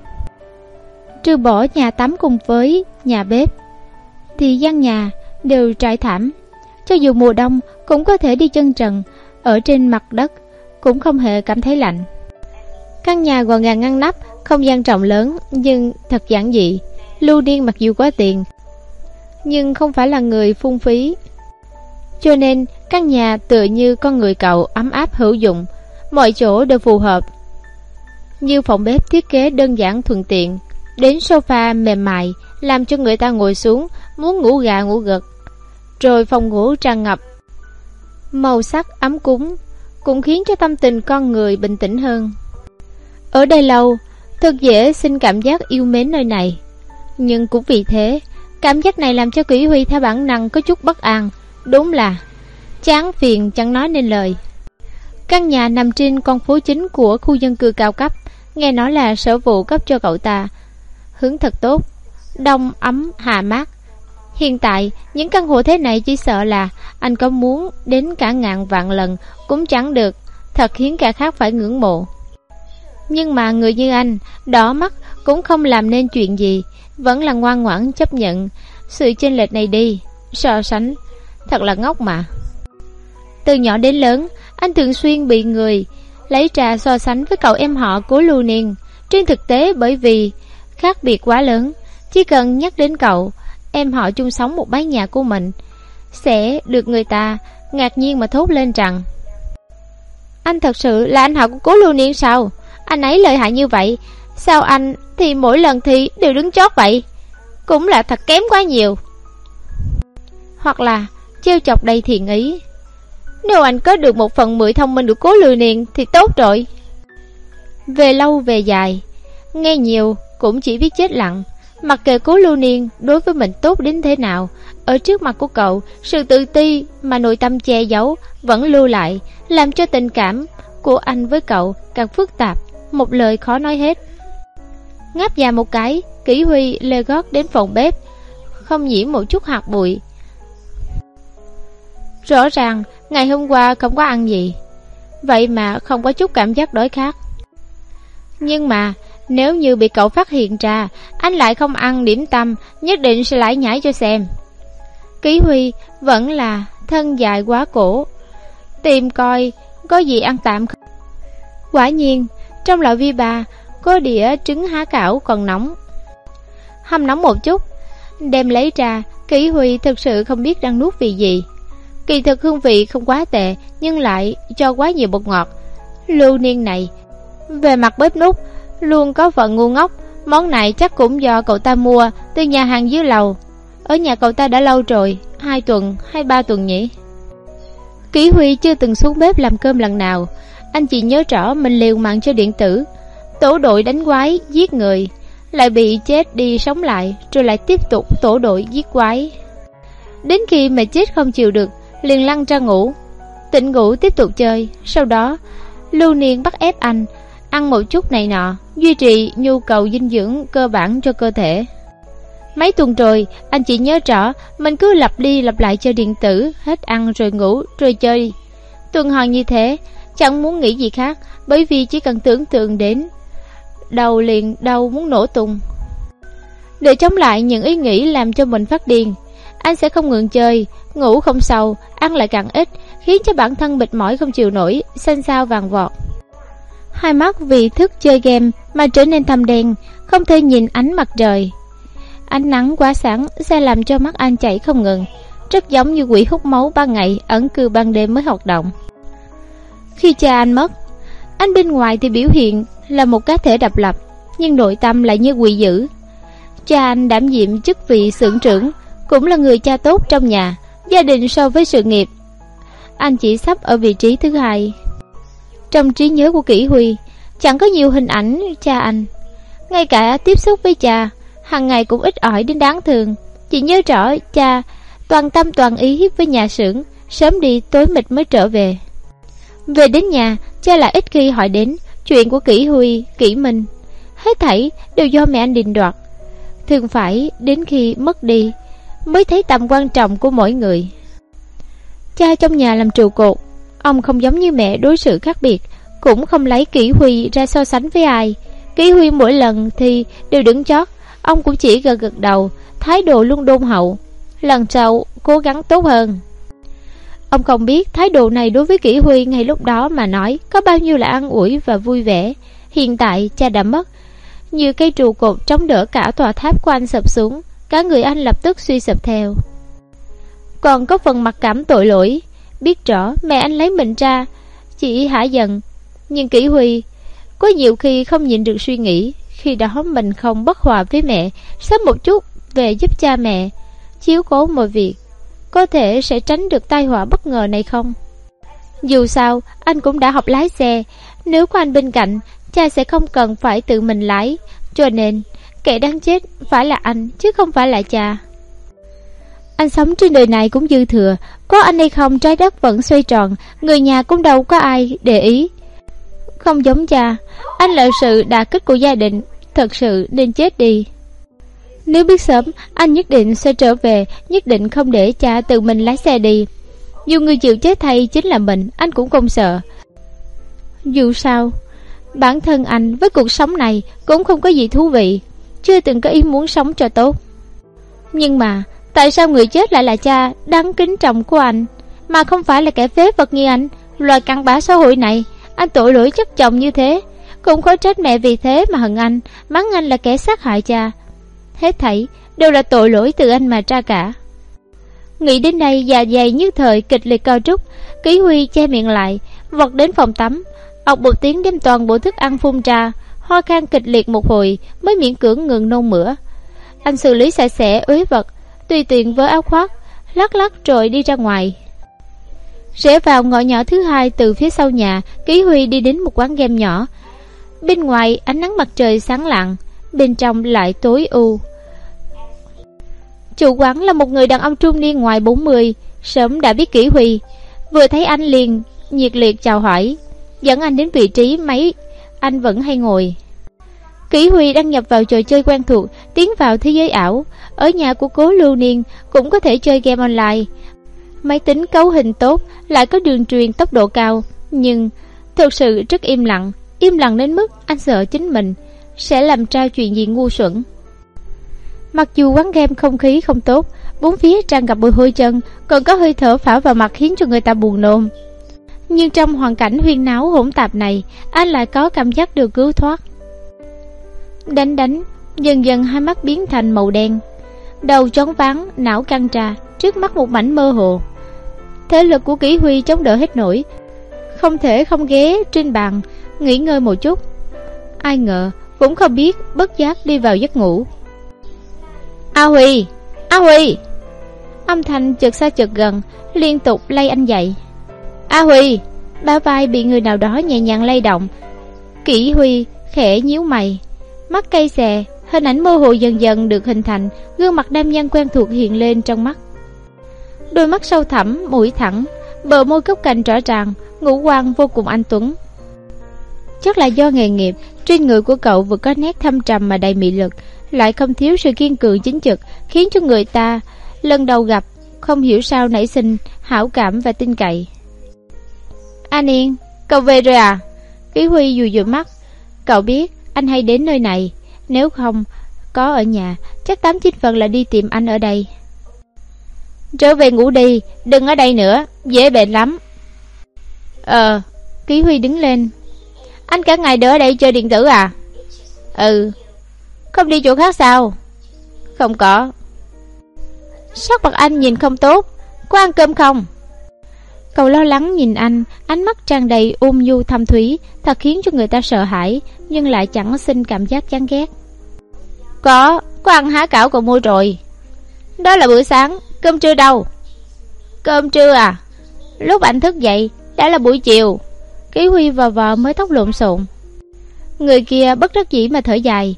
Trừ bỏ nhà tắm cùng với nhà bếp thì gian nhà đều trải thảm, cho dù mùa đông cũng có thể đi chân trần ở trên mặt đất, cũng không hề cảm thấy lạnh. Căn nhà gọn gàng ngăn nắp, không gian rộng lớn nhưng thật giản dị. Lưu Niên mặc dù có tiền, nhưng không phải là người phung phí, cho nên căn nhà tựa như con người cậu, ấm áp hữu dụng, mọi chỗ đều phù hợp. Như phòng bếp thiết kế đơn giản thuận tiện, đến sofa mềm mại làm cho người ta ngồi xuống muốn ngủ gà ngủ gật. Rồi phòng ngủ tràn ngập màu sắc ấm cúng, cũng khiến cho tâm tình con người bình tĩnh hơn. Ở đây lâu, thật dễ sinh cảm giác yêu mến nơi này, nhưng cũng vì thế, cảm giác này làm cho Kỷ Huy theo bản năng có chút bất an. Đúng là chán phiền chẳng nói nên lời. Căn nhà nằm trên con phố chính của khu dân cư cao cấp, nghe nói là sở vụ cấp cho cậu ta, hướng thật tốt, đông ấm hà mát. Hiện tại những căn hộ thế này chỉ sợ là anh có muốn đến cả ngàn vạn lần cũng chẳng được, thật khiến cả khác phải ngưỡng mộ. Nhưng mà người như anh, đỏ mắt cũng không làm nên chuyện gì, vẫn là ngoan ngoãn chấp nhận sự chênh lệch này đi. So sánh thật là ngốc mà. Từ nhỏ đến lớn, anh thường xuyên bị người lấy trà so sánh với cậu em họ Cố Lưu Niên. Trên thực tế bởi vì khác biệt quá lớn, chỉ cần nhắc đến cậu em họ chung sống một mái nhà của mình, sẽ được người ta ngạc nhiên mà thốt lên rằng: anh thật sự là anh họ của Cố Lưu Niên sao? Anh ấy lợi hại như vậy, sao anh thì mỗi lần thi đều đứng chót vậy? Cũng là thật kém quá nhiều. Hoặc là trêu chọc đầy thiện ý: nếu anh có được một phần mười thông minh của Cố Lưu Niên thì tốt rồi. Về lâu về dài, nghe nhiều cũng chỉ biết chết lặng. Mặc kệ Cố Lưu Niên đối với mình tốt đến thế nào, ở trước mặt của cậu, sự tự ti mà nội tâm che giấu vẫn lưu lại, làm cho tình cảm của anh với cậu càng phức tạp, một lời khó nói hết. Ngáp dài một cái, Kỷ Huy lê gót đến phòng bếp, không nhiễm một chút hạt bụi. Rõ ràng ngày hôm qua không có ăn gì, vậy mà không có chút cảm giác đói khát. Nhưng mà nếu như bị cậu phát hiện ra anh lại không ăn điểm tâm, nhất định sẽ lải nhải cho xem. Kỷ Huy vẫn là thân dài quá cổ, tìm coi có gì ăn tạm không. Quả nhiên trong lò vi ba có đĩa trứng há cảo còn nóng, hâm nóng một chút đem lấy ra. Kỷ Huy thực sự không biết đang nuốt vì gì. Kỳ thực hương vị không quá tệ, nhưng lại cho quá nhiều bột ngọt. Lưu Niên này về mặt bếp núc luôn có phần ngu ngốc. Món này chắc cũng do cậu ta mua từ nhà hàng dưới lầu. Ở nhà cậu ta đã lâu rồi, hai tuần hay ba tuần nhỉ. Kỷ Huy chưa từng xuống bếp làm cơm lần nào. Anh chỉ nhớ rõ mình liều mạng cho điện tử, tổ đội đánh quái giết người, lại bị chết đi sống lại, rồi lại tiếp tục tổ đội giết quái. Đến khi mà chết không chịu được, liền lăn ra ngủ. Tỉnh ngủ tiếp tục chơi. Sau đó Lưu Niên bắt ép anh ăn một chút này nọ, duy trì nhu cầu dinh dưỡng cơ bản cho cơ thể. Mấy tuần rồi, anh chỉ nhớ rõ mình cứ lặp đi lặp lại chơi điện tử, hết ăn rồi ngủ rồi chơi. Tuần hoàn như thế, chẳng muốn nghĩ gì khác, bởi vì chỉ cần tưởng tượng đến đầu liền đau muốn nổ tung. Để chống lại những ý nghĩ làm cho mình phát điên, anh sẽ không ngừng chơi, ngủ không sâu, ăn lại càng ít, khiến cho bản thân mệt mỏi không chịu nổi, xanh xao vàng vọt. Hai mắt vì thức chơi game mà trở nên thâm đen, không thể nhìn ánh mặt trời. Ánh nắng quá sáng sẽ làm cho mắt anh chảy không ngừng, rất giống như quỷ hút máu ban ngày ẩn cư ban đêm mới hoạt động. Khi cha anh mất, anh bên ngoài thì biểu hiện là một cá thể độc lập, nhưng nội tâm lại như quỷ dữ. Cha anh đảm nhiệm chức vị xưởng trưởng, cũng là người cha tốt trong nhà, gia đình so với sự nghiệp, anh chỉ sắp ở vị trí thứ hai. Trong trí nhớ của Kỷ Huy chẳng có nhiều hình ảnh cha anh, ngay cả tiếp xúc với cha hàng ngày cũng ít ỏi đến đáng thương. Chỉ nhớ rõ cha toàn tâm toàn ý với nhà xưởng, sớm đi tối mịt mới trở về. Về đến nhà, cha lại ít khi hỏi đến chuyện của Kỷ Huy, Kỷ Minh. Hết thảy đều do mẹ anh định đoạt. Thường phải đến khi mất đi mới thấy tầm quan trọng của mỗi người. Cha trong nhà làm trụ cột, ông không giống như mẹ đối xử khác biệt, cũng không lấy Kỷ Huy ra so sánh với ai. Kỷ Huy mỗi lần thì đều đứng chót, ông cũng chỉ gật gật đầu, thái độ luôn đôn hậu. Lần sau cố gắng tốt hơn. Ông không biết thái độ này đối với Kỷ Huy ngay lúc đó mà nói có bao nhiêu là an ủi và vui vẻ. Hiện tại cha đã mất, như cây trụ cột chống đỡ cả tòa tháp của anh sập xuống, cả người anh lập tức suy sụp theo. Còn có phần mặc cảm tội lỗi, biết rõ mẹ anh lấy mình ra chỉ hả giận. Nhưng Kỷ Huy có nhiều khi không nhịn được suy nghĩ, khi đó mình không bất hòa với mẹ, sớm một chút về giúp cha mẹ chiếu cố mọi việc, có thể sẽ tránh được tai họa bất ngờ này không? Dù sao anh cũng đã học lái xe, nếu có anh bên cạnh, cha sẽ không cần phải tự mình lái. Cho nên kẻ đáng chết phải là anh, chứ không phải là cha. Anh sống trên đời này cũng dư thừa, có anh hay không trái đất vẫn xoay tròn, người nhà cũng đâu có ai để ý. Không giống cha, anh là sự đả kích của gia đình, thật sự nên chết đi. Nếu biết sớm, anh nhất định sẽ trở về, nhất định không để cha tự mình lái xe đi. Dù người chịu chết thay chính là mình, anh cũng không sợ. Dù sao, bản thân anh với cuộc sống này cũng không có gì thú vị, chưa từng có ý muốn sống cho tốt. Nhưng mà tại sao người chết lại là cha đáng kính trọng của anh, mà không phải là kẻ phế vật như anh? Loài cặn bã xã hội này, anh tội lỗi chất chồng như thế, cũng khó trách mẹ vì thế mà hận anh, mắng anh là kẻ sát hại cha. Hết thảy đều là tội lỗi từ anh mà ra cả. Nghĩ đến đây, dạ dày như thời kịch liệt co rút. Kỷ Huy che miệng lại, vọt đến phòng tắm, ọc một tiếng đem toàn bộ thức ăn phun ra, ho khan kịch liệt một hồi mới miễn cưỡng ngừng nôn mửa. Anh xử lý sạch sẽ uế vật, tùy tiện với áo khoác, lắc lắc rồi đi ra ngoài. Rẽ vào ngõ nhỏ thứ hai từ phía sau nhà, Kỷ Huy đi đến một quán game nhỏ. Bên ngoài ánh nắng mặt trời sáng lạng, bên trong lại tối u. Chủ quán là một người đàn ông trung niên ngoài bốn mươi, sớm đã biết Kỷ Huy, vừa thấy anh liền nhiệt liệt chào hỏi, dẫn anh đến vị trí máy anh vẫn hay ngồi. Kỷ Huy đăng nhập vào trò chơi quen thuộc, tiến vào thế giới ảo. Ở nhà của Cố Lưu Niên cũng có thể chơi game online. Máy tính cấu hình tốt, lại có đường truyền tốc độ cao, nhưng thực sự rất im lặng, im lặng đến mức anh sợ chính mình sẽ làm ra chuyện gì ngu xuẩn. Mặc dù quán game không khí không tốt, bốn phía tràn ngập mùi hôi chân, còn có hơi thở phả vào mặt khiến cho người ta buồn nôn, nhưng trong hoàn cảnh huyên náo hỗn tạp này, anh lại có cảm giác được cứu thoát. Đánh đánh, dần dần hai mắt biến thành màu đen, đầu choáng váng, não căng trà, trước mắt một mảnh mơ hồ. Thế lực của Kỷ Huy chống đỡ hết nổi, không thể không ghé trên bàn nghỉ ngơi một chút. Ai ngờ cũng không biết bất giác đi vào giấc ngủ. A Huy, A Huy! Âm thanh chợt xa chợt gần, liên tục lay anh dậy. A Huy! Bả vai bị người nào đó nhẹ nhàng lay động. Kỷ Huy khẽ nhíu mày, mắt cay xè, hình ảnh mơ hồ dần dần được hình thành, gương mặt nam nhân quen thuộc hiện lên trong mắt. Đôi mắt sâu thẳm, mũi thẳng, bờ môi góc cạnh rõ ràng, ngũ quan vô cùng anh tuấn. Chắc là do nghề nghiệp, trên người của cậu vừa có nét thâm trầm mà đầy mị lực, lại không thiếu sự kiên cường chính trực, khiến cho người ta lần đầu gặp không hiểu sao nảy sinh hảo cảm và tin cậy. An Yên, cậu về rồi à? Kỷ Huy dụi dụi mắt. Cậu biết anh hay đến nơi này, nếu không có ở nhà chắc tám chín phần là đi tìm anh ở đây. Trở về ngủ đi, đừng ở đây nữa, dễ bệnh lắm. Ờ. Kỷ Huy đứng lên. Anh cả ngày đỡ ở đây chơi điện tử à? Ừ. Không đi chỗ khác sao? Không có. Sắc mặt anh nhìn không tốt, có ăn cơm không? Cậu lo lắng nhìn anh, ánh mắt tràn đầy ôn nhu thâm thúy, thật khiến cho người ta sợ hãi, nhưng lại chẳng sinh cảm giác chán ghét. Có, có ăn há cảo cậu mua rồi. Đó là bữa sáng, cơm trưa đâu? Cơm trưa à? Lúc anh thức dậy đã là buổi chiều. Kỷ Huy vò vò mới tóc lộn xộn. Người kia bất đắc dĩ mà thở dài.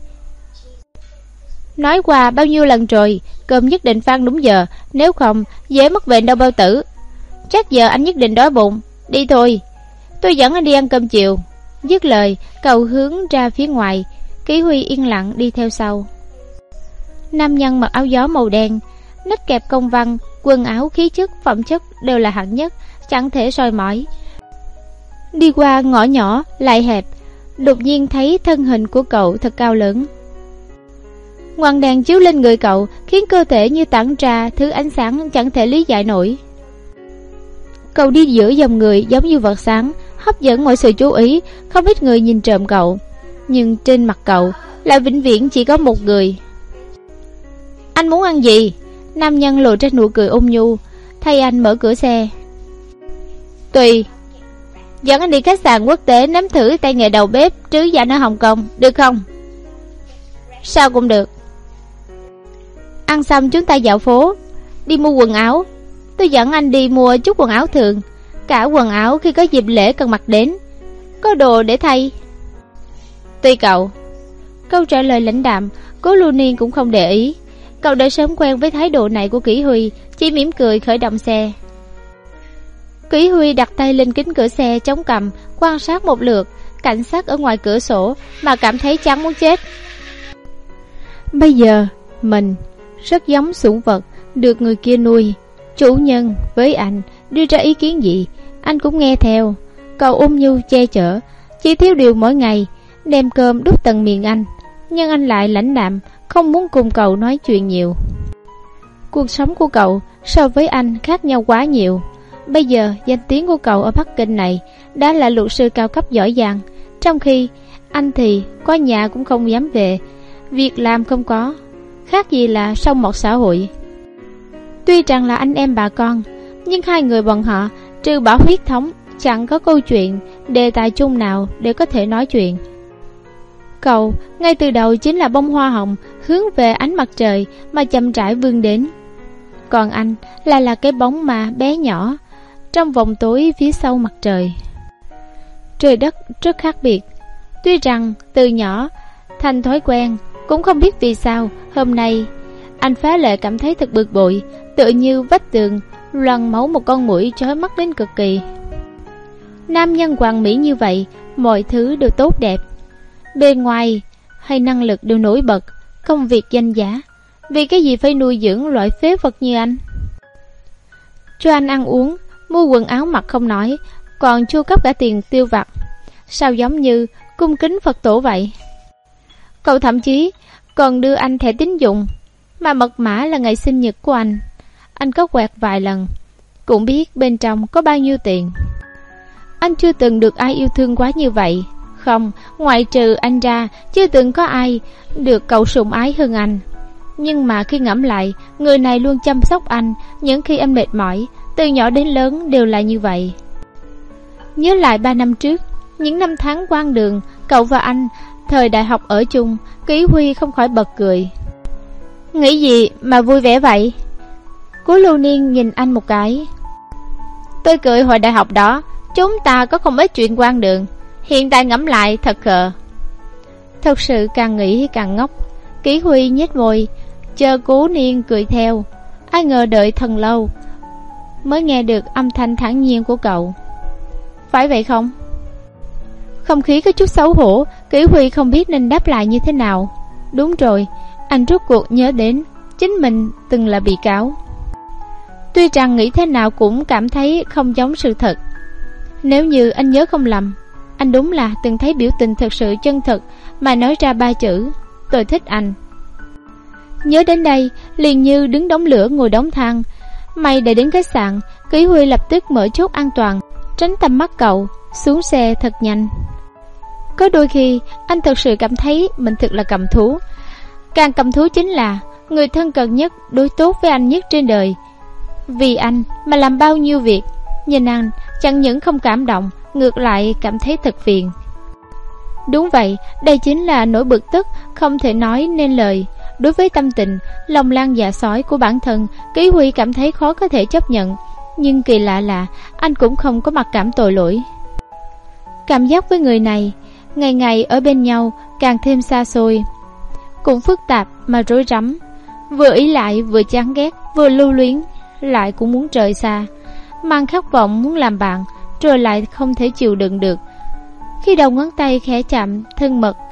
Nói qua bao nhiêu lần rồi, cơm nhất định phan đúng giờ, nếu không dễ mất bệnh đau bao tử. Chắc giờ anh nhất định đói bụng. Đi thôi, tôi dẫn anh đi ăn cơm chiều. Dứt lời, cậu hướng ra phía ngoài. Kỷ Huy yên lặng đi theo sau. Nam nhân mặc áo gió màu đen, nách kẹp công văn, quần áo khí chất phẩm chất đều là hạng nhất, chẳng thể soi mói. Đi qua ngõ nhỏ lại hẹp, đột nhiên thấy thân hình của cậu thật cao lớn. Ngọn đèn chiếu lên người cậu, khiến cơ thể như tản ra thứ ánh sáng chẳng thể lý giải nổi. Cậu đi giữa dòng người giống như vật sáng, hấp dẫn mọi sự chú ý, không ít người nhìn trộm cậu, nhưng trên mặt cậu lại vĩnh viễn chỉ có một người. Anh muốn ăn gì? Nam nhân lộ ra nụ cười ôn nhu, thay anh mở cửa xe. Tùy. Dẫn anh đi khách sạn quốc tế nếm thử tay nghề đầu bếp trứ danh ở Hồng Kông, được không? Sao cũng được. Ăn xong chúng ta dạo phố, đi mua quần áo. Tôi dẫn anh đi mua chút quần áo thường, cả quần áo khi có dịp lễ cần mặc đến, có đồ để thay. Tùy cậu. Câu trả lời lãnh đạm, Cố Lưu Niên cũng không để ý. Cậu đã sớm quen với thái độ này của Kỷ Huy, chỉ mỉm cười khởi động xe. Kỷ Huy đặt tay lên kính cửa xe chống cằm, quan sát một lượt cảnh sát ở ngoài cửa sổ mà cảm thấy chán muốn chết. Bây giờ mình rất giống sủng vật được người kia nuôi. Chủ nhân với anh đưa ra ý kiến gì anh cũng nghe theo. Cậu ôm nhu che chở, chỉ thiếu điều mỗi ngày đem cơm đút tận miệng anh, nhưng anh lại lãnh đạm, không muốn cùng cậu nói chuyện nhiều. Cuộc sống của cậu so với anh khác nhau quá nhiều. Bây giờ danh tiếng của cậu ở Bắc Kinh này đã là luật sư cao cấp giỏi giang, trong khi anh thì có nhà cũng không dám về, việc làm không có, khác gì là sông một xã hội. Tuy rằng là anh em bà con, nhưng hai người bọn họ trừ bỏ huyết thống chẳng có câu chuyện, đề tài chung nào để có thể nói chuyện. Cậu ngay từ đầu chính là bông hoa hồng hướng về ánh mặt trời mà chậm rãi vươn đến, còn anh là là cái bóng ma bé nhỏ trong vòng tối phía sau mặt trời. Trời đất rất khác biệt. Tuy rằng từ nhỏ thành thói quen, cũng không biết vì sao hôm nay anh phá lệ cảm thấy thật bực bội, tựa như vách tường loằn máu một con muỗi chói mắt đến cực kỳ. Nam nhân hoàn mỹ như vậy, mọi thứ đều tốt đẹp, bên ngoài hay năng lực đều nổi bật, công việc danh giá, vì cái gì phải nuôi dưỡng loại phế vật như anh? Cho anh ăn uống, mua quần áo mặc không nói, còn chu cấp cả tiền tiêu vặt, sao giống như cung kính Phật tổ vậy? Cậu thậm chí còn đưa anh thẻ tín dụng, mà mật mã là ngày sinh nhật của anh. Anh có quẹt vài lần, cũng biết bên trong có bao nhiêu tiền. Anh chưa từng được ai yêu thương quá như vậy. Không, ngoại trừ anh ra, chưa từng có ai được cậu sủng ái hơn anh. Nhưng mà khi ngẫm lại, người này luôn chăm sóc anh những khi anh mệt mỏi, từ nhỏ đến lớn đều là như vậy. Nhớ lại ba năm trước, những năm tháng quãng đường cậu và anh thời đại học ở chung, Kỷ Huy không khỏi bật cười. Nghĩ gì mà vui vẻ vậy? Cố Lưu Niên nhìn anh một cái. Tôi cười hồi đại học đó, chúng ta có không ít chuyện quãng đường, hiện tại ngẫm lại thật khờ. Thật sự càng nghĩ càng ngốc. Kỷ Huy nhếch môi, chờ Cố Niên cười theo. Ai ngờ đợi thật lâu mới nghe được âm thanh thản nhiên của cậu. Phải vậy không? Không khí có chút xấu hổ, Kỷ Huy không biết nên đáp lại như thế nào. Đúng rồi, anh rốt cuộc nhớ đến chính mình từng là bị cáo. Tuy rằng nghĩ thế nào cũng cảm thấy không giống sự thật. Nếu như anh nhớ không lầm, anh đúng là từng thấy biểu tình thật sự chân thật mà nói ra ba chữ: tôi thích anh. Nhớ đến đây, liền như đứng đống lửa ngồi đống than. May để đến khách sạn, Kỷ Huy lập tức mở chốt an toàn, tránh tầm mắt cậu, xuống xe thật nhanh. Có đôi khi anh thật sự cảm thấy mình thật là cầm thú. Càng cầm thú chính là người thân cận nhất, đối tốt với anh nhất trên đời, vì anh mà làm bao nhiêu việc. Nhìn anh chẳng những không cảm động, ngược lại cảm thấy thật phiền. Đúng vậy, đây chính là nỗi bực tức không thể nói nên lời. Đối với tâm tình lòng lan dạ sói của bản thân, Kỷ Huy cảm thấy khó có thể chấp nhận. Nhưng kỳ lạ là anh cũng không có mặc cảm tội lỗi. Cảm giác với người này, ngày ngày ở bên nhau càng thêm xa xôi, cũng phức tạp mà rối rắm. Vừa ý lại vừa chán ghét, vừa lưu luyến, lại cũng muốn rời xa, mang khát vọng muốn làm bạn, rồi lại không thể chịu đựng được khi đầu ngón tay khẽ chạm thân mật.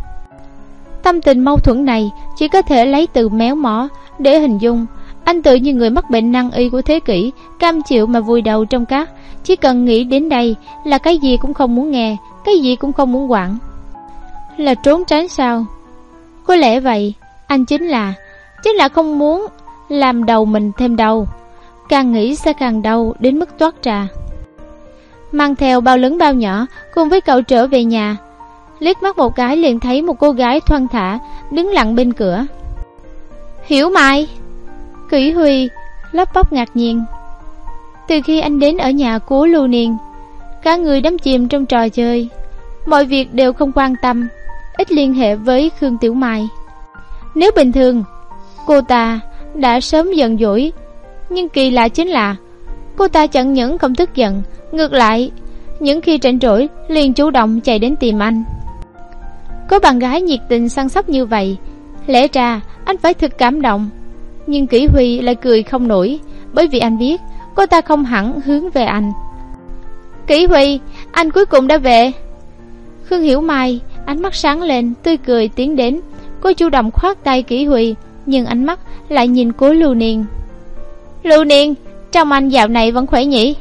Tâm tình mâu thuẫn này chỉ có thể lấy từ méo mó để hình dung. Anh tự như người mắc bệnh nan y của thế kỷ, cam chịu mà vùi đầu trong cát. Chỉ cần nghĩ đến đây là cái gì cũng không muốn nghe, cái gì cũng không muốn quản. Là trốn tránh sao? Có lẽ vậy. Anh chính là Chính là không muốn làm đầu mình thêm đau. Càng nghĩ sẽ càng đau đến mức toát ra. Mang theo bao lớn bao nhỏ cùng với cậu trở về nhà, liếc mắt một cái liền thấy một cô gái thoăn thả đứng lặng bên cửa. Hiểu Mai. Kỷ Huy lắp bắp ngạc nhiên. Từ khi anh đến ở nhà Cố Lưu Niên, cả người đắm chìm trong trò chơi, mọi việc đều không quan tâm, ít liên hệ với Khương Tiểu Mai. Nếu bình thường cô ta đã sớm giận dỗi, nhưng kỳ lạ chính là cô ta chẳng những không tức giận, ngược lại những khi rảnh rỗi liền chủ động chạy đến tìm anh. Có bạn gái nhiệt tình săn sóc như vậy, lẽ ra anh phải thực cảm động. Nhưng Kỷ Huy lại cười không nổi, bởi vì anh biết cô ta không hẳn hướng về anh. Kỷ Huy, anh cuối cùng đã về. Khương Hiểu Mai ánh mắt sáng lên, tươi cười tiến đến. Cô chủ động khoát tay Kỷ Huy, nhưng ánh mắt lại nhìn Cố Lưu Niên. Lưu Niên, trông anh dạo này vẫn khỏe nhỉ?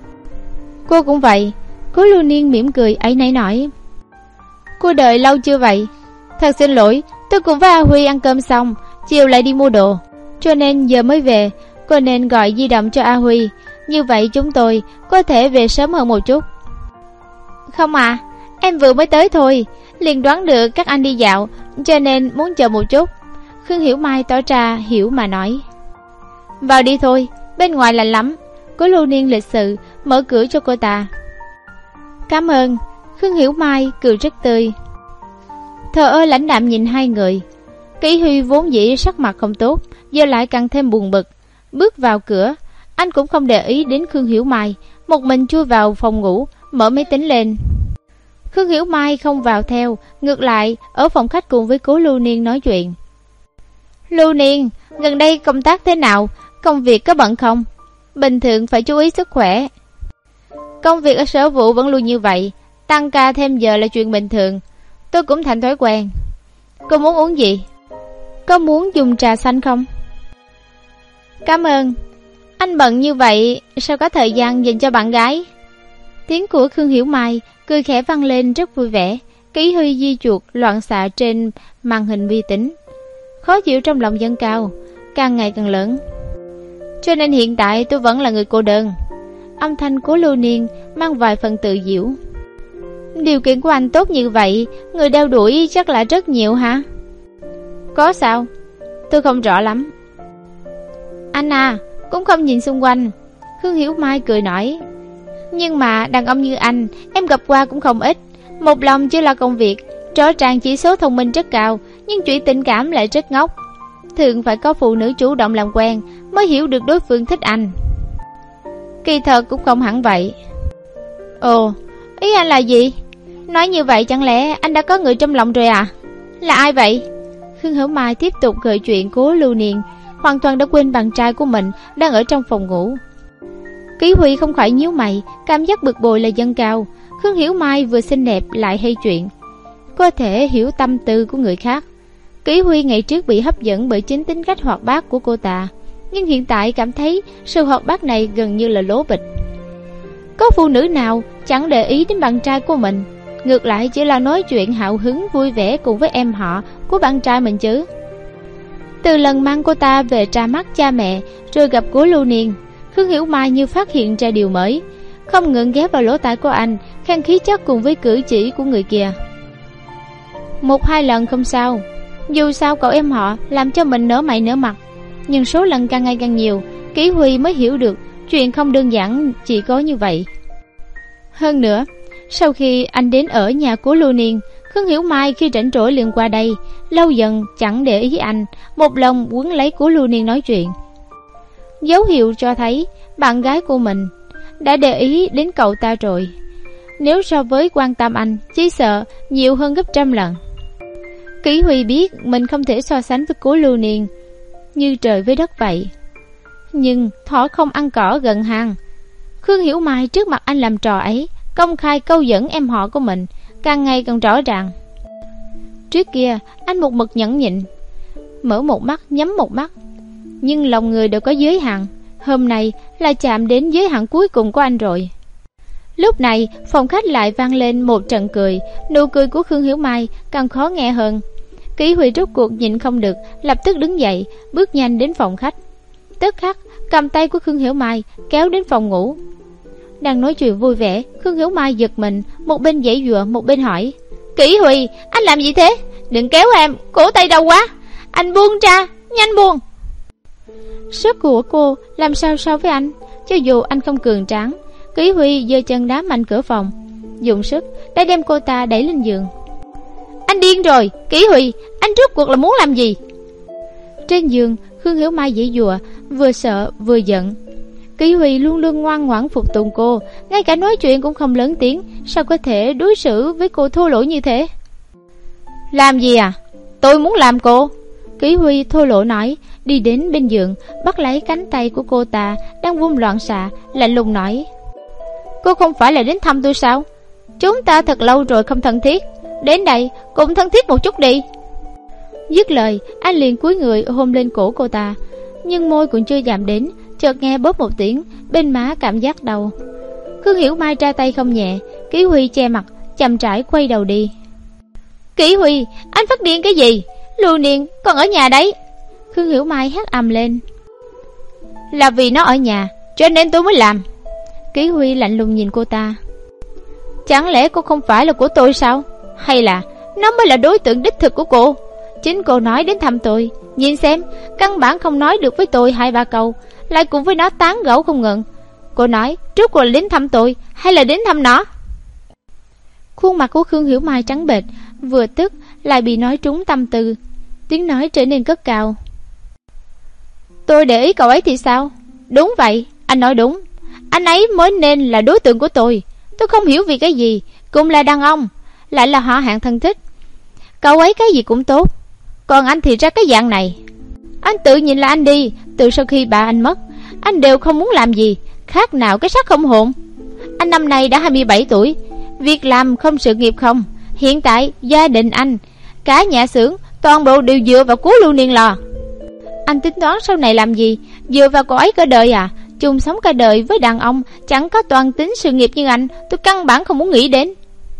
Cô cũng vậy. Cố Lưu Niên mỉm cười ấy nãy nói. Cô đợi lâu chưa vậy? Thật xin lỗi, tôi cùng với A Huy ăn cơm xong, chiều lại đi mua đồ, cho nên giờ mới về. Cô nên gọi di động cho A Huy, như vậy chúng tôi có thể về sớm hơn một chút. Không à, em vừa mới tới thôi, liền đoán được các anh đi dạo, cho nên muốn chờ một chút. Khương Hiểu Mai tỏ ra hiểu mà nói. Vào đi thôi, bên ngoài lạnh lắm. Cố Lưu Niên lịch sự mở cửa cho cô ta. Cảm ơn. Khương Hiểu Mai cười rất tươi. Thờ ơ lãnh đạm nhìn hai người. Kỷ Huy vốn dĩ sắc mặt không tốt, giờ lại càng thêm buồn bực. Bước vào cửa, anh cũng không để ý đến Khương Hiểu Mai, một mình chui vào phòng ngủ, mở máy tính lên. Khương Hiểu Mai không vào theo, ngược lại ở phòng khách cùng với Cố Lưu Niên nói chuyện. Lưu Niên, gần đây công tác thế nào? Công việc có bận không? Bình thường phải chú ý sức khỏe. Công việc ở sở vụ vẫn luôn như vậy, tăng ca thêm giờ là chuyện bình thường. Tôi cũng thành thói quen. Cô muốn uống gì? Có muốn dùng trà xanh không? Cảm ơn. Anh bận như vậy, sao có thời gian dành cho bạn gái? Tiếng của Khương Hiểu Mai cười khẽ vang lên rất vui vẻ. Kỷ Huy di chuột loạn xạ trên màn hình vi tính. Khó chịu trong lòng dâng cao, càng ngày càng lớn. Cho nên hiện tại tôi vẫn là người cô đơn. Âm thanh Cố Lưu Niên mang vài phần tự diễu. Điều kiện của anh tốt như vậy, người đeo đuổi chắc là rất nhiều hả? Có sao? Tôi không rõ lắm. Anh à, cũng không nhìn xung quanh. Khương Hiểu Mai cười nói, nhưng mà đàn ông như anh em gặp qua cũng không ít. Một lòng chỉ là công việc, rõ ràng chỉ số thông minh rất cao, nhưng chuyện tình cảm lại rất ngốc. Thường phải có phụ nữ chủ động làm quen mới hiểu được đối phương thích anh. Kỳ thật cũng không hẳn vậy. Ồ, ý anh là gì? Nói như vậy chẳng lẽ anh đã có người trong lòng rồi à? Là ai vậy? Khương Hiểu Mai tiếp tục gợi chuyện Cố Lưu Niên, hoàn toàn đã quên bạn trai của mình đang ở trong phòng ngủ. Kỷ Huy không khỏi nhíu mày, cảm giác bực bội là dâng cao. Khương Hiểu Mai vừa xinh đẹp lại hay chuyện, có thể hiểu tâm tư của người khác. Kỷ Huy ngày trước bị hấp dẫn bởi chính tính cách hoạt bát của cô ta, nhưng hiện tại cảm thấy sự hoạt bát này gần như là lố bịch. Có phụ nữ nào chẳng để ý đến bạn trai của mình, ngược lại chỉ là nói chuyện hào hứng vui vẻ cùng với em họ của bạn trai mình chứ. Từ lần mang cô ta về ra mắt cha mẹ rồi gặp Cố Lưu Niên, Khương Hiểu Mai như phát hiện ra điều mới, không ngừng ghé vào lỗ tai của anh, khen khí chất cùng với cử chỉ của người kia. Một hai lần không sao, dù sao cậu em họ làm cho mình nở mày nở mặt, nhưng số lần càng ngày càng nhiều, Kỷ Huy mới hiểu được chuyện không đơn giản chỉ có như vậy. Hơn nữa, sau khi anh đến ở nhà của Lưu Niên, Khương Hiểu Mai khi rảnh rỗi liền qua đây, lâu dần chẳng để ý anh, một lòng quấn lấy của Lưu Niên nói chuyện. Dấu hiệu cho thấy bạn gái của mình đã để ý đến cậu ta rồi. Nếu so với quan tâm anh, chỉ sợ nhiều hơn gấp trăm lần. Kỷ Huy biết mình không thể so sánh với Cố Lưu Niên, như trời với đất vậy. Nhưng thỏ không ăn cỏ gần hang. Khương Hiểu Mai trước mặt anh làm trò ấy, công khai câu dẫn em họ của mình, càng ngày càng rõ ràng. Trước kia anh một mực nhẫn nhịn, mở một mắt nhắm một mắt, nhưng lòng người đều có giới hạn. Hôm nay là chạm đến giới hạn cuối cùng của anh rồi. Lúc này phòng khách lại vang lên một trận cười, nụ cười của Khương Hiểu Mai càng khó nghe hơn. Kỷ Huy rốt cuộc nhịn không được, lập tức đứng dậy, bước nhanh đến phòng khách, tức khắc cầm tay của Khương Hiểu Mai kéo đến phòng ngủ. Đang nói chuyện vui vẻ, Khương Hiểu Mai giật mình, một bên giãy giụa một bên hỏi, Kỷ Huy, anh làm gì thế? Đừng kéo em, cổ tay đau quá. Anh buông ra, nhanh buông. Sức của cô làm sao so với anh? Cho dù anh không cường tráng. Kỷ Huy giơ chân đá mạnh cửa phòng, dùng sức đã đem cô ta đẩy lên giường. Anh điên rồi, Kỷ Huy, anh rốt cuộc là muốn làm gì? Trên giường, Khương Hiểu Mai giãy giụa, vừa sợ vừa giận. Kỷ Huy luôn luôn ngoan ngoãn phục tùng cô, ngay cả nói chuyện cũng không lớn tiếng, sao có thể đối xử với cô thô lỗ như thế? Làm gì à? Tôi muốn làm cô. Kỷ Huy thô lỗ nói, đi đến bên giường, bắt lấy cánh tay của cô ta đang vung loạn xạ, lạnh lùng nói, cô không phải là đến thăm tôi sao? Chúng ta thật lâu rồi không thân thiết, đến đây cũng thân thiết một chút đi. Dứt lời, anh liền cúi người hôn lên cổ cô ta, nhưng môi cũng chưa chạm đến, chợt nghe bóp một tiếng, bên má cảm giác đau. Khương Hiểu Mai ra tay không nhẹ, Kỷ Huy che mặt, chậm rãi quay đầu đi. Kỷ Huy, anh phát điên cái gì? Lưu Niên còn ở nhà đấy. Khương Hiểu Mai hét ầm lên. Là vì nó ở nhà cho nên tôi mới làm. Kỷ Huy lạnh lùng nhìn cô ta. Chẳng lẽ cô không phải là của tôi sao? Hay là nó mới là đối tượng đích thực của cô? Chính cô nói đến thăm tôi, nhìn xem, căn bản không nói được với tôi hai ba câu, lại cùng với nó tán gẫu không ngừng. Cô nói trước cô là đến thăm tôi hay là đến thăm nó? Khuôn mặt của Khương Hiểu Mai trắng bệch, vừa tức lại bị nói trúng tâm tư, tiếng nói trở nên cất cao. Tôi để ý cậu ấy thì sao? Đúng vậy, anh nói đúng. Anh ấy mới nên là đối tượng của tôi. Tôi không hiểu vì cái gì, cùng là đàn ông, lại là họ hạng thân thích. Cậu ấy cái gì cũng tốt, còn anh thì ra cái dạng này. Anh tự nhìn là anh đi, từ sau khi bà anh mất, anh đều không muốn làm gì, khác nào cái xác không hồn. Anh năm nay đã hai mươi bảy tuổi, việc làm không sự nghiệp không. Hiện tại gia đình anh, cả nhà xưởng, toàn bộ đều dựa vào Cố Lưu Niên lò. Anh tính toán sau này làm gì? Dựa vào cô ấy cả đời à? Chung sống cả đời với đàn ông chẳng có toàn tính sự nghiệp như anh, tôi căn bản không muốn nghĩ đến.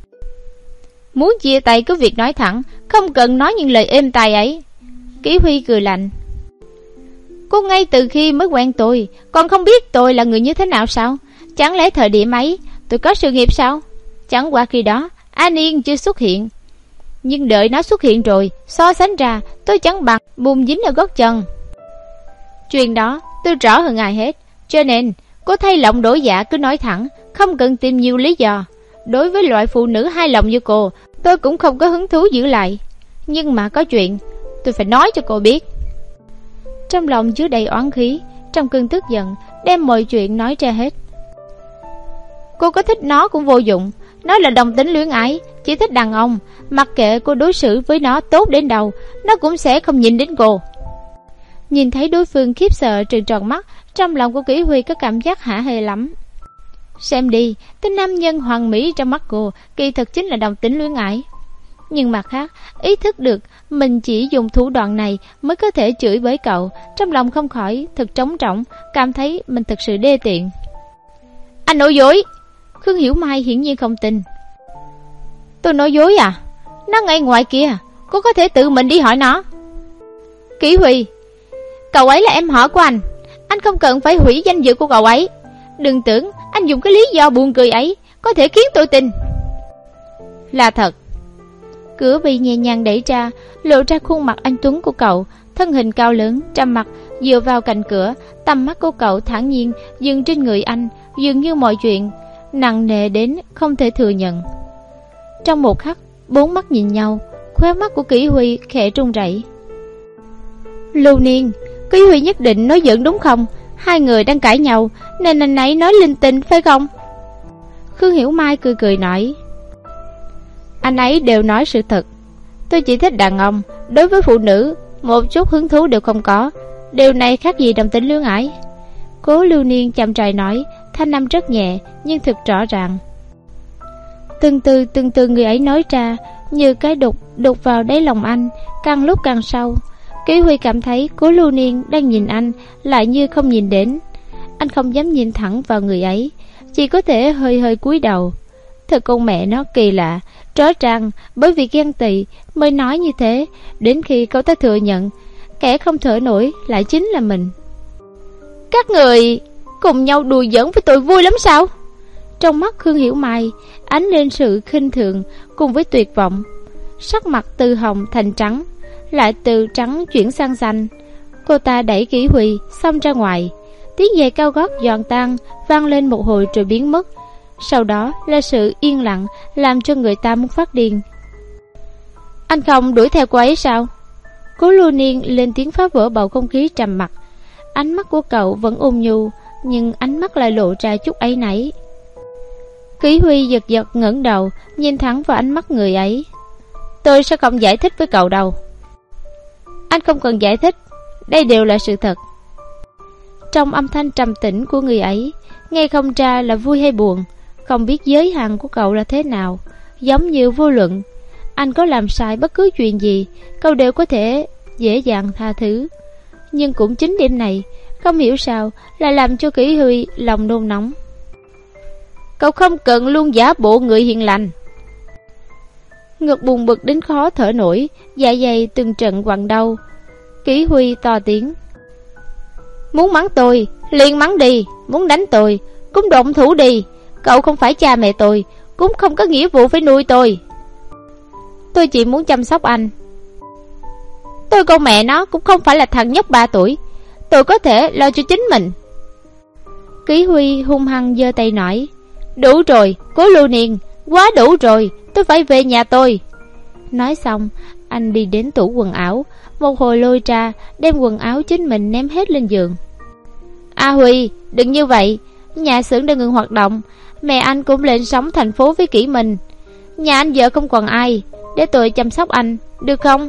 Muốn chia tay cứ việc nói thẳng, không cần nói những lời êm tai ấy. Kỷ Huy cười lạnh. Cô ngay từ khi mới quen tôi còn không biết tôi là người như thế nào sao? Chẳng lẽ thời điểm ấy tôi có sự nghiệp sao? Chẳng qua khi đó An Yên chưa xuất hiện, nhưng đợi nó xuất hiện rồi, so sánh ra tôi chẳng bằng bùn dính ở gót chân. Chuyện đó tôi rõ hơn ai hết, cho nên Cô thay lòng đổi dạ cứ nói thẳng, không cần tìm nhiều lý do. Đối với loại phụ nữ hai lòng như cô, tôi cũng không có hứng thú giữ lại. Nhưng mà có chuyện tôi phải nói cho cô biết. Trong lòng chứa đầy oán khí, trong cơn tức giận đem mọi chuyện nói ra hết. Cô có thích nó cũng vô dụng. Nó là đồng tính luyến ái, chỉ thích đàn ông. Mặc kệ cô đối xử với nó tốt đến đâu, nó cũng sẽ không nhìn đến cô. Nhìn thấy đối phương khiếp sợ trừng tròn mắt, trong lòng của Kỷ Huy có cảm giác hả hê lắm. Xem đi, cái nam nhân hoàn mỹ trong mắt cô kỳ thực chính là đồng tính luyến ái. Nhưng mặt khác, ý thức được mình chỉ dùng thủ đoạn này mới có thể chửi bới cậu, trong lòng không khỏi thật trống trỏng, cảm thấy mình thật sự đê tiện. Anh nói dối. Khương Hiểu Mai hiển nhiên không tin. Tôi nói dối à? Nó ngay ngoài kia, cô có thể tự mình đi hỏi nó. Kỷ Huy, cậu ấy là em họ của anh, anh không cần phải hủy danh dự của cậu ấy. Đừng tưởng anh dùng cái lý do buồn cười ấy có thể khiến tôi tin. Là thật. Cửa bị nhẹ nhàng đẩy ra, lộ ra khuôn mặt anh tuấn của cậu, thân hình cao lớn, trầm mặc dựa vào cạnh cửa. Tầm mắt của cậu thản nhiên dừng trên người anh, dường như mọi chuyện nặng nề đến không thể thừa nhận. Trong một khắc, bốn mắt nhìn nhau, khóe mắt của Kỷ Huy khẽ run rẩy. Lưu Niên, Kỷ Huy nhất định nói giỡn đúng không? Hai người đang cãi nhau nên anh ấy nói linh tinh phải không? Khương Hiểu Mai cười cười nói, anh ấy đều nói sự thật. Tôi chỉ thích đàn ông, đối với phụ nữ một chút hứng thú đều không có. Điều này khác gì đồng tính luyến ái. Cố Lưu Niên chậm rãi nói, thanh âm rất nhẹ nhưng thực rõ ràng. Từng từ từng từ người ấy nói ra như cái đục đục vào đáy lòng anh, càng lúc càng sâu. Kỷ Huy cảm thấy Cố Lưu Niên đang nhìn anh, lại như không nhìn đến. Anh không dám nhìn thẳng vào người ấy, chỉ có thể hơi hơi cúi đầu. Thật con mẹ nó kỳ lạ, rõ ràng bởi vì ghen tị mới nói như thế. Đến khi cậu ta thừa nhận, kẻ không thở nổi lại chính là mình. Các người cùng nhau đùa giỡn với tôi vui lắm sao? Trong mắt Khương Hiểu Mai ánh lên sự khinh thường cùng với tuyệt vọng. Sắc mặt từ hồng thành trắng, lại từ trắng chuyển sang xanh. Cô ta đẩy Kỷ Huy xông ra ngoài. Tiếng giày cao gót giòn tan vang lên một hồi rồi biến mất. Sau đó là sự yên lặng làm cho người ta muốn phát điên. Anh không đuổi theo cô ấy sao? Cố Lưu Niên lên tiếng phá vỡ bầu không khí trầm mặc. Ánh mắt của cậu vẫn ôn nhu, nhưng ánh mắt lại lộ ra chút áy náy. Kỷ Huy giật giật ngẩng đầu, nhìn thẳng vào ánh mắt người ấy. Tôi sẽ không giải thích với cậu đâu. Anh không cần giải thích, đây đều là sự thật. Trong âm thanh trầm tĩnh của người ấy, nghe không ra là vui hay buồn, không biết giới hạn của cậu là thế nào. Giống như vô luận anh có làm sai bất cứ chuyện gì, cậu đều có thể dễ dàng tha thứ. Nhưng cũng chính đêm này, không hiểu sao lại làm cho Kỷ Huy lòng nôn nóng. Cậu không cần luôn giả bộ người hiền lành. Ngực buồn bực đến khó thở nổi, dạ dày từng trận quặn đau. Kỷ Huy to tiếng. Muốn mắng tôi, liền mắng đi. Muốn đánh tôi, cũng động thủ đi. Cậu không phải cha mẹ tôi, cũng không có nghĩa vụ phải nuôi tôi. Tôi chỉ muốn chăm sóc anh. Tôi con mẹ nó cũng không phải là thằng nhóc ba tuổi. Tôi có thể lo cho chính mình. Kỷ Huy hung hăng giơ tay nói. Đủ rồi, Cố Lưu Niên, quá đủ rồi, tôi phải về nhà tôi. Nói xong, anh đi đến tủ quần áo, một hồi lôi ra, đem quần áo chính mình ném hết lên giường. A Huy, đừng như vậy, nhà xưởng đã ngừng hoạt động, mẹ anh cũng lên sống thành phố với Kỷ Minh. Nhà anh giờ không còn ai, để tôi chăm sóc anh, được không?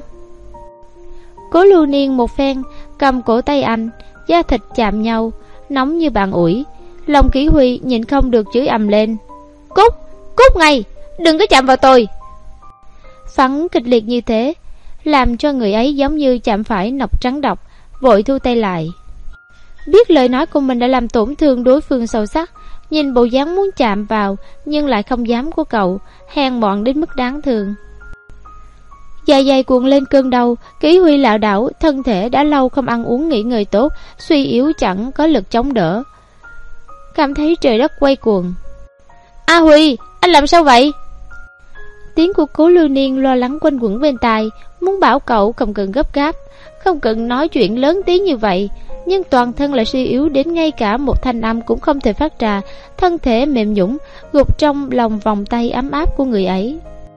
Cố Lưu Niên một phen cầm cổ tay anh, da thịt chạm nhau, nóng như bàn ủi. Lòng Kỷ Huy nhịn không được chửi ầm lên. Cút, cút ngay, đừng có chạm vào tôi. Phản ứng kịch liệt như thế làm cho người ấy giống như chạm phải nọc trắng độc, vội thu tay lại. Biết lời nói của mình đã làm tổn thương đối phương sâu sắc, nhìn bộ dáng muốn chạm vào nhưng lại không dám của cậu, hèn mọn đến mức đáng thương. Dạ dày cuộn lên cơn đau, Kỷ Huy lảo đảo, thân thể đã lâu không ăn uống nghỉ ngơi tốt, suy yếu chẳng có lực chống đỡ. Cảm thấy trời đất quay cuồng. A Huy, anh làm sao vậy? Tiếng của Cố Lưu Niên lo lắng quanh quẩn bên tai, muốn bảo cậu không cần gấp gáp, không cần nói chuyện lớn tiếng như vậy, nhưng toàn thân lại suy yếu đến ngay cả một thanh âm cũng không thể phát ra, thân thể mềm nhũn gục trong lòng vòng tay ấm áp của người ấy.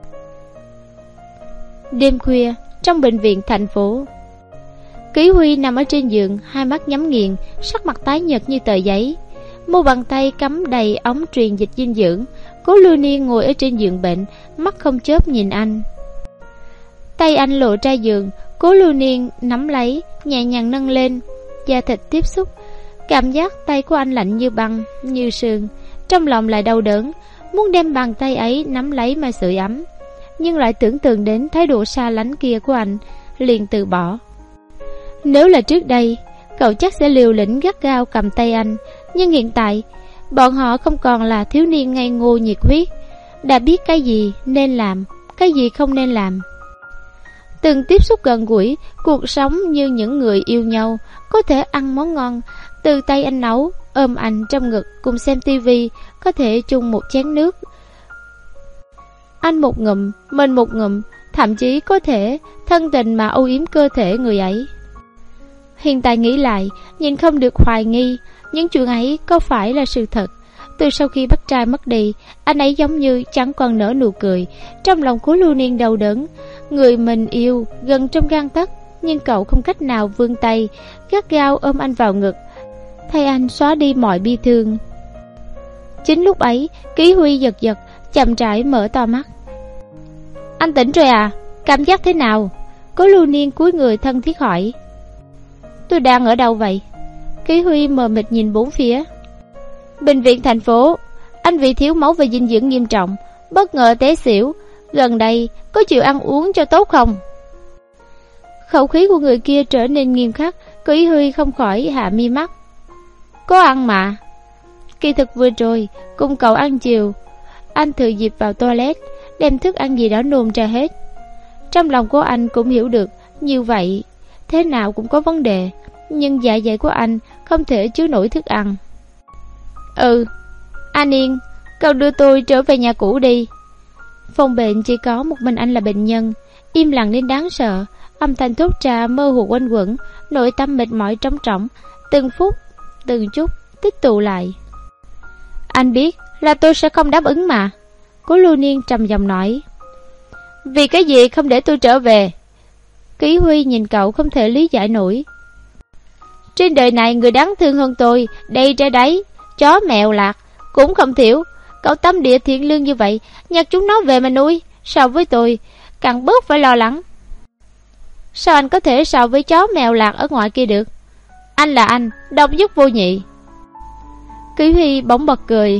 Đêm khuya, trong bệnh viện thành phố, Kỷ Huy nằm ở trên giường, hai mắt nhắm nghiền, sắc mặt tái nhợt như tờ giấy, mu bàn tay cắm đầy ống truyền dịch dinh dưỡng. Cố Lưu Niên ngồi ở trên giường bệnh, mắt không chớp nhìn anh. Tay anh lộ ra giường, Cố Lưu Niên nắm lấy, nhẹ nhàng nâng lên, da thịt tiếp xúc, cảm giác tay của anh lạnh như băng, như sương. Trong lòng lại đau đớn, muốn đem bàn tay ấy nắm lấy mà sưởi ấm, nhưng lại tưởng tượng đến thái độ xa lánh kia của anh, liền từ bỏ. Nếu là trước đây, cậu chắc sẽ liều lĩnh gắt gao cầm tay anh, nhưng hiện tại bọn họ không còn là thiếu niên ngây ngô nhiệt huyết, đã biết cái gì nên làm, cái gì không nên làm. Từng tiếp xúc gần gũi, cuộc sống như những người yêu nhau, có thể ăn món ngon từ tay anh nấu, ôm anh trong ngực cùng xem tivi, có thể chung một chén nước, anh một ngụm, mình một ngụm, thậm chí có thể thân tình mà âu yếm cơ thể người ấy. Hiện tại nghĩ lại, nhìn không được hoài nghi, những chuyện ấy có phải là sự thật. Từ sau khi bác trai mất đi, anh ấy giống như chẳng còn nở nụ cười. Trong lòng Cố Lưu Niên đau đớn, người mình yêu gần trong gang tấc, nhưng cậu không cách nào vươn tay gắt gao ôm anh vào ngực, thay anh xóa đi mọi bi thương. Chính lúc ấy, Kỷ Huy giật giật, chậm rãi mở to mắt. Anh tỉnh rồi à? Cảm giác thế nào? Cố Lưu Niên cúi người thân thiết hỏi. Tôi đang ở đâu vậy? Kỷ Huy mờ mịt nhìn bốn phía. Bệnh viện thành phố. Anh vì thiếu máu và dinh dưỡng nghiêm trọng, bất ngờ té xỉu. Gần đây có chịu ăn uống cho tốt không? Khẩu khí của người kia trở nên nghiêm khắc. Kỷ Huy không khỏi hạ mi mắt. Có ăn mà. Kỳ thực vừa rồi cùng cậu ăn chiều, anh thừa dịp vào toilet đem thức ăn gì đó nôn ra hết. Trong lòng của anh cũng hiểu được như vậy thế nào cũng có vấn đề, nhưng dạ dày của anh không thể chứa nổi thức ăn. Ừ, An Yên, cậu đưa tôi trở về nhà cũ đi. Phòng bệnh chỉ có một mình anh là bệnh nhân, im lặng đến đáng sợ, âm thanh thốt ra mơ hồ quanh quẩn, nội tâm mệt mỏi trống trỏng, từng phút từng chút tích tụ lại. Anh biết là tôi sẽ không đáp ứng mà. Cố Lưu Niên trầm giọng nói. Vì cái gì không để tôi trở về? Kỷ Huy nhìn cậu không thể lý giải nổi. Trên đời này người đáng thương hơn tôi đầy ra đấy, chó mèo lạc cũng không thiểu. Cậu tâm địa thiện lương như vậy, nhặt chúng nó về mà nuôi, so với tôi càng bớt phải lo lắng. Sao anh có thể so với chó mèo lạc ở ngoài kia được? Anh là anh, độc nhất vô nhị. Kỷ Huy bỗng bật cười.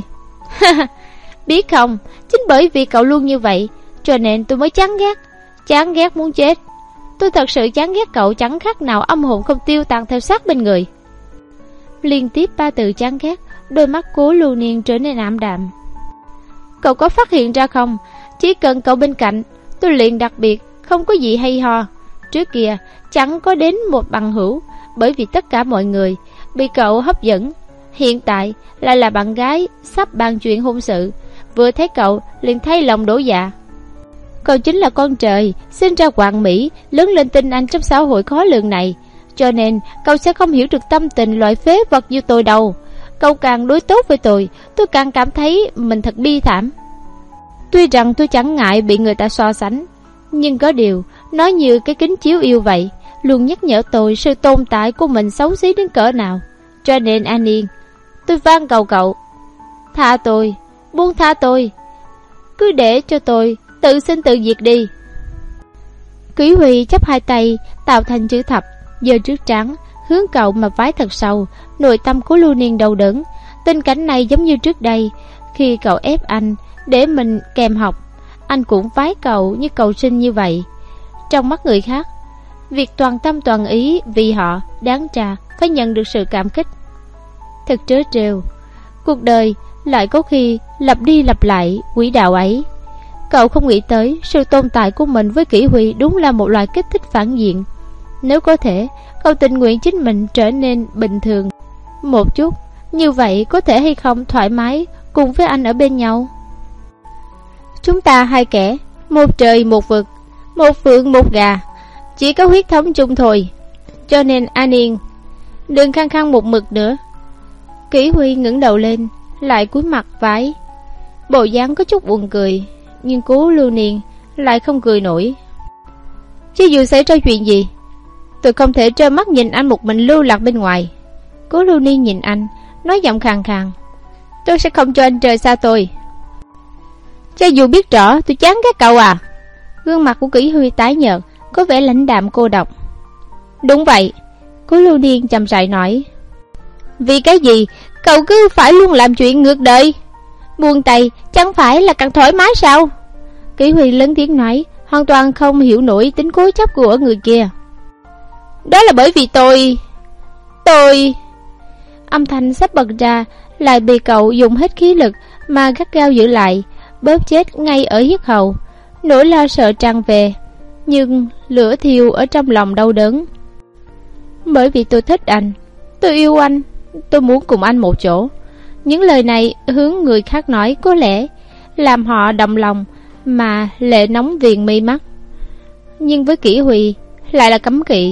Biết không, chính bởi vì cậu luôn như vậy, cho nên tôi mới chán ghét, chán ghét muốn chết. Tôi thật sự chán ghét cậu chẳng khác nào âm hồn không tiêu tan theo sát bên người. Liên tiếp ba từ chán ghét, đôi mắt Cố Lưu Niên trở nên ảm đạm. Cậu có phát hiện ra không, chỉ cần cậu bên cạnh, tôi liền đặc biệt không có gì hay ho. Trước kia chẳng có đến một bằng hữu, bởi vì tất cả mọi người bị cậu hấp dẫn. Hiện tại lại là bạn gái sắp bàn chuyện hôn sự, vừa thấy cậu liền thấy lòng đổ dạ. Cậu chính là con trời sinh ra hoàn mỹ, lớn lên tinh anh trong xã hội khó lường này, cho nên cậu sẽ không hiểu được tâm tình loại phế vật như tôi đâu. Cậu càng đối tốt với tôi, tôi càng cảm thấy mình thật bi thảm. Tuy rằng tôi chẳng ngại bị người ta so sánh, nhưng có điều nói như cái kính chiếu yêu vậy, luôn nhắc nhở tôi sự tồn tại của mình xấu xí đến cỡ nào. Cho nên An Yên, tôi van cầu cậu, tha tôi, buông tha tôi, cứ để cho tôi tự sinh tự diệt đi. Kỷ Huy chắp hai tay tạo thành chữ thập, giơ trước trán hướng cậu mà vái thật sâu. Nội tâm của Lưu Niên đau đớn. Tình cảnh này giống như trước đây, khi cậu ép anh để mình kèm học, anh cũng vái cậu như cầu sinh như vậy. Trong mắt người khác, việc toàn tâm toàn ý vì họ đáng ra phải nhận được sự cảm kích. Thật trớ trêu, cuộc đời lại có khi lặp đi lặp lại quỹ đạo ấy. Cậu không nghĩ tới sự tồn tại của mình với Kỷ Huy đúng là một loại kích thích phản diện. Nếu có thể, cậu tình nguyện chính mình trở nên bình thường một chút, như vậy có thể hay không thoải mái cùng với anh ở bên nhau. Chúng ta hai kẻ Một trời một vực, một phượng một gà, chỉ có huyết thống chung thôi. Cho nên An Yên, đừng khăng khăng một mực nữa. Kỷ Huy ngẩng đầu lên, lại cúi mặt vái. Bộ dáng có chút buồn cười, nhưng Cố Lưu Niên lại không cười nổi. Chứ dù xảy ra chuyện gì, tôi không thể trơ mắt nhìn anh một mình lưu lạc bên ngoài. Cố Lưu Niên nhìn anh, nói giọng khàn khàn. Tôi sẽ không cho anh rời xa tôi. Cho dù biết rõ tôi chán các cậu à. Gương mặt của Kỷ Huy tái nhợt, có vẻ lãnh đạm cô độc. Đúng vậy, Cố Lưu Niên chậm rãi nói. Vì cái gì cậu cứ phải luôn làm chuyện ngược đời? Buông tay chẳng phải là càng thoải mái sao? Kỷ Huy lớn tiếng nói, hoàn toàn không hiểu nổi tính cố chấp của người kia. Đó là bởi vì tôi... Tôi... Âm thanh sắp bật ra, lại bị cậu dùng hết khí lực mà gắt gao giữ lại, bóp chết ngay ở yết hầu. Nỗi lo sợ tràn về, nhưng lửa thiêu ở trong lòng đau đớn. Bởi vì tôi thích anh, tôi yêu anh, tôi muốn cùng anh một chỗ. Những lời này hướng người khác nói có lẽ làm họ động lòng mà lệ nóng viền mi mắt, nhưng với Kỷ Huy lại là cấm kỵ.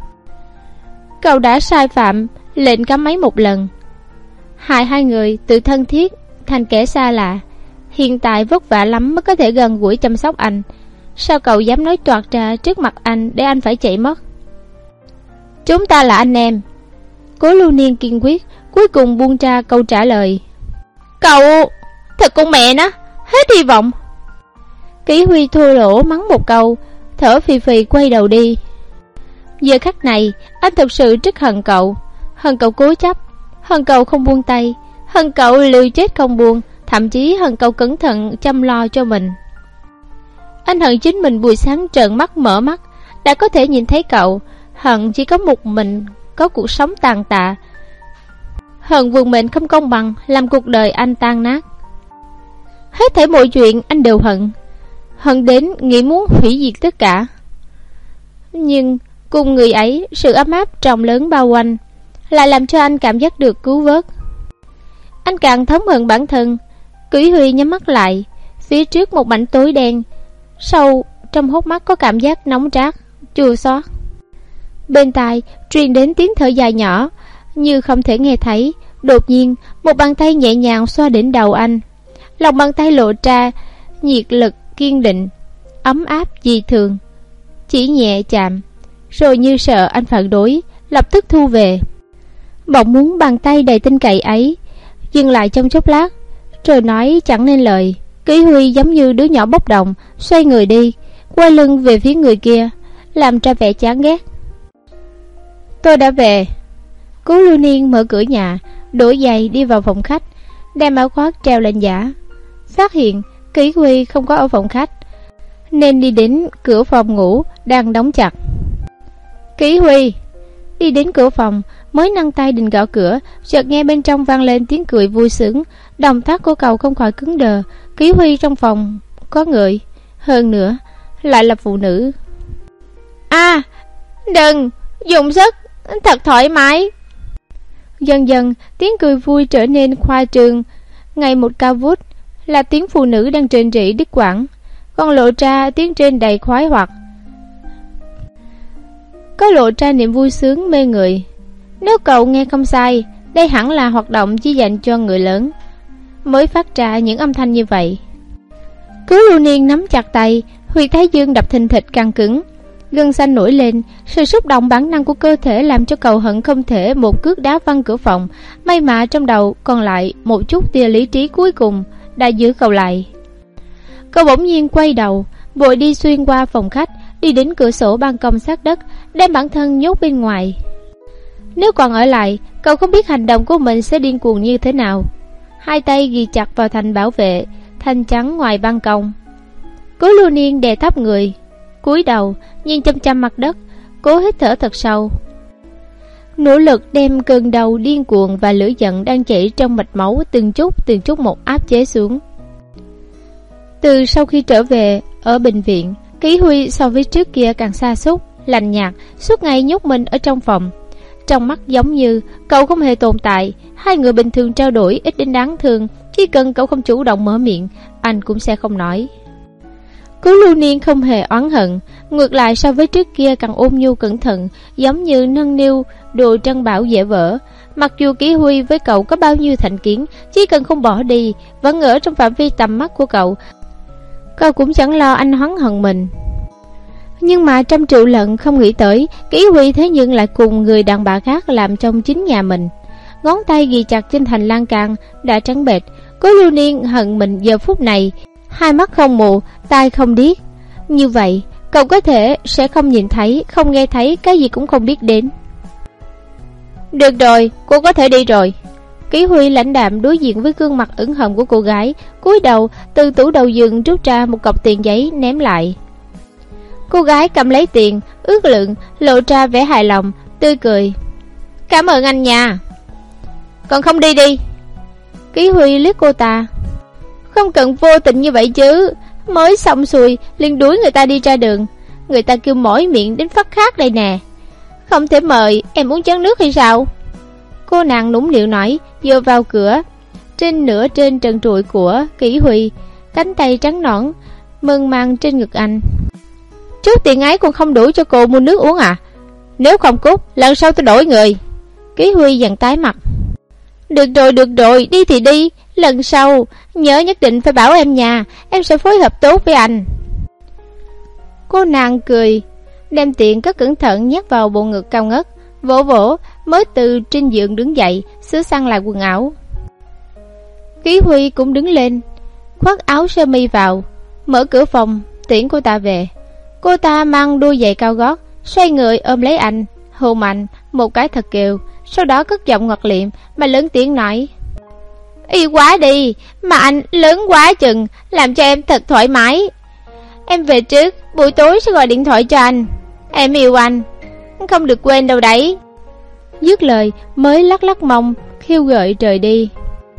Cậu đã sai phạm lệnh cấm ấy một lần, hại hai người từ thân thiết thành kẻ xa lạ. Hiện tại vất vả lắm mới có thể gần gũi chăm sóc anh. Sao cậu dám nói toạc ra trước mặt anh để anh phải chạy mất? Chúng ta là anh em. Cố Lưu Niên kiên quyết, cuối cùng buông ra câu trả lời. Cậu... thật con mẹ nó, hết hy vọng. Kỷ Huy thô lỗ mắng một câu, thở phì phì quay đầu đi. Giờ khắc này anh thực sự rất hận cậu. Hận cậu cố chấp, hận cậu không buông tay, hận cậu lười chết không buông, thậm chí hận cậu cẩn thận chăm lo cho mình. Anh hận chính mình buổi sáng trợn mắt mở mắt đã có thể nhìn thấy cậu. Hận chỉ có một mình có cuộc sống tàn tạ. Hận vận mệnh không công bằng làm cuộc đời anh tan nát. Hết thảy mọi chuyện anh đều hận, hận đến nghĩ muốn hủy diệt tất cả. Nhưng cùng người ấy, sự ấm áp rộng lớn bao quanh lại làm cho anh cảm giác được cứu vớt. Anh càng thống hận bản thân. Kỷ Huy nhắm mắt lại, phía trước một mảnh tối đen, sâu trong hốc mắt có cảm giác nóng rát, chua xót. Bên tai truyền đến tiếng thở dài nhỏ, như không thể nghe thấy. Đột nhiên một bàn tay nhẹ nhàng xoa đỉnh đầu anh. Lòng bàn tay lộ ra nhiệt lực kiên định, ấm áp dị thường. Chỉ nhẹ chạm, rồi như sợ anh phản đối, lập tức thu về. Bỗng muốn bàn tay đầy tin cậy ấy dừng lại trong chốc lát, rồi nói chẳng nên lời. Kỷ Huy giống như đứa nhỏ bốc đồng, xoay người đi, quay lưng về phía người kia, làm ra vẻ chán ghét. Tôi đã về. Cố Lưu Niên mở cửa nhà, đổi giày đi vào phòng khách, đem áo khoác treo lên giả. Phát hiện Kỷ Huy không có ở phòng khách, nên đi đến cửa phòng ngủ đang đóng chặt. Kỷ Huy đi đến cửa phòng, mới nâng tay định gõ cửa, chợt nghe bên trong vang lên tiếng cười vui sướng. Động tác của cậu không khỏi cứng đờ. Kỷ Huy trong phòng có người, hơn nữa lại là phụ nữ. À, đừng dùng sức, thật thoải mái. Dần dần tiếng cười vui trở nên khoa trương, ngày một cao vút, là tiếng phụ nữ đang rên rỉ đứt quãng, còn lộ ra tiếng trên đầy khoái hoạt, có lộ ra niềm vui sướng mê người. Nếu cậu nghe không sai, đây hẳn là hoạt động chỉ dành cho người lớn mới phát ra những âm thanh như vậy. Cố Lưu Niên nắm chặt tay, huyệt thái dương đập thình thịch căng cứng, gân xanh nổi lên. Sự xúc động bản năng của cơ thể làm cho cậu hận không thể một cước đá văng cửa phòng. May mà trong đầu còn lại một chút tia lý trí cuối cùng đã giữ cậu lại. Cậu bỗng nhiên quay đầu, vội đi xuyên qua phòng khách, đi đến cửa sổ ban công sát đất, đem bản thân nhốt bên ngoài. Nếu còn ở lại, cậu không biết hành động của mình sẽ điên cuồng như thế nào. Hai tay ghi chặt vào thành bảo vệ thanh trắng ngoài ban công. Cố Lưu Niên đè thấp người, cúi đầu nhìn chăm chăm mặt đất, cố hít thở thật sâu, nỗ lực đem cơn đau điên cuồng và lửa giận đang chảy trong mạch máu từng chút từng chút một áp chế xuống. Từ sau khi trở về ở bệnh viện, Kỷ Huy so với trước kia càng sa sút, lạnh nhạt, suốt ngày nhốt mình ở trong phòng. Trong mắt giống như cậu không hề tồn tại. Hai người bình thường trao đổi ít đến đáng thương, chỉ cần cậu không chủ động mở miệng, anh cũng sẽ không nói. Cố Lưu Niên không hề oán hận, ngược lại so với trước kia càng ôn nhu cẩn thận, giống như nâng niu đồ trân bảo dễ vỡ. Mặc dù Kỷ Huy với cậu có bao nhiêu thành kiến, chỉ cần không bỏ đi, vẫn ở trong phạm vi tầm mắt của cậu, cậu cũng chẳng lo anh oán hận mình. Nhưng mà trăm triệu lần không nghĩ tới, Kỷ Huy thế nhưng lại cùng người đàn bà khác làm trong chính nhà mình. Ngón tay ghi chặt trên thành lan can đã trắng bệch. Cố Lưu Niên hận mình giờ phút này, hai mắt không mù, tai không điếc. Như vậy, cậu có thể sẽ không nhìn thấy, không nghe thấy, cái gì cũng không biết đến. Được rồi, cô có thể đi rồi. Kỷ Huy lãnh đạm đối diện với gương mặt ửng hồng của cô gái, cúi đầu từ tủ đầu giường rút ra một cọc tiền giấy ném lại. Cô gái cầm lấy tiền, ước lượng, lộ ra vẻ hài lòng, tươi cười. Cảm ơn anh nha. Còn không đi đi. Kỷ Huy liếc cô ta. Không cần vô tình như vậy chứ, mới xong xuôi liền đuổi người ta đi ra đường. Người ta kêu mỏi miệng đến phát khát đây nè. Không thể mời em uống chén nước hay sao? Cô nàng nũng nịu nói, dựa vào cửa. Trên nửa trên trần trụi của Kỷ Huy, cánh tay trắng nõn mơn man trên ngực anh. Chút tiền ấy còn không đủ cho cô mua nước uống à? Nếu không cút, lần sau tôi đổi người. Kỷ Huy dần tái mặt. Được rồi, được rồi, đi thì đi. Lần sau, nhớ nhất định phải bảo em nha. Em sẽ phối hợp tốt với anh. Cô nàng cười, đem tiền cất cẩn thận nhét vào bộ ngực cao ngất, vỗ vỗ, mới từ trên giường đứng dậy, sửa sang lại quần áo. Kỷ Huy cũng đứng lên, khoác áo sơ mi vào, mở cửa phòng, tiễn cô ta về. Cô ta mang đôi giày cao gót, xoay người ôm lấy anh, hôn mạnh một cái thật kiều, sau đó cất giọng ngọt liệm mà lớn tiếng nói: Yêu quá đi, mà anh lớn quá chừng, làm cho em thật thoải mái. Em về trước, buổi tối sẽ gọi điện thoại cho anh. Em yêu anh, không được quên đâu đấy. Dứt lời mới lắc lắc mông, khiêu gợi rời đi.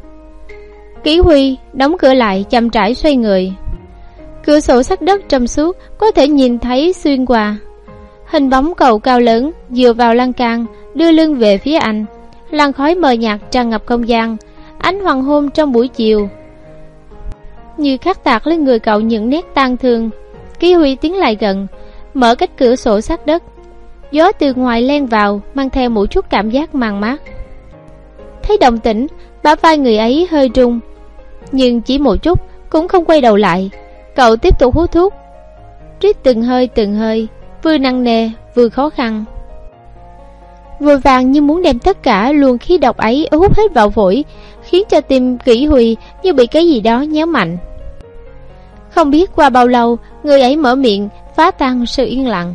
Kỷ Huy đóng cửa lại, chậm rãi xoay người. Cửa sổ sắt đất trong suốt, có thể nhìn thấy xuyên qua. Hình bóng cậu cao lớn dựa vào lan can, đưa lưng về phía anh. Làn khói mờ nhạt tràn ngập không gian. Ánh hoàng hôn trong buổi chiều như khắc tạc lên người cậu những nét tang thương. Kỷ Huy tiến lại gần, mở cách cửa sổ sắt đất. Gió từ ngoài len vào, mang theo một chút cảm giác màn mát. Thấy động tĩnh, bả vai người ấy hơi rung, nhưng chỉ một chút, cũng không quay đầu lại. Cậu tiếp tục hút thuốc, rít từng hơi từng hơi, vừa nặng nề vừa khó khăn, vội vàng như muốn đem tất cả luồng khí độc ấy hút hết vào phổi, khiến cho tim Kỷ Huy như bị cái gì đó nhéo mạnh. Không biết qua bao lâu, người ấy mở miệng phá tan sự yên lặng.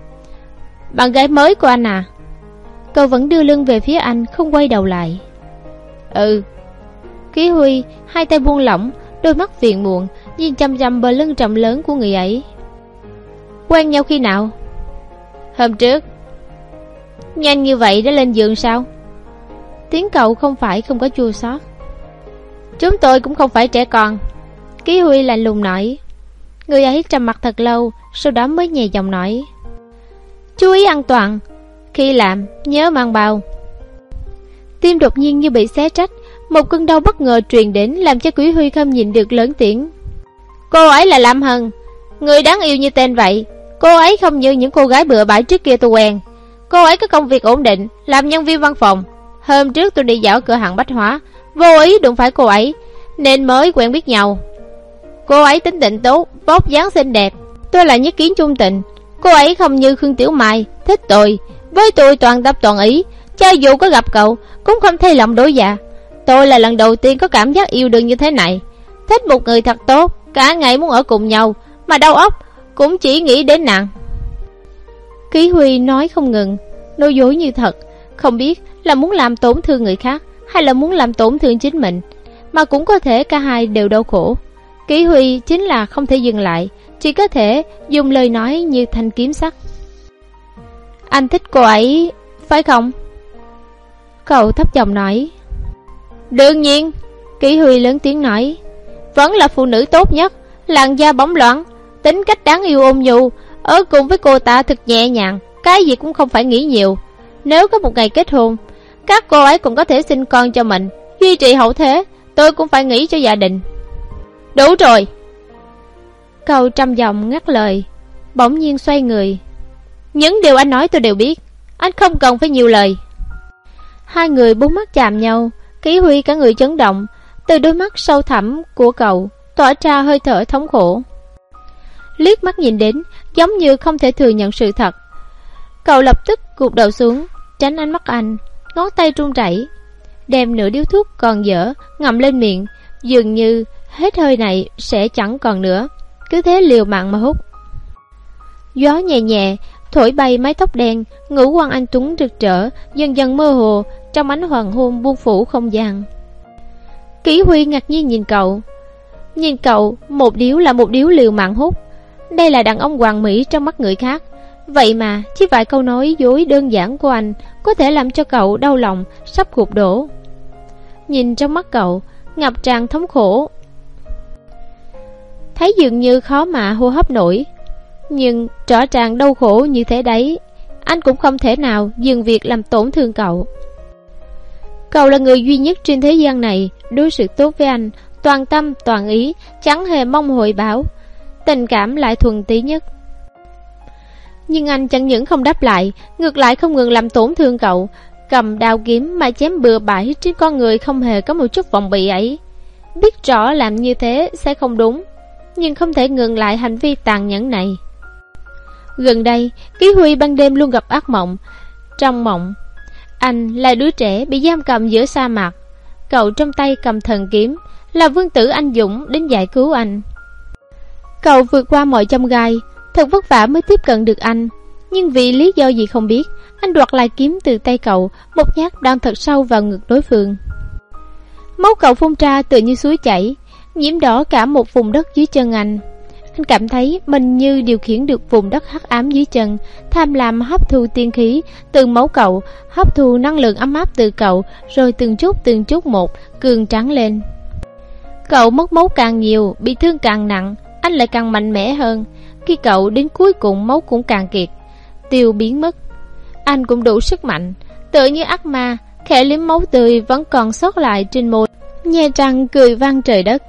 Bạn gái mới của anh à? Cậu vẫn đưa lưng về phía anh, không quay đầu lại. Ừ. Kỷ Huy hai tay buông lỏng, đôi mắt phiền muộn nhìn chăm chăm bờ lưng trầm lớn của người ấy. Quen nhau khi nào? Hôm trước. Nhanh như vậy đã lên giường sao? Tiếng cậu không phải không có chua xót. Chúng tôi cũng không phải trẻ con. Kỷ Huy lạnh lùng nói. Người ấy trầm mặt thật lâu, sau đó mới nhẹ giọng nói: Chú ý an toàn, khi làm nhớ mang bao. Tim đột nhiên như bị xé rách, một cơn đau bất ngờ truyền đến, làm cho Kỷ Huy không nhịn được lớn tiếng: Cô ấy là Lâm Hân, người đáng yêu như tên vậy. Cô ấy không như những cô gái bừa bãi trước kia tôi quen. Cô ấy có công việc ổn định, làm nhân viên văn phòng. Hôm trước tôi đi dạo cửa hàng bách hóa, vô ý đụng phải cô ấy, nên mới quen biết nhau. Cô ấy tính tình tốt, vóc dáng xinh đẹp, tôi là nhất kiến chung tình. Cô ấy không như Khương Tiểu Mai, thích tôi, với tôi toàn tâm toàn ý. Cho dù có gặp cậu, cũng không thay lòng đổi dạ. Tôi là lần đầu tiên có cảm giác yêu đương như thế này. Thích một người thật tốt, cả ngày muốn ở cùng nhau, mà đầu óc cũng chỉ nghĩ đến nàng. Kỷ Huy nói không ngừng, nói dối như thật, không biết là muốn làm tổn thương người khác hay là muốn làm tổn thương chính mình, mà cũng có thể cả hai đều đau khổ. Kỷ Huy chính là không thể dừng lại, chỉ có thể dùng lời nói như thanh kiếm sắc. Anh thích cô ấy, phải không? Cậu thấp giọng nói. Đương nhiên. Kỷ Huy lớn tiếng nói. Vẫn là phụ nữ tốt nhất, làn da bóng loáng, tính cách đáng yêu ôn nhu, ở cùng với cô ta thật nhẹ nhàng, cái gì cũng không phải nghĩ nhiều. Nếu có một ngày kết hôn, các cô ấy cũng có thể sinh con cho mình, duy trì hậu thế. Tôi cũng phải nghĩ cho gia đình. Đủ rồi. Cậu trầm giọng ngắt lời, bỗng nhiên xoay người. Những điều anh nói tôi đều biết, anh không cần phải nhiều lời. Hai người bốn mắt chạm nhau, Kỷ Huy cả người chấn động. Từ đôi mắt sâu thẳm của cậu tỏa ra hơi thở thống khổ. Liếc mắt nhìn đến, giống như không thể thừa nhận sự thật. Cậu lập tức gục đầu xuống, tránh ánh mắt anh, ngón tay run rẩy, đem nửa điếu thuốc còn dở ngậm lên miệng, dường như hết hơi này sẽ chẳng còn nữa, cứ thế liều mạng mà hút. Gió nhẹ nhẹ thổi bay mái tóc đen, ngũ quan anh tuấn rực rỡ dần dần mơ hồ trong ánh hoàng hôn buông phủ không gian. Kỷ Huy ngạc nhiên nhìn cậu, nhìn cậu một điếu là một điếu liều mạng hút. Đây là đàn ông hoàn mỹ trong mắt người khác, vậy mà chỉ vài câu nói dối đơn giản của anh có thể làm cho cậu đau lòng sắp gục đổ. Nhìn trong mắt cậu ngập tràn thống khổ, thấy dường như khó mà hô hấp nổi. Nhưng rõ ràng đau khổ như thế đấy, anh cũng không thể nào dừng việc làm tổn thương cậu. Cậu là người duy nhất trên thế gian này đối xử tốt với anh, toàn tâm toàn ý, chẳng hề mong hồi báo, tình cảm lại thuần túy nhất. Nhưng anh chẳng những không đáp lại, ngược lại không ngừng làm tổn thương cậu, cầm đao kiếm mà chém bừa bãi trên con người không hề có một chút vòng bị ấy. Biết rõ làm như thế sẽ không đúng, nhưng không thể ngừng lại hành vi tàn nhẫn này. Gần đây, Kỷ Huy ban đêm luôn gặp ác mộng. Trong mộng, anh là đứa trẻ bị giam cầm giữa sa mạc. Cậu trong tay cầm thần kiếm, là vương tử anh dũng đến giải cứu anh. Cậu vượt qua mọi chông gai, thật vất vả mới tiếp cận được anh. Nhưng vì lý do gì không biết, anh đoạt lại kiếm từ tay cậu, một nhát đâm thật sâu vào ngực đối phương. Máu cậu phun ra tựa như suối chảy, nhiễm đỏ cả một vùng đất dưới chân anh. Anh cảm thấy mình như điều khiển được vùng đất hắc ám dưới chân, tham lam hấp thu tiên khí từ máu cậu, hấp thu năng lượng ấm áp từ cậu, rồi từng chút từng chút một cường tráng lên. Cậu mất máu càng nhiều, bị thương càng nặng, anh lại càng mạnh mẽ hơn. Khi cậu đến cuối cùng máu cũng càng kiệt, tiêu biến mất. Anh cũng đủ sức mạnh, tựa như ác ma, khẽ liếm máu tươi vẫn còn sót lại trên môi, nhe răng cười vang trời đất.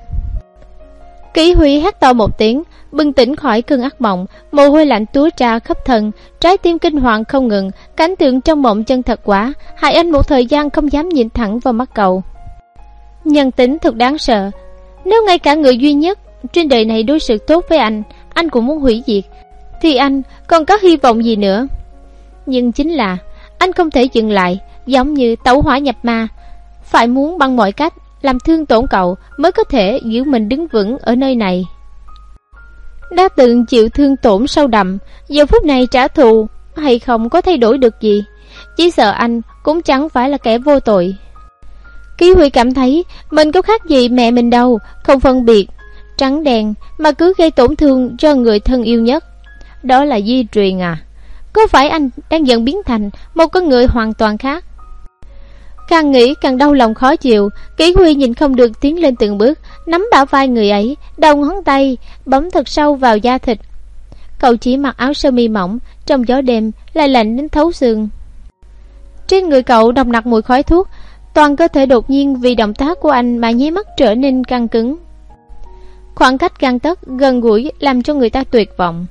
Kỷ Huy hét to một tiếng, bừng tỉnh khỏi cơn ác mộng, mồ hôi lạnh túa ra khắp thân, trái tim kinh hoàng không ngừng. Cảnh tượng trong mộng chân thật quá, hại anh một thời gian không dám nhìn thẳng vào mắt cậu. Nhân tính thật đáng sợ. Nếu ngay cả người duy nhất trên đời này đối xử tốt với anh, anh cũng muốn hủy diệt, thì anh còn có hy vọng gì nữa? Nhưng chính là anh không thể dừng lại, giống như tẩu hỏa nhập ma, phải muốn bằng mọi cách làm thương tổn cậu mới có thể giữ mình đứng vững ở nơi này. Đã từng chịu thương tổn sâu đậm, giờ phút này trả thù hay không có thay đổi được gì. Chỉ sợ anh cũng chẳng phải là kẻ vô tội. Kỷ Huy cảm thấy mình có khác gì mẹ mình đâu, không phân biệt trắng đen mà cứ gây tổn thương cho người thân yêu nhất. Đó là di truyền à? Có phải anh đang dần biến thành một con người hoàn toàn khác? Càng nghĩ càng đau lòng khó chịu. Kỷ Huy nhìn không được tiến lên từng bước, nắm bả vai người ấy, đầu ngón tay bấm thật sâu vào da thịt. Cậu chỉ mặc áo sơ mi mỏng, trong gió đêm lại lạnh đến thấu xương. Trên người cậu nồng nặc mùi khói thuốc, toàn cơ thể đột nhiên vì động tác của anh mà nháy mắt trở nên căng cứng. Khoảng cách gang tấc gần gũi làm cho người ta tuyệt vọng.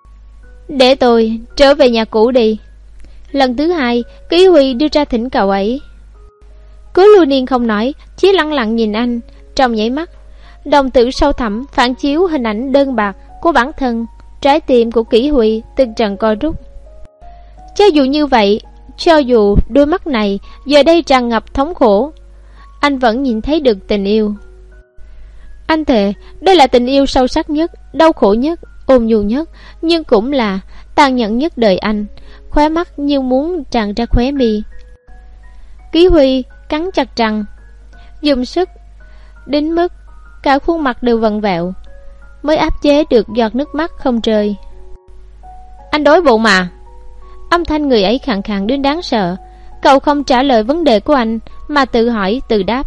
Để tôi trở về nhà cũ đi. Lần thứ hai, Kỷ Huy đưa ra thỉnh cầu ấy. Cố Lưu Niên không nói, chỉ lặng lặng nhìn anh. Trong nháy mắt, đồng tử sâu thẳm phản chiếu hình ảnh đơn bạc của bản thân. Trái tim của Kỷ Huy từng trận co rút. Cho dù như vậy, cho dù đôi mắt này giờ đây tràn ngập thống khổ, anh vẫn nhìn thấy được tình yêu. Anh thề đây là tình yêu sâu sắc nhất, đau khổ nhất, ôn nhu nhất, nhưng cũng là tàn nhẫn nhất đời anh. Khóe mắt như muốn tràn ra khóe mi. Kỷ Huy cắn chặt răng, dùng sức đến mức cả khuôn mặt đều vặn vẹo, mới áp chế được giọt nước mắt không rơi. Anh đói bụng mà. Âm thanh người ấy khàn khàn đến đáng sợ. Cậu không trả lời vấn đề của anh, mà tự hỏi tự đáp.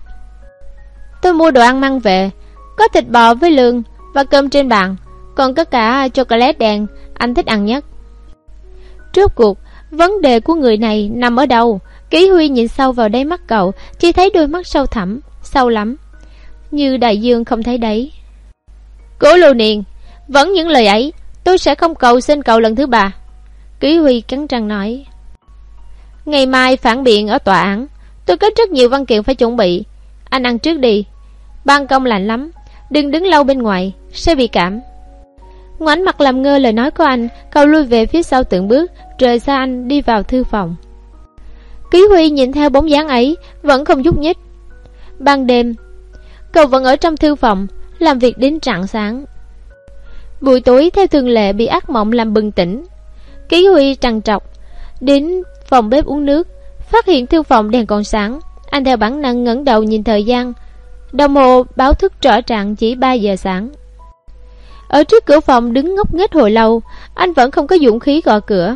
Tôi mua đồ ăn mang về, có thịt bò với lương và cơm trên bàn, còn có cả chocolate đen anh thích ăn nhất. Rốt cuộc vấn đề của người này nằm ở đâu? Kỷ Huy nhìn sâu vào đáy mắt cậu, chỉ thấy đôi mắt sâu thẳm, sâu lắm, như đại dương không thấy đáy. Cố Lưu Niên, Vẫn những lời ấy, tôi sẽ không cầu xin cậu lần thứ ba. Kỷ Huy cắn răng nói. Ngày mai phản biện ở tòa án, tôi có rất nhiều văn kiện phải chuẩn bị. Anh ăn trước đi, ban công lạnh lắm, đừng đứng lâu bên ngoài, sẽ bị cảm. Ngoảnh mặt làm ngơ lời nói của anh, cậu lui về phía sau từng bước, rời xa anh đi vào thư phòng. Kỷ Huy nhìn theo bóng dáng ấy, vẫn không nhúc nhích. Ban đêm, cậu vẫn ở trong thư phòng, làm việc đến rạng sáng. Buổi tối theo thường lệ bị ác mộng làm bừng tỉnh. Kỷ Huy trằn trọc đến phòng bếp uống nước, phát hiện thư phòng đèn còn sáng. Anh theo bản năng ngẩng đầu nhìn thời gian, đồng hồ báo thức rõ ràng chỉ ba giờ sáng. Ở trước cửa phòng đứng ngốc nghếch hồi lâu, anh vẫn không có dũng khí gõ cửa.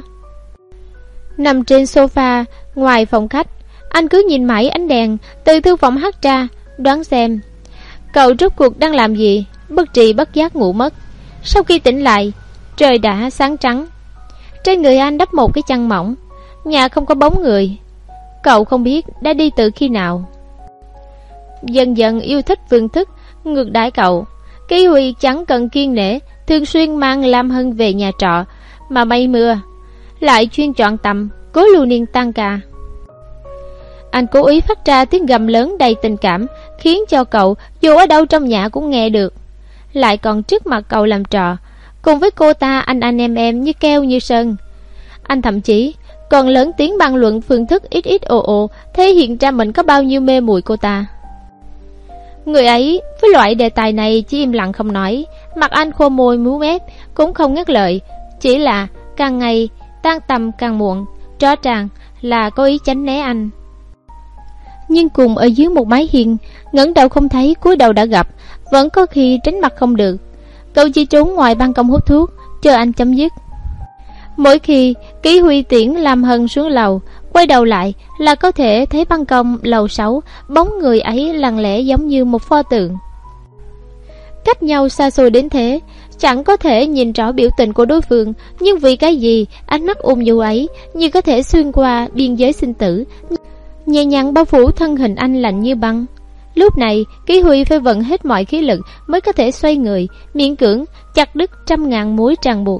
Nằm trên sofa ngoài phòng khách, anh cứ nhìn mãi ánh đèn từ thư phòng hắt ra, đoán xem cậu rốt cuộc đang làm gì. Bất tri bất giác ngủ mất. Sau khi tỉnh lại, trời đã sáng trắng. Trên người anh đắp một cái chăn mỏng, nhà không có bóng người. Cậu không biết đã đi từ khi nào. Dần dần yêu thích phương thức ngược đãi cậu. Kỷ Huy chẳng cần kiêng nể, thường xuyên mang Lam Hân về nhà trọ, mà mây mưa lại chuyên chọn tầm cố lưu niên tan ca. Anh cố ý phát ra tiếng gầm lớn đầy tình cảm, khiến cho cậu dù ở đâu trong nhà cũng nghe được. Lại còn trước mặt cậu làm trò, cùng với cô ta anh anh em em như keo như sơn. Anh thậm chí còn lớn tiếng bàn luận phương thức ít ít ồ ồ, thể hiện ra mình có bao nhiêu mê muội cô ta. Người ấy với loại đề tài này chỉ im lặng không nói. Mặt anh khô môi múa mép, cũng không ngắt lời, chỉ là càng ngày tan tầm càng muộn, rõ ràng là có ý tránh né anh. Nhưng cùng ở dưới một mái hiên, ngẩng đầu không thấy, cúi đầu đã gặp, vẫn có khi tránh mặt không được. Cậu chỉ trốn ngoài ban công hút thuốc, chờ anh chấm dứt. Mỗi khi Kỷ Huy tiễn Lam Hân xuống lầu, quay đầu lại là có thể thấy ban công lầu sáu, bóng người ấy lặng lẽ giống như một pho tượng. Cách nhau xa xôi đến thế, chẳng có thể nhìn rõ biểu tình của đối phương, nhưng vì cái gì ánh mắt ôn nhu ấy như có thể xuyên qua biên giới sinh tử, nhẹ nhàng bao phủ thân hình anh lạnh như băng. Lúc này Kỷ Huy phải vận hết mọi khí lực mới có thể xoay người, miễn cưỡng chặt đứt trăm ngàn mối ràng buộc.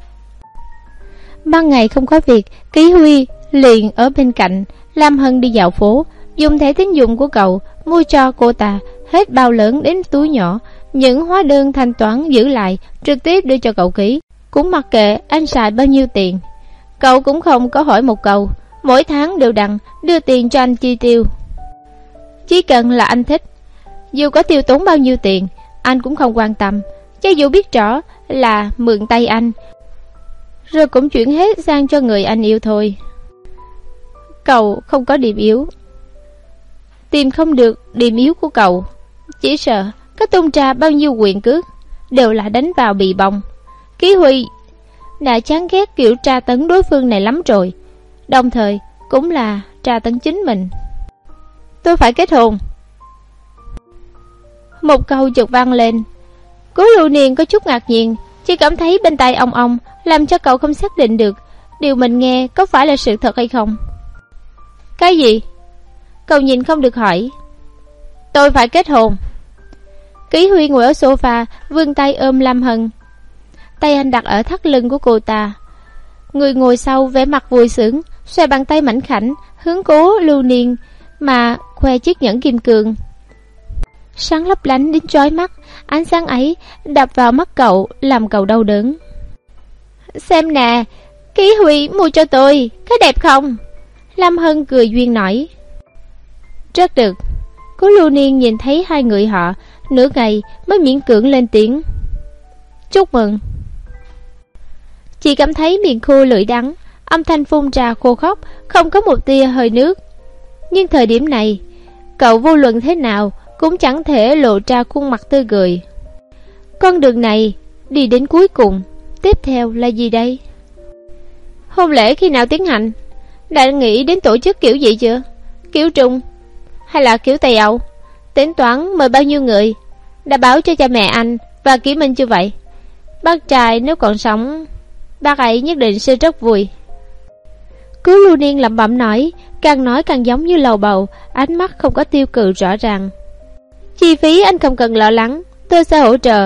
Ban ngày không có việc, Kỷ Huy liền ở bên cạnh Lam Hân đi dạo phố, dùng thẻ tín dụng của cậu mua cho cô ta hết bao lớn đến túi nhỏ. Những hóa đơn thanh toán giữ lại trực tiếp đưa cho cậu ký, cũng mặc kệ anh xài bao nhiêu tiền. Cậu cũng không có hỏi một câu, mỗi tháng đều đặn đưa tiền cho anh chi tiêu. Chỉ cần là anh thích, dù có tiêu tốn bao nhiêu tiền, anh cũng không quan tâm, cho dù biết rõ là mượn tay anh, rồi cũng chuyển hết sang cho người anh yêu thôi. Cậu không có điểm yếu, tìm không được điểm yếu của cậu, chỉ sợ có tung ra bao nhiêu quyền cước đều là đánh vào bị bong. Kỷ Huy đã chán ghét kiểu tra tấn đối phương này lắm rồi, đồng thời cũng là tra tấn chính mình. Tôi phải kết hôn. Một câu chợt vang lên. Cố Lưu Niên có chút ngạc nhiên, chỉ cảm thấy bên tai ong ong, làm cho cậu không xác định được điều mình nghe có phải là sự thật hay không. Cái gì? Cậu nhìn không được hỏi. Tôi phải kết hôn. Kỷ Huy ngồi ở sofa, vươn tay ôm Lam Hân. Tay anh đặt ở thắt lưng của cô ta. Người ngồi sau vẻ mặt vui sướng, xoay bàn tay mảnh khảnh hướng Cố Lưu Niên mà khoe chiếc nhẫn kim cương sáng lấp lánh đến chói mắt. Ánh sáng ấy đập vào mắt cậu, làm cậu đau đớn. Xem nè, Kỷ Huy mua cho tôi, có đẹp không? Lam Hân cười duyên nổi. Rất được. Cố Lưu Niên nhìn thấy hai người họ, nửa ngày mới miễn cưỡng lên tiếng. Chúc mừng. Chỉ cảm thấy miệng khô lưỡi đắng, âm thanh phun ra khô khóc, không có một tia hơi nước. Nhưng thời điểm này, cậu vô luận thế nào cũng chẳng thể lộ ra khuôn mặt tươi cười. Con đường này đi đến cuối cùng, tiếp theo là gì đây? Hôn lễ khi nào tiến hành? Đã nghĩ đến tổ chức kiểu gì chưa? Kiểu Trung hay là kiểu Tây Âu? Tính toán mời bao nhiêu người? Đã báo cho cha mẹ anh và Kỷ Minh chưa vậy? Bác trai nếu còn sống, bác ấy nhất định sẽ rất vui. Cố Lưu Niên lẩm bẩm nói, càng nói càng giống như lầu bầu, ánh mắt không có tiêu cự rõ ràng. Chi phí anh không cần lo lắng, tôi sẽ hỗ trợ.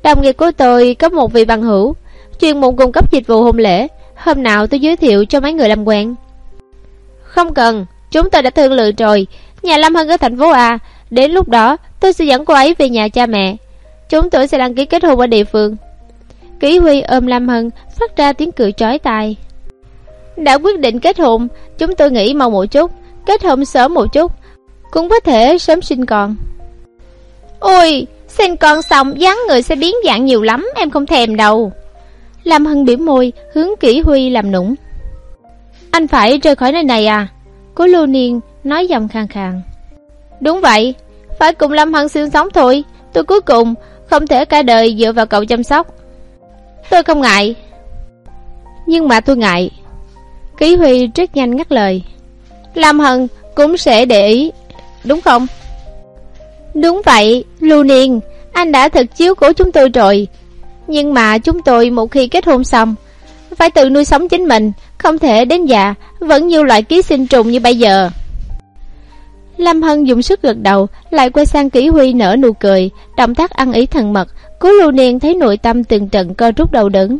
Đồng nghiệp của tôi có một vị bằng hữu chuyên môn cung cấp dịch vụ hôn lễ, hôm nào tôi giới thiệu cho mấy người làm quen. Không cần, chúng tôi đã thương lượng rồi. Nhà Lâm Hân ở thành phố A, đến lúc đó tôi sẽ dẫn cô ấy về nhà cha mẹ. Chúng tôi sẽ đăng ký kết hôn ở địa phương. Kỷ Huy ôm Lâm Hân, phát ra tiếng cười chói tai. Đã quyết định kết hôn, chúng tôi nghĩ mau một chút, kết hôn sớm một chút, cũng có thể sớm sinh con. Ôi, sinh con xong dáng người sẽ biến dạng nhiều lắm, em không thèm đâu. Lâm Hân bĩu môi, hướng Kỷ Huy làm nũng. Anh phải rời khỏi nơi này à? Cố Lưu Niên nói giọng khàn khàn. Đúng vậy, phải cùng Lâm Hân sinh sống thôi. Tôi cuối cùng không thể cả đời dựa vào cậu chăm sóc. Tôi không ngại. Nhưng mà tôi ngại. Kỷ Huy rất nhanh ngắt lời. Lâm Hân cũng sẽ để ý, đúng không? Đúng vậy, Lưu Niên, anh đã thật chiếu cố chúng tôi rồi. Nhưng mà chúng tôi một khi kết hôn xong phải tự nuôi sống chính mình, không thể đến già vẫn nhiều loại ký sinh trùng như bây giờ. Lâm Hân dùng sức gật đầu, lại quay sang Kỷ Huy nở nụ cười, động tác ăn ý thân mật. Cố Lưu Niên thấy nội tâm từng trận co rút đầu đớn.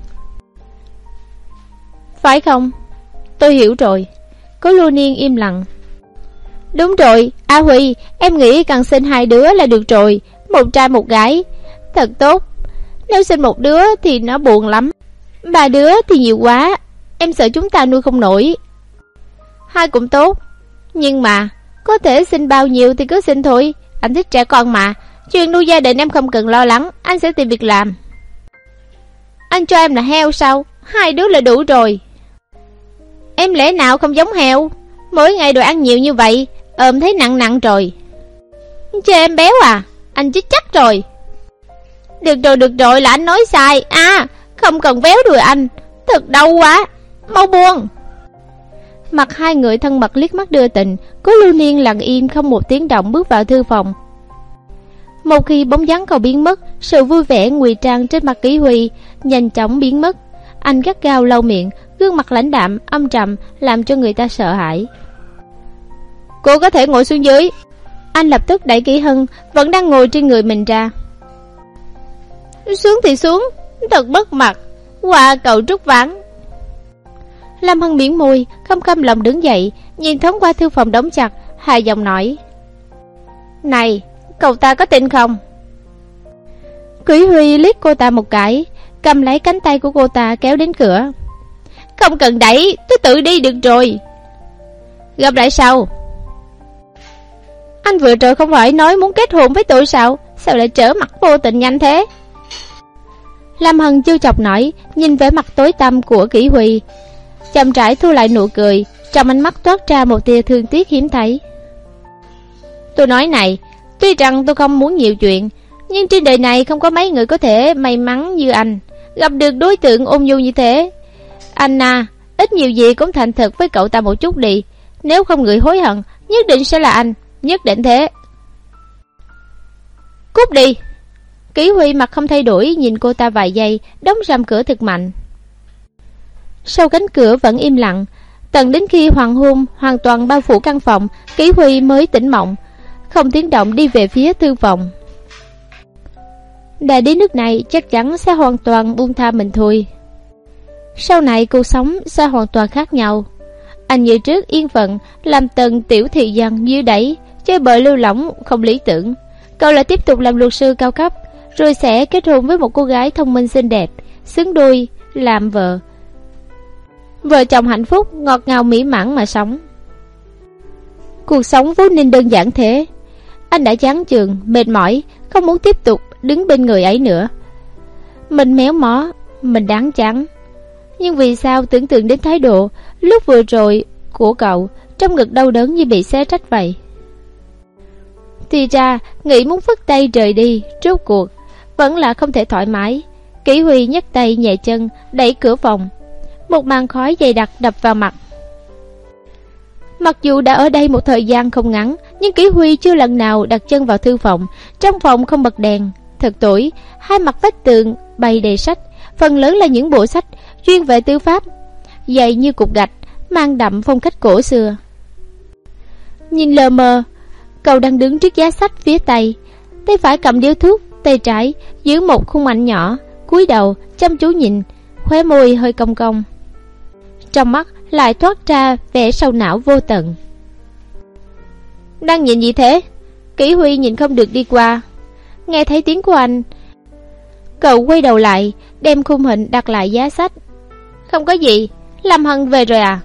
Phải không? Tôi hiểu rồi. Cố Lưu Niên im lặng. Đúng rồi, A Huy, em nghĩ cần sinh hai đứa là được rồi, một trai một gái. Thật tốt. Nếu sinh một đứa thì nó buồn lắm, ba đứa thì nhiều quá, em sợ chúng ta nuôi không nổi. Hai cũng tốt, nhưng mà có thể sinh bao nhiêu thì cứ sinh thôi. Anh thích trẻ con mà. Chuyện nuôi gia đình em không cần lo lắng, anh sẽ tìm việc làm. Anh cho em là heo sao? Hai đứa là đủ rồi. Em lẽ nào không giống heo? Mỗi ngày đồ ăn nhiều như vậy, ôm thấy nặng nặng rồi. Cho em béo à? Anh chết chắc rồi. Được rồi, được rồi, là anh nói sai. À, không cần béo đùi anh, thật đau quá. Mau buông. Mặt hai người thân mật liếc mắt đưa tình. Cố Lưu Niên lặng im không một tiếng động bước vào thư phòng. Một khi bóng dáng cậu biến mất, sự vui vẻ ngụy trang trên mặt Kỷ Huy nhanh chóng biến mất. Anh gắt gao lau miệng, gương mặt lãnh đạm âm trầm làm cho người ta sợ hãi. Cô có thể ngồi xuống dưới. Anh lập tức đẩy Kỷ Hân vẫn đang ngồi trên người mình ra. Xuống thì xuống, thật bất mặt. Qua cậu trúc vãn. Lâm Hân miễn môi, không căm lòng đứng dậy, nhìn thoáng qua thư phòng đóng chặt, hài giọng nói. Này, cậu ta có tin không? Kỷ Huy liếc cô ta một cái, cầm lấy cánh tay của cô ta kéo đến cửa. Không cần đẩy, tôi tự đi được rồi. Gặp lại sau. Anh vừa rồi không phải nói muốn kết hôn với tôi sao? Sao lại trở mặt vô tình nhanh thế? Lâm Hân chưa chọc nổi, nhìn vẻ mặt tối tăm của Kỷ Huy, chậm rãi thu lại nụ cười, trong ánh mắt toát ra một tia thương tiếc hiếm thấy. Tôi nói này, tuy rằng tôi không muốn nhiều chuyện, nhưng trên đời này không có mấy người có thể may mắn như anh, gặp được đối tượng ôn nhu như thế. Anh à, ít nhiều gì cũng thành thật với cậu ta một chút đi. Nếu không người hối hận, nhất định sẽ là anh, nhất định thế. Cút đi. Kỷ Huy mặt không thay đổi, nhìn cô ta vài giây, đóng rèm cửa thật mạnh. Sau cánh cửa vẫn im lặng, tận đến khi hoàng hôn hoàn toàn bao phủ căn phòng, Kỷ Huy mới tỉnh mộng, không tiếng động đi về phía thư phòng. Đã đến nước này chắc chắn sẽ hoàn toàn buông tha mình thôi. Sau này cuộc sống sẽ hoàn toàn khác nhau. Anh như trước yên phận làm tần tiểu thị dân dưới đẩy, chơi bời lưu lỏng không lý tưởng. Cậu lại tiếp tục làm luật sư cao cấp, rồi sẽ kết hôn với một cô gái thông minh xinh đẹp, xứng đôi làm vợ. Vợ chồng hạnh phúc, ngọt ngào mỹ mãn mà sống. Cuộc sống vốn nên đơn giản thế. Anh đã chán chường, mệt mỏi, không muốn tiếp tục đứng bên người ấy nữa. Mình méo mó, mình đáng chán. Nhưng vì sao tưởng tượng đến thái độ lúc vừa rồi của cậu, trong ngực đau đớn như bị xé rách vậy. Thì ra nghĩ muốn phất tay rời đi, rốt cuộc vẫn là không thể thoải mái. Kỷ Huy nhấc tay nhẹ chân đẩy cửa phòng, một màn khói dày đặc đập vào mặt. Mặc dù đã ở đây một thời gian không ngắn, nhưng Kỷ Huy chưa lần nào đặt chân vào thư phòng. Trong phòng không bật đèn, thật tối, hai mặt vách tường bày đầy sách, phần lớn là những bộ sách chuyên về tư pháp, dày như cục gạch, mang đậm phong cách cổ xưa. Nhìn lờ mờ, cậu đang đứng trước giá sách phía tây, tay phải cầm điếu thuốc, tay trái giữ một khung ảnh nhỏ, cúi đầu chăm chú nhìn, khóe môi hơi cong cong, trong mắt lại thoát ra vẻ sầu não vô tận. Đang nhìn gì thế? Kỷ Huy nhìn không được đi qua, nghe thấy tiếng của anh, cậu quay đầu lại, đem khung hình đặt lại giá sách. Không có gì, Lâm Hân về rồi à?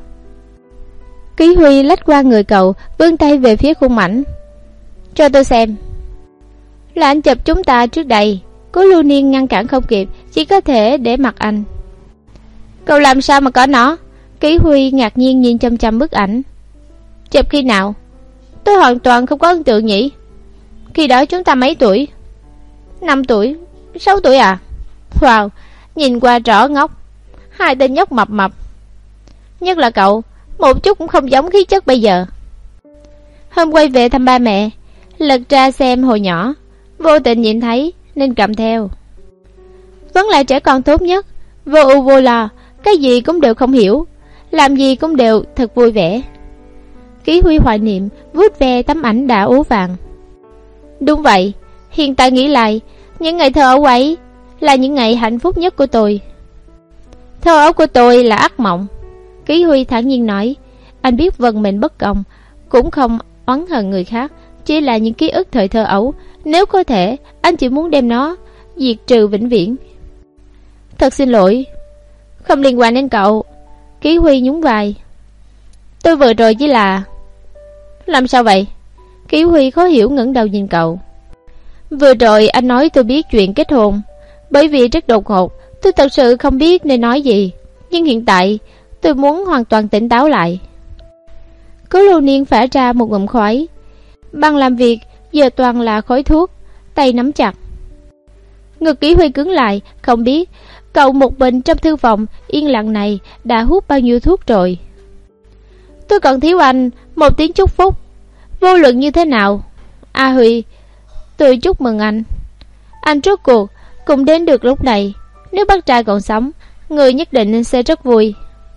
Kỷ Huy lách qua người cậu, vươn tay về phía khung ảnh. Cho tôi xem. Là anh chụp chúng ta trước đây. Cố Lưu Niên ngăn cản không kịp, chỉ có thể để mặc anh. Cậu làm sao mà có nó? Kỷ Huy ngạc nhiên nhìn chăm chăm bức ảnh. Chụp khi nào? Tôi hoàn toàn không có ấn tượng nhỉ. Khi đó chúng ta mấy tuổi? Năm tuổi, sáu tuổi à? Wow, nhìn qua rõ ngốc. Hai tên nhóc mập mập. Nhất là cậu, một chút cũng không giống khí chất bây giờ. Hôm quay về thăm ba mẹ, lật ra xem hồi nhỏ, vô tình nhìn thấy nên cầm theo. Vẫn là trẻ con tốt nhất, vô ưu vô lo, cái gì cũng đều không hiểu, làm gì cũng đều thật vui vẻ. Kỷ Huy hoài niệm vuốt ve tấm ảnh đã ố vàng. Đúng vậy, hiện tại nghĩ lại, những ngày thơ ấu ấy là những ngày hạnh phúc nhất của tôi. Thơ ấu của tôi là ác mộng. Kỷ Huy thản nhiên nói. Anh biết vận mệnh bất công, cũng không oán hận người khác, chỉ là những ký ức thời thơ ấu. Nếu có thể, anh chỉ muốn đem nó diệt trừ vĩnh viễn. Thật xin lỗi, không liên quan đến cậu. Kỷ Huy nhún vai. Tôi vừa rồi chỉ là... Làm sao vậy? Kỷ Huy khó hiểu ngẩng đầu nhìn cậu. Vừa rồi anh nói tôi biết chuyện kết hôn. Bởi vì rất đột ngột, tôi thật sự không biết nên nói gì. Nhưng hiện tại tôi muốn hoàn toàn tỉnh táo lại. Cố Lưu Niên phả ra một ngụm khói. Bằng làm việc giờ toàn là khói thuốc, tay nắm chặt. Ngực Kỷ Huy cứng lại. Không biết cậu một mình trong thư phòng yên lặng này đã hút bao nhiêu thuốc rồi. Tôi còn thiếu anh một tiếng chúc phúc. Vô luận như thế nào, A Huy, tôi chúc mừng anh. Anh rốt cuộc cũng đến được lúc này. Nếu bác trai còn sống, người nhất định sẽ rất vui.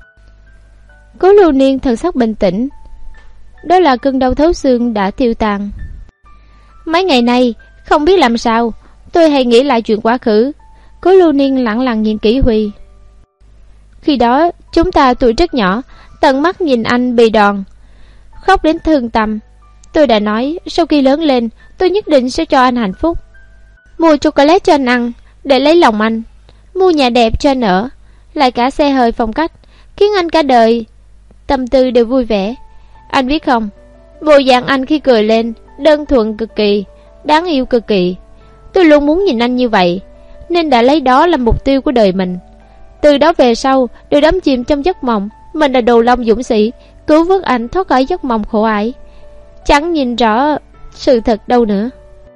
Cố Lưu Niên thần sắc bình tĩnh. Đó là cơn đau thấu xương đã tiêu tan. Mấy ngày nay không biết làm sao, tôi hay nghĩ lại chuyện quá khứ. Cố Lưu Niên lặng lặng nhìn Kỷ Huy. Khi đó chúng ta tuổi rất nhỏ, tận mắt nhìn anh bị đòn, khóc đến thương tâm. Tôi đã nói sau khi lớn lên tôi nhất định sẽ cho anh hạnh phúc. Mua chocolate cho anh ăn để lấy lòng anh, mua nhà đẹp cho anh ở, lại cả xe hơi phong cách, khiến anh cả đời tâm tư đều vui vẻ. Anh biết không, bộ dạng anh khi cười lên đơn thuần cực kỳ, đáng yêu cực kỳ. Tôi luôn muốn nhìn anh như vậy, nên đã lấy đó làm mục tiêu của đời mình. Từ đó về sau đều đắm chìm trong giấc mộng mình là đồ long dũng sĩ, cứu vớt anh thoát khỏi giấc mộng khổ ải. Chẳng nhìn rõ sự thật đâu nữa.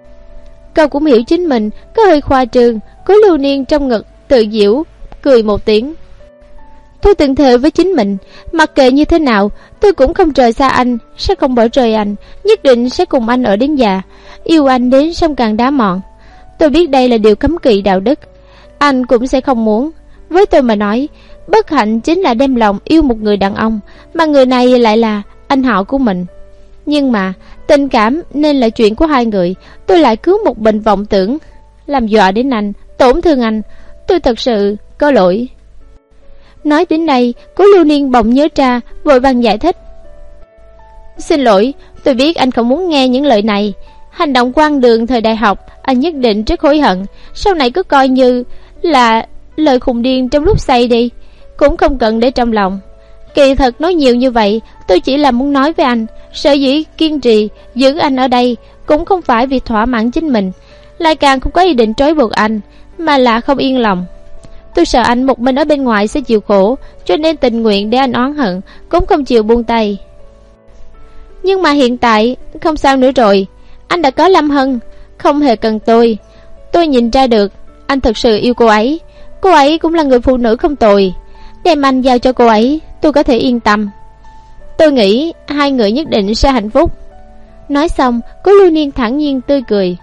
Cậu cũng hiểu chính mình có hơi khoa trương. Cố Lưu Niên trong ngực tự giễu cười một tiếng. Tôi từng thề với chính mình, mặc kệ như thế nào tôi cũng không rời xa anh, sẽ không bỏ rơi anh, nhất định sẽ cùng anh ở đến già, yêu anh đến sông cạn đá mòn. Tôi biết đây là điều cấm kỵ đạo đức, anh cũng sẽ không muốn. Với tôi mà nói, bất hạnh chính là đem lòng yêu một người đàn ông, mà người này lại là anh họ của mình. Nhưng mà tình cảm nên là chuyện của hai người, tôi lại cứ một mình vọng tưởng, làm dọa đến anh, tổn thương anh. Tôi thật sự có lỗi. Nói đến đây, Cố Lưu Niên bỗng nhớ ra, vội vàng giải thích. Xin lỗi, tôi biết anh không muốn nghe những lời này. Hành động quan đường thời đại học, anh nhất định rất hối hận. Sau này cứ coi như là lời khùng điên trong lúc say đi, cũng không cần để trong lòng. Kỳ thật nói nhiều như vậy, tôi chỉ là muốn nói với anh, sở dĩ kiên trì giữ anh ở đây cũng không phải vì thỏa mãn chính mình, lại càng không có ý định trói buộc anh, mà là không yên lòng. Tôi sợ anh một mình ở bên ngoài sẽ chịu khổ, cho nên tình nguyện để anh oán hận, cũng không chịu buông tay. Nhưng mà hiện tại không sao nữa rồi, anh đã có Lâm Hân, không hề cần tôi. Tôi nhìn ra được anh thật sự yêu cô ấy. Cô ấy cũng là người phụ nữ không tồi. Đem anh giao cho cô ấy, tôi có thể yên tâm. Tôi nghĩ hai người nhất định sẽ hạnh phúc. Nói xong, Cố Lưu Niên thản nhiên tươi cười,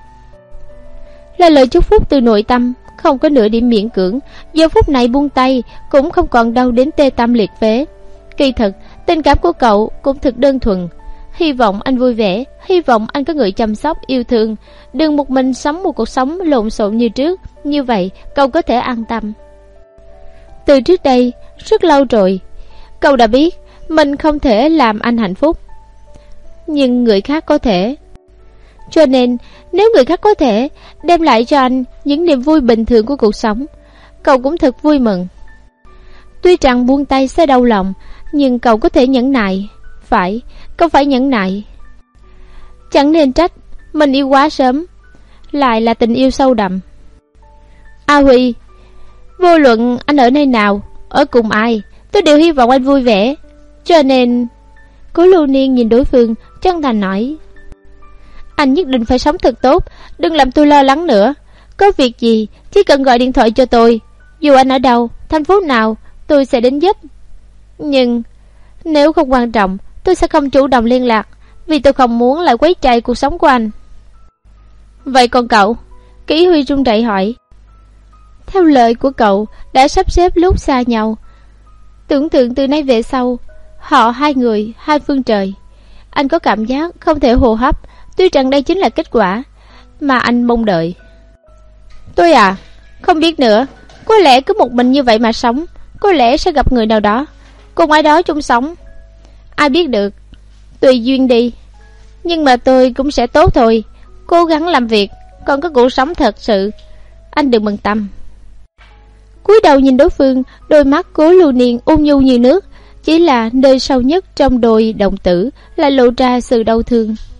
là lời chúc phúc từ nội tâm, không có nửa điểm miễn cưỡng. Giờ phút này buông tay cũng không còn đau đến tê tâm liệt phế. Kỳ thực tình cảm của cậu cũng thật đơn thuần. Hy vọng anh vui vẻ, hy vọng anh có người chăm sóc, yêu thương. Đừng một mình sống một cuộc sống lộn xộn như trước. Như vậy cậu có thể an tâm. Từ trước đây, rất lâu rồi, cậu đã biết mình không thể làm anh hạnh phúc, nhưng người khác có thể. Cho nên nếu người khác có thể đem lại cho anh những niềm vui bình thường của cuộc sống, cậu cũng thật vui mừng. Tuy rằng buông tay sẽ đau lòng, nhưng cậu có thể nhẫn nại. Phải, cậu phải nhẫn nại. Chẳng nên trách mình yêu quá sớm, lại là tình yêu sâu đậm. A Huy, vô luận anh ở nơi nào, ở cùng ai, tôi đều hy vọng anh vui vẻ. Cho nên Cố Lưu Niên nhìn đối phương, chân thành nói: anh nhất định phải sống thật tốt, đừng làm tôi lo lắng nữa. Có việc gì chỉ cần gọi điện thoại cho tôi, dù anh ở đâu, thành phố nào, tôi sẽ đến giúp. Nhưng nếu không quan trọng, tôi sẽ không chủ động liên lạc, vì tôi không muốn lại quấy rầy cuộc sống của anh. Vậy còn cậu? Kỷ Huy run rẩy hỏi. Theo lời của cậu đã sắp xếp lúc xa nhau, tưởng tượng từ nay về sau, họ hai người, hai phương trời. Anh có cảm giác không thể hô hấp, tuy rằng đây chính là kết quả mà anh mong đợi. Tôi à, không biết nữa. Có lẽ cứ một mình như vậy mà sống, có lẽ sẽ gặp người nào đó, cùng ai đó chung sống. Ai biết được, tùy duyên đi. Nhưng mà tôi cũng sẽ tốt thôi, cố gắng làm việc, còn có cuộc sống thật sự. Anh đừng bận tâm. Cúi đầu nhìn đối phương, đôi mắt Cố Lưu Niên ôn nhu như nước, chỉ là nơi sâu nhất trong đôi đồng tử là lộ ra sự đau thương.